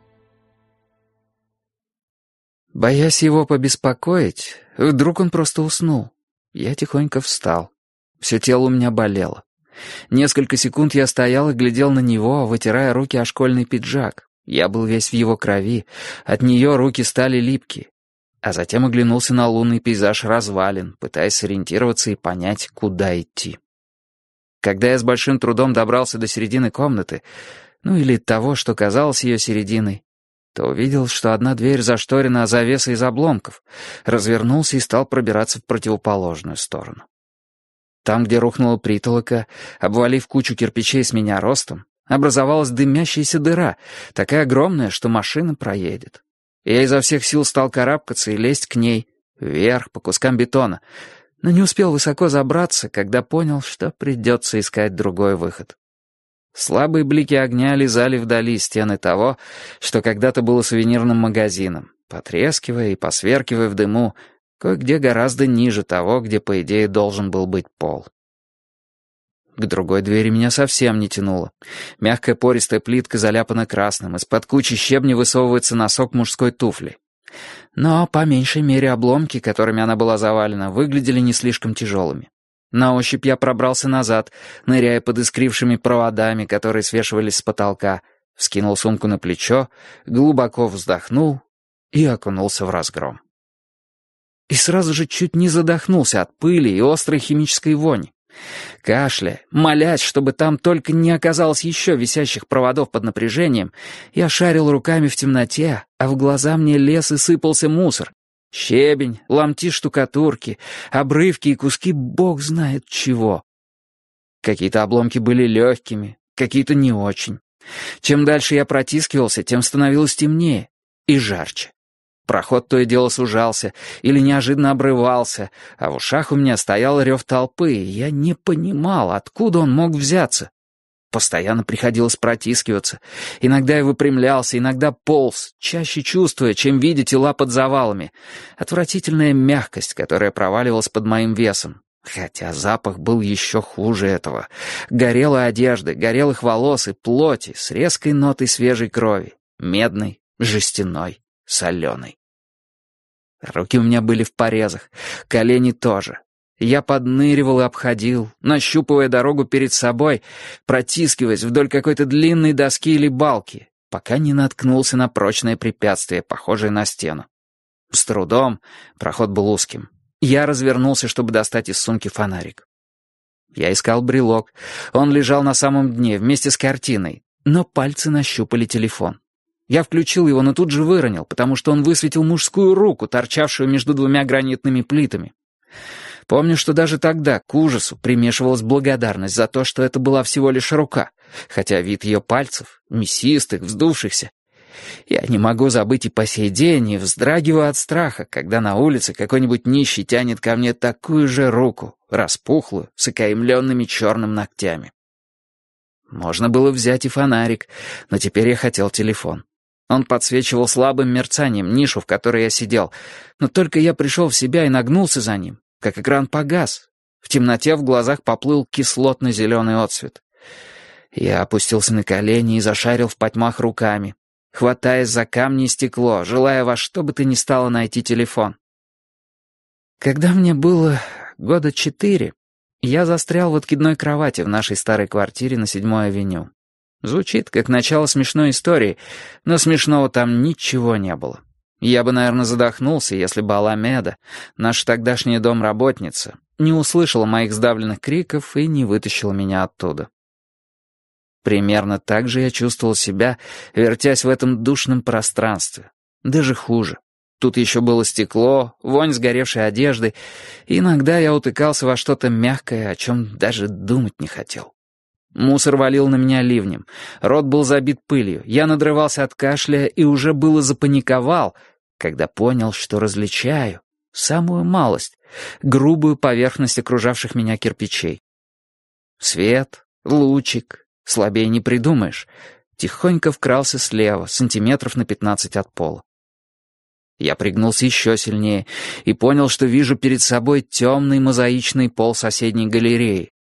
Боясь его побеспокоить, вдруг он просто уснул. Я тихонько встал. Все тело у меня болело. Несколько секунд я стоял и глядел на него, вытирая руки о школьный пиджак. Я был весь в его крови, от нее руки стали липкие. А затем оглянулся на лунный пейзаж развалин, пытаясь сориентироваться и понять, куда идти. Когда я с большим трудом добрался до середины комнаты, или того, что казалось ее серединой, то увидел, что одна дверь зашторена завесой из обломков, развернулся и стал пробираться в противоположную сторону. Там, где рухнула притолока, обвалив кучу кирпичей с меня ростом, образовалась дымящаяся дыра, такая огромная, что машина проедет. Я изо всех сил стал карабкаться и лезть к ней, вверх, по кускам бетона, но не успел высоко забраться, когда понял, что придется искать другой выход. Слабые блики огня лизали вдали стены того, что когда-то было сувенирным магазином, потрескивая и посверкивая в дыму, кое-где гораздо ниже того, где, по идее, должен был быть пол. К другой двери меня совсем не тянуло. Мягкая пористая плитка заляпана красным, из-под кучи щебня высовывается носок мужской туфли. Но, по меньшей мере, обломки, которыми она была завалена, выглядели не слишком тяжелыми. На ощупь я пробрался назад, ныряя под искрившими проводами, которые свешивались с потолка, вскинул сумку на плечо, глубоко вздохнул и окунулся в разгром. И сразу же чуть не задохнулся от пыли и острой химической вони. Кашляя, молясь, чтобы там только не оказалось еще висящих проводов под напряжением, я шарил руками в темноте, а в глаза мне лез и сыпался мусор. Щебень, ломти штукатурки, обрывки и куски бог знает чего. Какие-то обломки были легкими, какие-то не очень. Чем дальше я протискивался, тем становилось темнее и жарче. Проход то и дело сужался или неожиданно обрывался, а в ушах у меня стоял рев толпы, и я не понимал, откуда он мог взяться. Постоянно приходилось протискиваться. Иногда я выпрямлялся, иногда полз, чаще чувствуя, чем видя тела под завалами. Отвратительная мягкость, которая проваливалась под моим весом. Хотя запах был еще хуже этого. Горелой одежды, горелых волос и плоти с резкой нотой свежей крови. Медной, жестяной, соленой. Руки у меня были в порезах, колени тоже. Я подныривал и обходил, нащупывая дорогу перед собой, протискиваясь вдоль какой-то длинной доски или балки, пока не наткнулся на прочное препятствие, похожее на стену. С трудом, проход был узким. Я развернулся, чтобы достать из сумки фонарик. Я искал брелок. Он лежал на самом дне, вместе с картиной, но пальцы нащупали телефон. Я включил его, но тут же выронил, потому что он высветил мужскую руку, торчавшую между двумя гранитными плитами. Помню, что даже тогда к ужасу примешивалась благодарность за то, что это была всего лишь рука, хотя вид ее пальцев, мясистых, вздувшихся. Я не могу забыть и по сей день, и вздрагиваю от страха, когда на улице какой-нибудь нищий тянет ко мне такую же руку, распухлую, с окаймленными черным ногтями. Можно было взять и фонарик, но теперь я хотел телефон. Он подсвечивал слабым мерцанием нишу, в которой я сидел, но только я пришел в себя и нагнулся за ним, как экран погас. В темноте в глазах поплыл кислотно-зеленый отсвет. Я опустился на колени и зашарил в потьмах руками, хватаясь за камни и стекло, желая во что бы то ни стало найти телефон. Когда мне было 4 года, я застрял в откидной кровати в нашей старой квартире на 7-й авеню. Звучит, как начало смешной истории, но смешного там ничего не было. Я бы, наверное, задохнулся, если бы Аламеда, наша тогдашняя домработница, не услышала моих сдавленных криков и не вытащила меня оттуда. Примерно так же я чувствовал себя, вертясь в этом душном пространстве. Даже хуже. Тут еще было стекло, вонь сгоревшей одежды, и иногда я утыкался во что-то мягкое, о чем даже думать не хотел. Мусор валил на меня ливнем, рот был забит пылью, я надрывался от кашля и уже было запаниковал, когда понял, что различаю самую малость, грубую поверхность окружавших меня кирпичей. Свет, лучик, слабее не придумаешь, тихонько вкрался слева, сантиметров на 15 от пола. Я пригнулся еще сильнее и понял, что вижу перед собой темный мозаичный пол соседней галереи.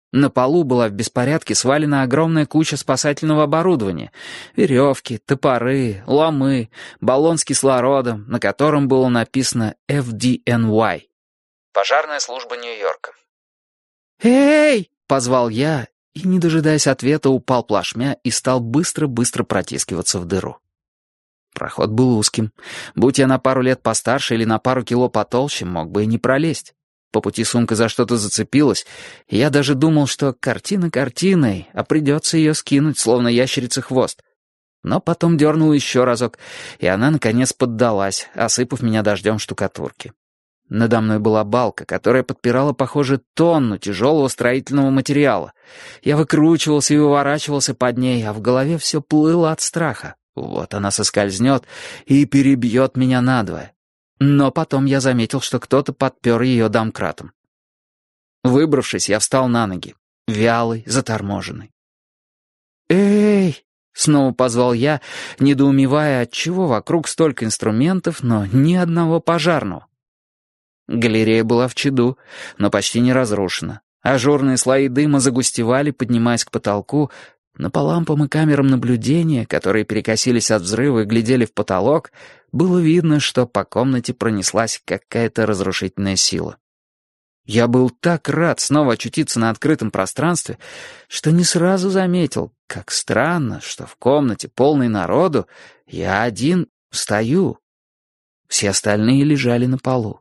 На полу была в беспорядке свалена огромная куча спасательного оборудования. Веревки, топоры, ломы, баллон с кислородом, на котором было написано FDNY. Пожарная служба Нью-Йорка. «Эй!» — позвал я, и, не дожидаясь ответа, упал плашмя и стал быстро-быстро протискиваться в дыру. Проход был узким. Будь я на пару лет постарше или на пару кило потолще, мог бы и не пролезть. По пути сумка за что-то зацепилась, и я даже думал, что картина картиной, а придется ее скинуть, словно ящерице хвост. Но потом дернул еще разок, и она, наконец, поддалась, осыпав меня дождем штукатурки. Надо мной была балка, которая подпирала, похоже, тонну тяжелого строительного материала. Я выкручивался и выворачивался под ней, а в голове все плыло от страха. Вот она соскользнет и перебьет меня надвое. Но потом я заметил, что кто-то подпер ее домкратом. Выбравшись, я встал на ноги, вялый, заторможенный. «Эй!» — снова позвал я, недоумевая, отчего вокруг столько инструментов, но ни одного пожарного. Галерея была в чаду, но почти не разрушена. Ажурные слои дыма загустевали, поднимаясь к потолку, но по лампам и камерам наблюдения, которые перекосились от взрыва и глядели в потолок, было видно, что по комнате пронеслась какая-то разрушительная сила. Я был так рад снова очутиться на открытом пространстве, что не сразу заметил, как странно, что в комнате, полной народу, я один стою. Все остальные лежали на полу.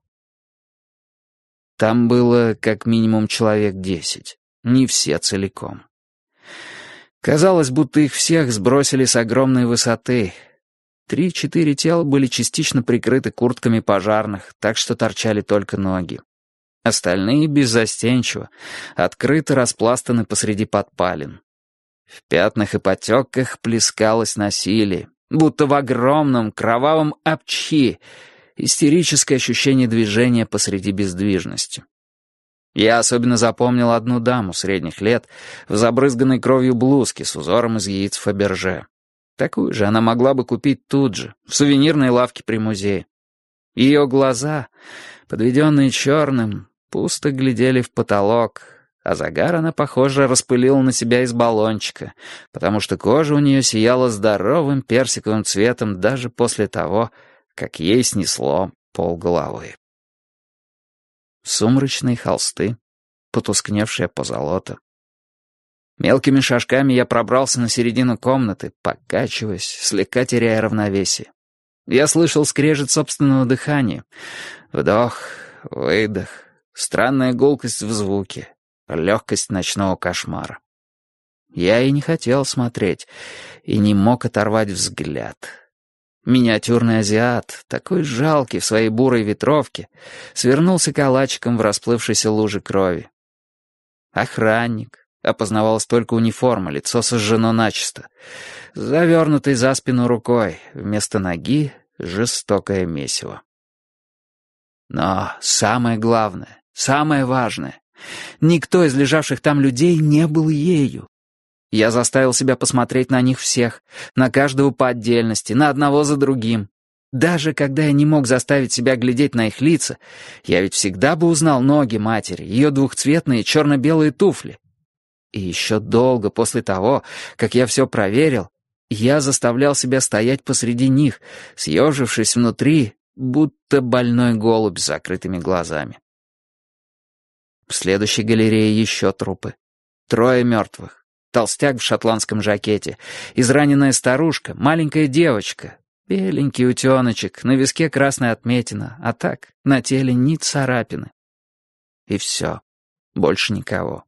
Там было как минимум человек 10, не все целиком. Казалось, будто их всех сбросили с огромной высоты. 3-4 тела были частично прикрыты куртками пожарных, так что торчали только ноги. Остальные беззастенчиво, открыто распластаны посреди подпалин. В пятнах и потеках плескалось насилие, будто в огромном кровавом апчхи, истерическое ощущение движения посреди бездвижности. Я особенно запомнил одну даму средних лет в забрызганной кровью блузке с узором из яиц Фаберже. Такую же она могла бы купить тут же, в сувенирной лавке при музее. Ее глаза, подведенные черным, пусто глядели в потолок, а загар она, похоже, распылила на себя из баллончика, потому что кожа у нее сияла здоровым персиковым цветом даже после того, как ей снесло полголовы. Сумрачные холсты, потускневшая позолота. Мелкими шажками я пробрался на середину комнаты, покачиваясь, слегка теряя равновесие. Я слышал скрежет собственного дыхания. Вдох, выдох, странная гулкость в звуке, легкость ночного кошмара. Я и не хотел смотреть, и не мог оторвать взгляд. Миниатюрный азиат, такой жалкий в своей бурой ветровке, свернулся калачиком в расплывшейся луже крови. Охранник, опознавалась только униформа, лицо сожжено начисто. Завернутый за спину рукой, вместо ноги — жестокое месиво. Но самое главное, самое важное — никто из лежавших там людей не был ею. Я заставил себя посмотреть на них всех, на каждого по отдельности, на одного за другим. Даже когда я не мог заставить себя глядеть на их лица, я ведь всегда бы узнал ноги матери, ее двухцветные черно-белые туфли. И еще долго после того, как я все проверил, я заставлял себя стоять посреди них, съежившись внутри, будто больной голубь с закрытыми глазами. В следующей галерее еще трупы. 3 мертвых. Толстяк в шотландском жакете, израненная старушка, маленькая девочка, беленький утеночек, на виске красная отметина, а так на теле ни царапины. И все, больше никого.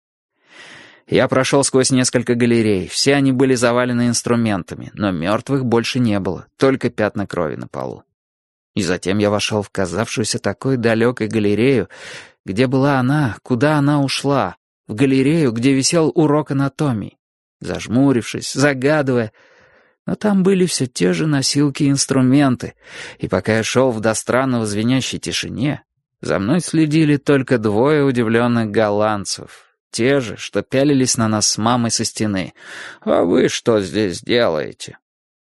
Я прошел сквозь несколько галерей, все они были завалены инструментами, но мертвых больше не было, только пятна крови на полу. И затем я вошел в казавшуюся такой далекой галерею, где была она, куда она ушла, в галерею, где висел урок анатомии, зажмурившись, загадывая. Но там были все те же носилки и инструменты, и пока я шел в до странного звенящей тишине, за мной следили только 2 удивленных голландцев, те же, что пялились на нас с мамой со стены. «А вы что здесь делаете?»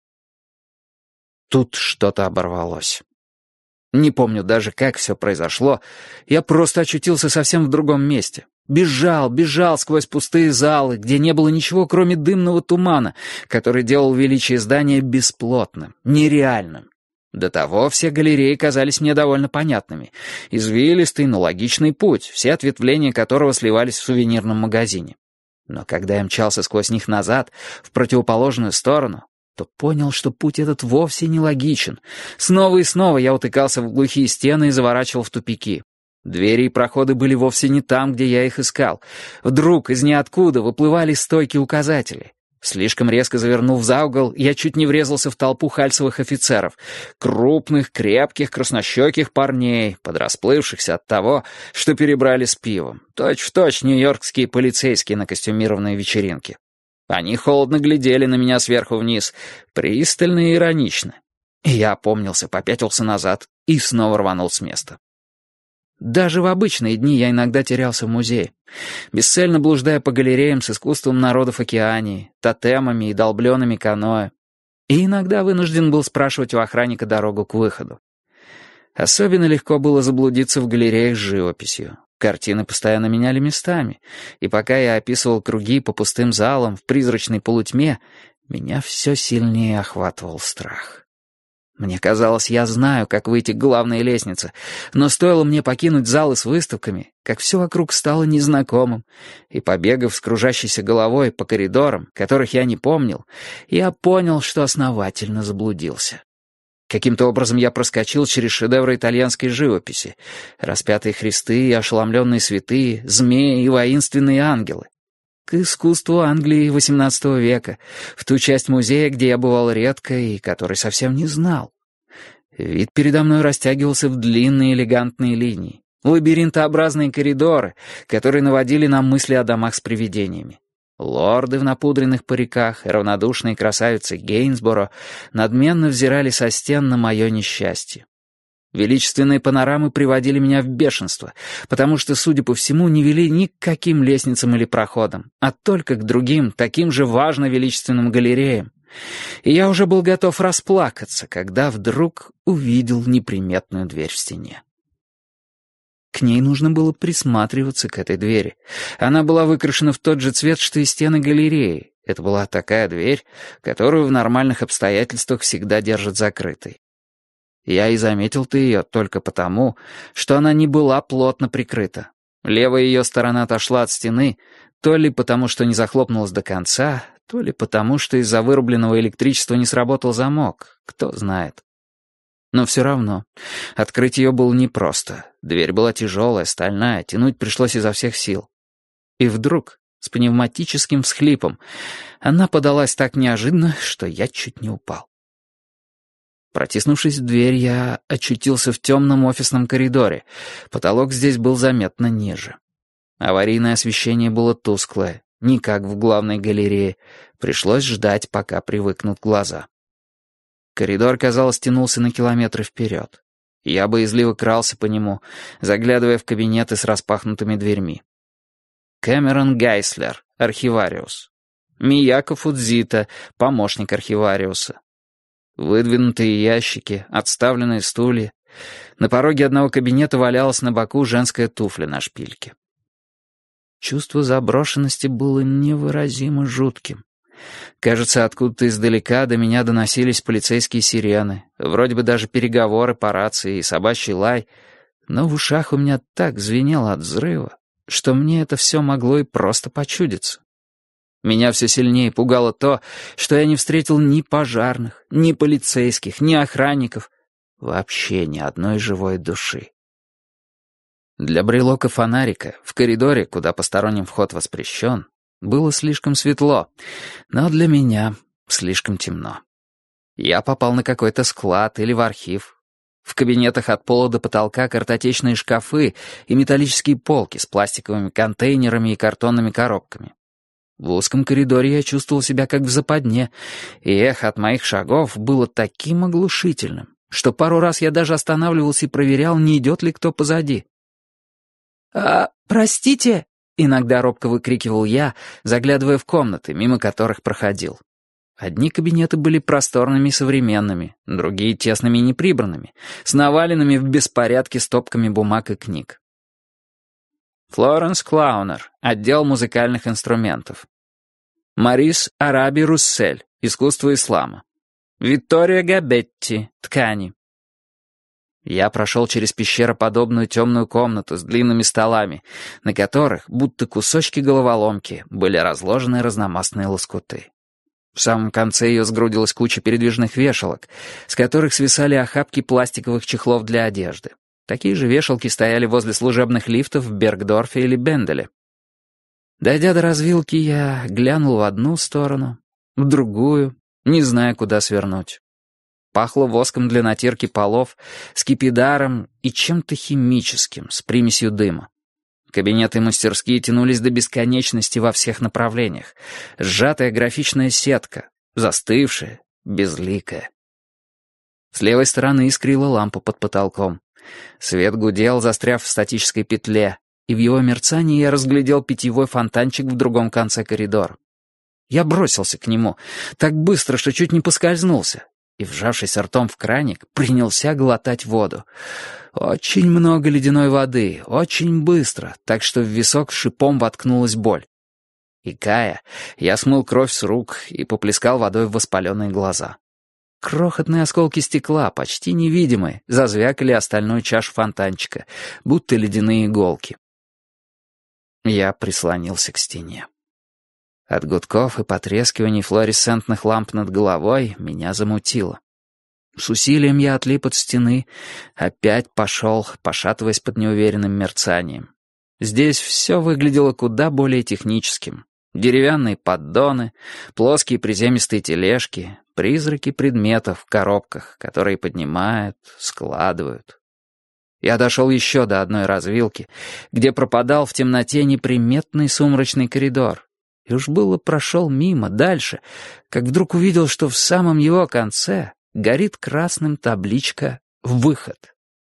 Тут что-то оборвалось. Не помню даже, как все произошло, я просто очутился совсем в другом месте. Бежал сквозь пустые залы, где не было ничего, кроме дымного тумана, который делал величие здания бесплотным, нереальным. До того все галереи казались мне довольно понятными. Извилистый, но логичный путь, все ответвления которого сливались в сувенирном магазине. Но когда я мчался сквозь них назад, в противоположную сторону, то понял, что путь этот вовсе не логичен. Снова и снова я утыкался в глухие стены и заворачивал в тупики. Двери и проходы были вовсе не там, где я их искал. Вдруг из ниоткуда выплывали стойки указателей. Слишком резко завернув за угол, я чуть не врезался в толпу хальсовых офицеров. Крупных, крепких, краснощеких парней, подрасплывшихся от того, что перебрали с пивом. Точь-в-точь нью-йоркские полицейские на костюмированной вечеринке. Они холодно глядели на меня сверху вниз, пристально и иронично. И я опомнился, попятился назад и снова рванул с места. Даже в обычные дни я иногда терялся в музее, бесцельно блуждая по галереям с искусством народов Океании, тотемами и долбленными каноэ. И иногда вынужден был спрашивать у охранника дорогу к выходу. Особенно легко было заблудиться в галереях с живописью. Картины постоянно меняли местами, и пока я описывал круги по пустым залам в призрачной полутьме, меня все сильнее охватывал страх. Мне казалось, я знаю, как выйти к главной лестнице, но стоило мне покинуть залы с выставками, как все вокруг стало незнакомым, и, побегав с кружащейся головой по коридорам, которых я не помнил, я понял, что основательно заблудился. Каким-то образом я проскочил через шедевры итальянской живописи, распятые Христы, ошеломленные святые, змеи и воинственные ангелы, к искусству Англии XVIII века, в ту часть музея, где я бывал редко и который совсем не знал. Вид передо мной растягивался в длинные элегантные линии, лабиринтообразные коридоры, которые наводили на мысли о домах с привидениями. Лорды в напудренных париках и равнодушные красавицы Гейнсборо надменно взирали со стен на мое несчастье. Величественные панорамы приводили меня в бешенство, потому что, судя по всему, не вели ни к каким лестницам или проходам, а только к другим, таким же важно величественным галереям. И я уже был готов расплакаться, когда вдруг увидел неприметную дверь в стене. К ней нужно было присматриваться, к этой двери. Она была выкрашена в тот же цвет, что и стены галереи. Это была такая дверь, которую в нормальных обстоятельствах всегда держат закрытой. Я и заметил-то ее только потому, что она не была плотно прикрыта. Левая ее сторона отошла от стены, то ли потому, что не захлопнулась до конца, то ли потому, что из-за вырубленного электричества не сработал замок, кто знает. Но все равно, открыть ее было непросто. Дверь была тяжелая, стальная, тянуть пришлось изо всех сил. И вдруг, с пневматическим всхлипом, она подалась так неожиданно, что я чуть не упал. Протиснувшись в дверь, я очутился в темном офисном коридоре. Потолок здесь был заметно ниже. Аварийное освещение было тусклое, не как в главной галерее. Пришлось ждать, пока привыкнут глаза. Коридор, казалось, тянулся на километры вперед. Я боязливо крался по нему, заглядывая в кабинеты с распахнутыми дверьми. Кэмерон Гайслер, архивариус. Мияко Фудзита, помощник архивариуса. Выдвинутые ящики, отставленные стулья. На пороге одного кабинета валялась на боку женская туфля на шпильке. Чувство заброшенности было невыразимо жутким. Кажется, откуда-то издалека до меня доносились полицейские сирены, вроде бы даже переговоры по рации и собачий лай, но в ушах у меня так звенело от взрыва, что мне это все могло и просто почудиться. Меня все сильнее пугало то, что я не встретил ни пожарных, ни полицейских, ни охранников, вообще ни одной живой души. Для брелока фонарика в коридоре, куда посторонним вход воспрещен, было слишком светло, но для меня слишком темно. Я попал на какой-то склад или в архив. В кабинетах от пола до потолка картотечные шкафы и металлические полки с пластиковыми контейнерами и картонными коробками. В узком коридоре я чувствовал себя как в западне, и эхо от моих шагов было таким оглушительным, что пару раз я даже останавливался и проверял, не идет ли кто позади. «Простите!» — иногда робко выкрикивал я, заглядывая в комнаты, мимо которых проходил. Одни кабинеты были просторными и современными, другие — тесными и неприбранными, с наваленными в беспорядке стопками бумаг и книг. Флоренс Клаунер, отдел музыкальных инструментов. Марис Араби Руссель, искусство ислама. Виттория Габетти, ткани. Я прошел через пещероподобную темную комнату с длинными столами, на которых, будто кусочки головоломки, были разложены разномастные лоскуты. В самом конце ее сгрудилась куча передвижных вешалок, с которых свисали охапки пластиковых чехлов для одежды. Такие же вешалки стояли возле служебных лифтов в Бергдорфе или Бенделе. Дойдя до развилки, я глянул в одну сторону, в другую, не зная, куда свернуть. Пахло воском для натирки полов, скипидаром и чем-то химическим, с примесью дыма. Кабинеты и мастерские тянулись до бесконечности во всех направлениях. Сжатая графичная сетка, застывшая, безликая. С левой стороны искрила лампа под потолком. Свет гудел, застряв в статической петле, и в его мерцании я разглядел питьевой фонтанчик в другом конце коридора. Я бросился к нему, так быстро, что чуть не поскользнулся, и, вжавшись ртом в краник, принялся глотать воду. Очень много ледяной воды, очень быстро, так что в висок шипом воткнулась боль. Икая, я смыл кровь с рук и поплескал водой в воспаленные глаза. Крохотные осколки стекла, почти невидимые, зазвякали остальную чашу фонтанчика, будто ледяные иголки. Я прислонился к стене. От гудков и потрескиваний флуоресцентных ламп над головой меня замутило. С усилием я отлип от стены, опять пошел, пошатываясь под неуверенным мерцанием. Здесь все выглядело куда более техническим. Деревянные поддоны, плоские приземистые тележки, призраки предметов в коробках, которые поднимают, складывают. Я дошел еще до одной развилки, где пропадал в темноте неприметный сумрачный коридор. И уж было прошел мимо, дальше, как вдруг увидел, что в самом его конце горит красным табличка «Выход».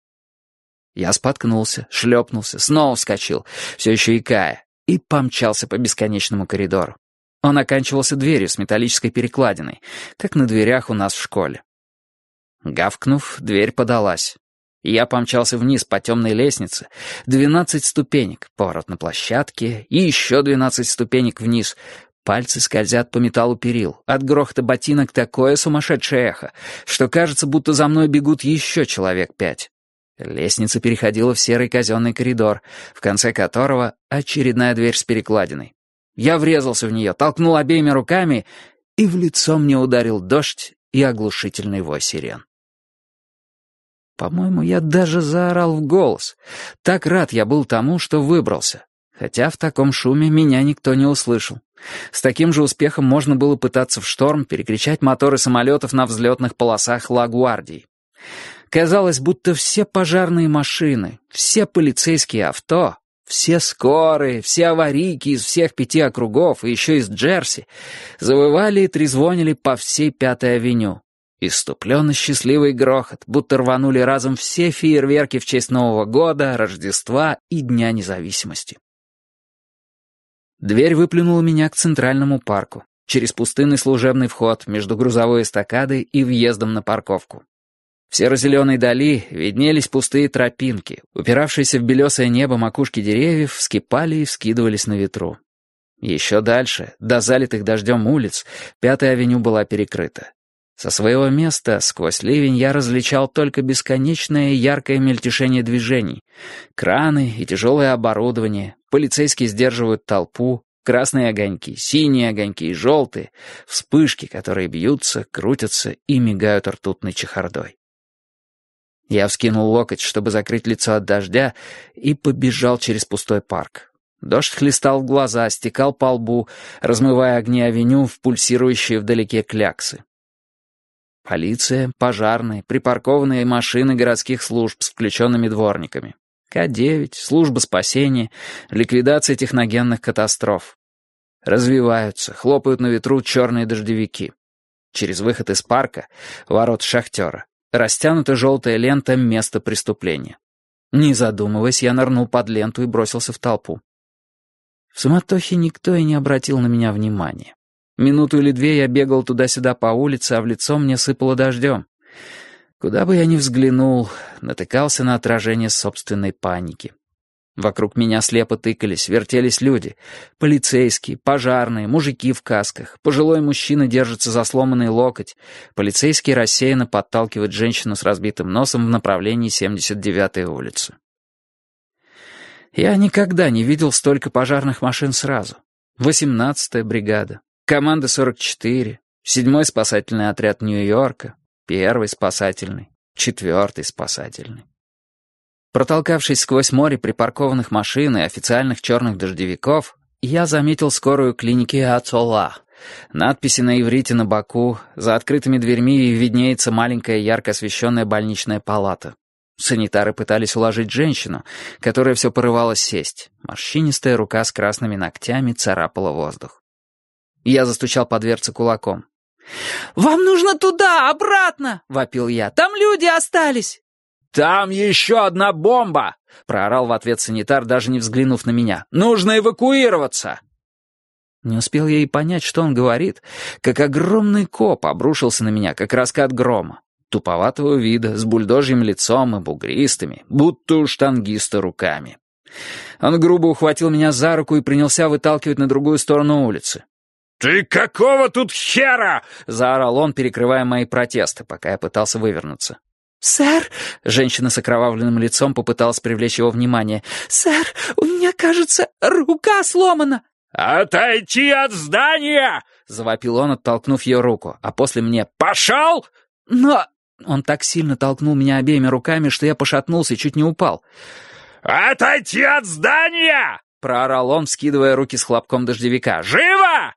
Я споткнулся, шлепнулся, снова вскочил, все еще икая, и помчался по бесконечному коридору. Он оканчивался дверью с металлической перекладиной, как на дверях у нас в школе. Гавкнув, дверь подалась. Я помчался вниз по темной лестнице, 12 ступенек, поворот на площадке, и еще 12 ступенек вниз. Пальцы скользят по металлу перил. От грохота ботинок такое сумасшедшее эхо, что кажется, будто за мной бегут еще человек 5. Лестница переходила в серый казенный коридор, в конце которого очередная дверь с перекладиной. Я врезался в нее, толкнул обеими руками, и в лицо мне ударил дождь и оглушительный вой сирен. По-моему, я даже заорал в голос. Так рад я был тому, что выбрался. Хотя в таком шуме меня никто не услышал. С таким же успехом можно было пытаться в шторм перекричать моторы самолетов на взлетных полосах Ла-Гвардии. Казалось, будто все пожарные машины, все полицейские авто, все скорые, все аварийки из всех 5 округов и еще из Джерси завывали и трезвонили по всей 5-й авеню. Исступленно счастливый грохот, будто рванули разом все фейерверки в честь Нового года, Рождества и Дня независимости. Дверь выплюнула меня к центральному парку, через пустынный служебный вход между грузовой эстакадой и въездом на парковку. В серо-зеленой дали виднелись пустые тропинки, упиравшиеся в белесое небо макушки деревьев вскипали и вскидывались на ветру. Еще дальше, до залитых дождем улиц, 5-я авеню была перекрыта. Со своего места, сквозь ливень, я различал только бесконечное яркое мельтешение движений. Краны и тяжелое оборудование, полицейские сдерживают толпу, красные огоньки, синие огоньки и желтые, вспышки, которые бьются, крутятся и мигают ртутной чехардой. Я вскинул локоть, чтобы закрыть лицо от дождя, и побежал через пустой парк. Дождь хлестал в глаза, стекал по лбу, размывая огни авеню в пульсирующие вдалеке кляксы. Полиция, пожарные, припаркованные машины городских служб с включенными дворниками. К-9, служба спасения, ликвидация техногенных катастроф. Развиваются, хлопают на ветру черные дождевики. Через выход из парка, ворот шахтера, растянута желтая лента места преступления. Не задумываясь, я нырнул под ленту и бросился в толпу. В суматохе никто и не обратил на меня внимания. Минуту или 2 я бегал туда-сюда по улице, а в лицо мне сыпало дождем. Куда бы я ни взглянул, натыкался на отражение собственной паники. Вокруг меня слепо тыкались, вертелись люди. Полицейские, пожарные, мужики в касках. Пожилой мужчина держится за сломанный локоть. Полицейский рассеянно подталкивает женщину с разбитым носом в направлении 79-й улицы. Я никогда не видел столько пожарных машин сразу. 18-я бригада, команда 44, 7-й спасательный отряд Нью-Йорка, 1-й спасательный, 4-й спасательный. Протолкавшись сквозь море припаркованных машин и официальных черных дождевиков, я заметил скорую клиники Ацолла. Надписи на иврите на боку, за открытыми дверьми виднеется маленькая ярко освещенная больничная палата. Санитары пытались уложить женщину, которая все порывалась сесть. Морщинистая рука с красными ногтями царапала воздух. Я застучал по дверце кулаком. «Вам нужно туда, обратно!» — вопил я. «Там люди остались!» «Там еще одна бомба!» — проорал в ответ санитар, даже не взглянув на меня. «Нужно эвакуироваться!» Не успел я и понять, что он говорит, как огромный коп обрушился на меня, как раскат грома. Туповатого вида, с бульдожьим лицом и бугристыми, будто у штангиста руками. Он грубо ухватил меня за руку и принялся выталкивать на другую сторону улицы. «Ты какого тут хера?» — заорал он, перекрывая мои протесты, пока я пытался вывернуться. «Сэр!» — женщина с окровавленным лицом попыталась привлечь его внимание. «Сэр, у меня, кажется, рука сломана!» «Отойти от здания!» — завопил он, оттолкнув ее руку, а после мне «Пошел!» «Но...» Он так сильно толкнул меня обеими руками, что я пошатнулся и чуть не упал. «Отойти от здания!» — проорал он, скидывая руки с хлопком дождевика. «Живо!»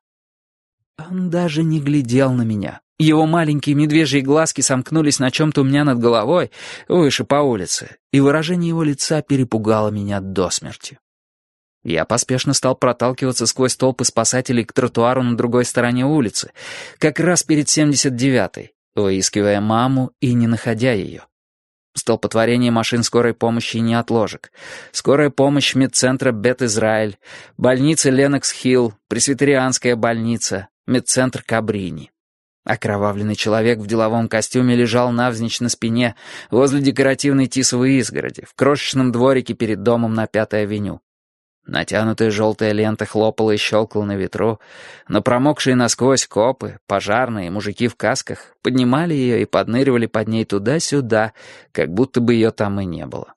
Он даже не глядел на меня. Его маленькие медвежьи глазки сомкнулись на чем-то у меня над головой, выше по улице, и выражение его лица перепугало меня до смерти. Я поспешно стал проталкиваться сквозь толпы спасателей к тротуару на другой стороне улицы, как раз перед 79-й, выискивая маму и не находя ее. Столпотворение машин скорой помощи и неотложек. Скорая помощь медцентра Бет-Израиль, больница Ленокс-Хилл, пресвитерианская больница, медцентр Кабрини. Окровавленный человек в деловом костюме лежал навзничь на спине возле декоративной тисовой изгороди в крошечном дворике перед домом на 5-й авеню. Натянутая желтая лента хлопала и щелкала на ветру, но промокшие насквозь копы, пожарные и мужики в касках поднимали ее и подныривали под ней туда-сюда, как будто бы ее там и не было.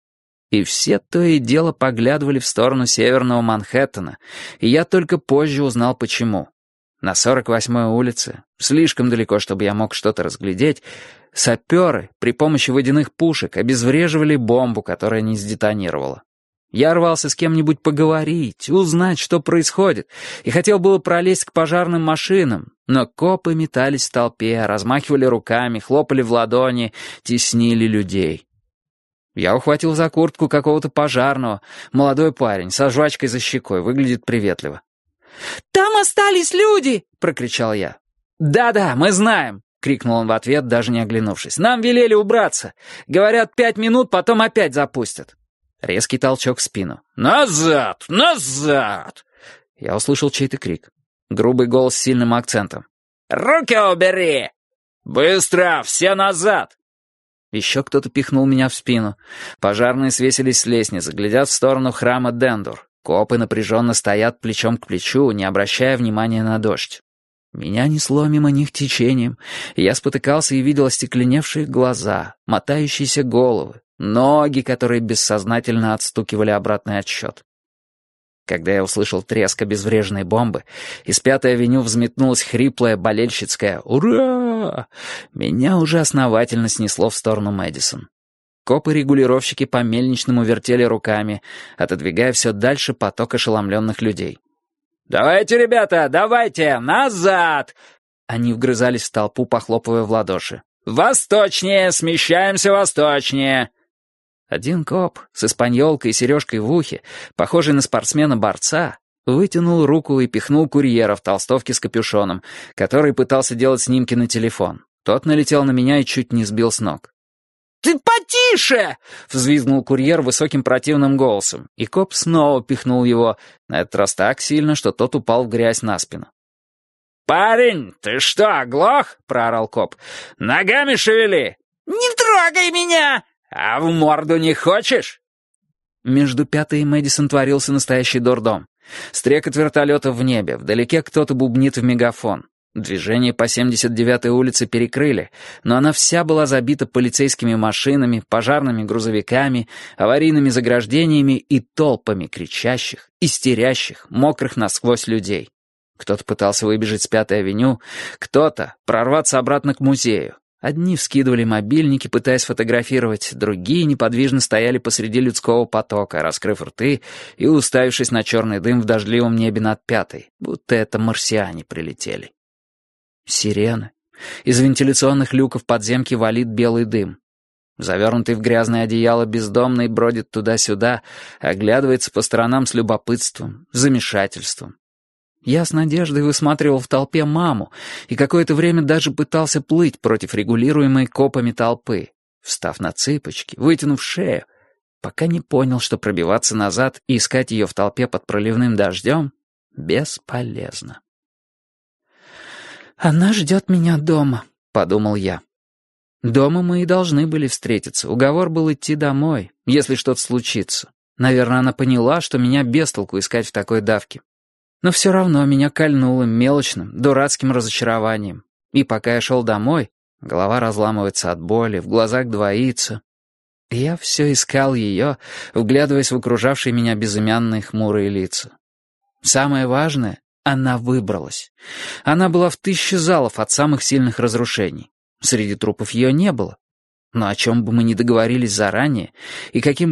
И все то и дело поглядывали в сторону северного Манхэттена, и я только позже узнал, почему. На 48-й улице, слишком далеко, чтобы я мог что-то разглядеть, саперы при помощи водяных пушек обезвреживали бомбу, которая не сдетонировала. Я рвался с кем-нибудь поговорить, узнать, что происходит, и хотел было пролезть к пожарным машинам, но копы метались в толпе, размахивали руками, хлопали в ладони, теснили людей. Я ухватил за куртку какого-то пожарного, молодой парень, со жвачкой за щекой, выглядит приветливо. «Там остались люди!» — прокричал я. «Да-да, мы знаем!» — крикнул он в ответ, даже не оглянувшись. «Нам велели убраться. Говорят, 5 минут, потом опять запустят». Резкий толчок в спину. «Назад! Назад!» Я услышал чей-то крик. Грубый голос с сильным акцентом. «Руки убери! Быстро! Все назад!» Еще кто-то пихнул меня в спину. Пожарные свесились с лестницы, глядят в сторону храма Дендур. Копы напряженно стоят плечом к плечу, не обращая внимания на дождь. Меня несло мимо них течением, и я спотыкался и видел остекленевшие глаза, мотающиеся головы, ноги, которые бессознательно отстукивали обратный отсчет. Когда я услышал треск обезвреженной бомбы, из 5-й авеню взметнулась хриплая болельщицкая «Ура!», меня уже основательно снесло в сторону Мэдисон. Копы-регулировщики по мельничному вертели руками, отодвигая все дальше поток ошеломленных людей. «Давайте, ребята, давайте! Назад!» Они вгрызались в толпу, похлопывая в ладоши. «Восточнее! Смещаемся восточнее!» Один коп с испаньолкой и сережкой в ухе, похожий на спортсмена-борца, вытянул руку и пихнул курьера в толстовке с капюшоном, который пытался делать снимки на телефон. Тот налетел на меня и чуть не сбил с ног. «Ты потише!» — взвизгнул курьер высоким противным голосом, и коп снова пихнул его, на этот раз так сильно, что тот упал в грязь на спину. «Парень, ты что, оглох?» — проорал коп. «Ногами шевели!» «Не трогай меня!» «А в морду не хочешь?» Между Пятой и Мэдисон творился настоящий дурдом. Стрекот вертолетов в небе, вдалеке кто-то бубнит в мегафон. Движение по 79-й улице перекрыли, но она вся была забита полицейскими машинами, пожарными грузовиками, аварийными заграждениями и толпами кричащих, истерящих, мокрых насквозь людей. Кто-то пытался выбежать с 5-й авеню, кто-то прорваться обратно к музею. Одни вскидывали мобильники, пытаясь фотографировать, другие неподвижно стояли посреди людского потока, раскрыв рты и уставившись на черный дым в дождливом небе над 5-й, будто это марсиане прилетели. Сирены. Из вентиляционных люков подземки валит белый дым. Завернутый в грязное одеяло бездомный бродит туда-сюда, оглядывается по сторонам с любопытством, замешательством. Я с надеждой высматривал в толпе маму и какое-то время даже пытался плыть против регулируемой копами толпы, встав на цыпочки, вытянув шею, пока не понял, что пробиваться назад и искать ее в толпе под проливным дождем бесполезно. «Она ждет меня дома», — подумал я. Дома мы и должны были встретиться. Уговор был идти домой, если что-то случится. Наверное, она поняла, что меня без толку искать в такой давке. Но все равно меня кольнуло мелочным, дурацким разочарованием. И пока я шел домой, голова разламывается от боли, в глазах двоится. Я все искал ее, вглядываясь в окружавшие меня безымянные хмурые лица. Самое важное — она выбралась. Она была в 1000 залов от самых сильных разрушений. Среди трупов ее не было. Но о чем бы мы ни договорились заранее, и каким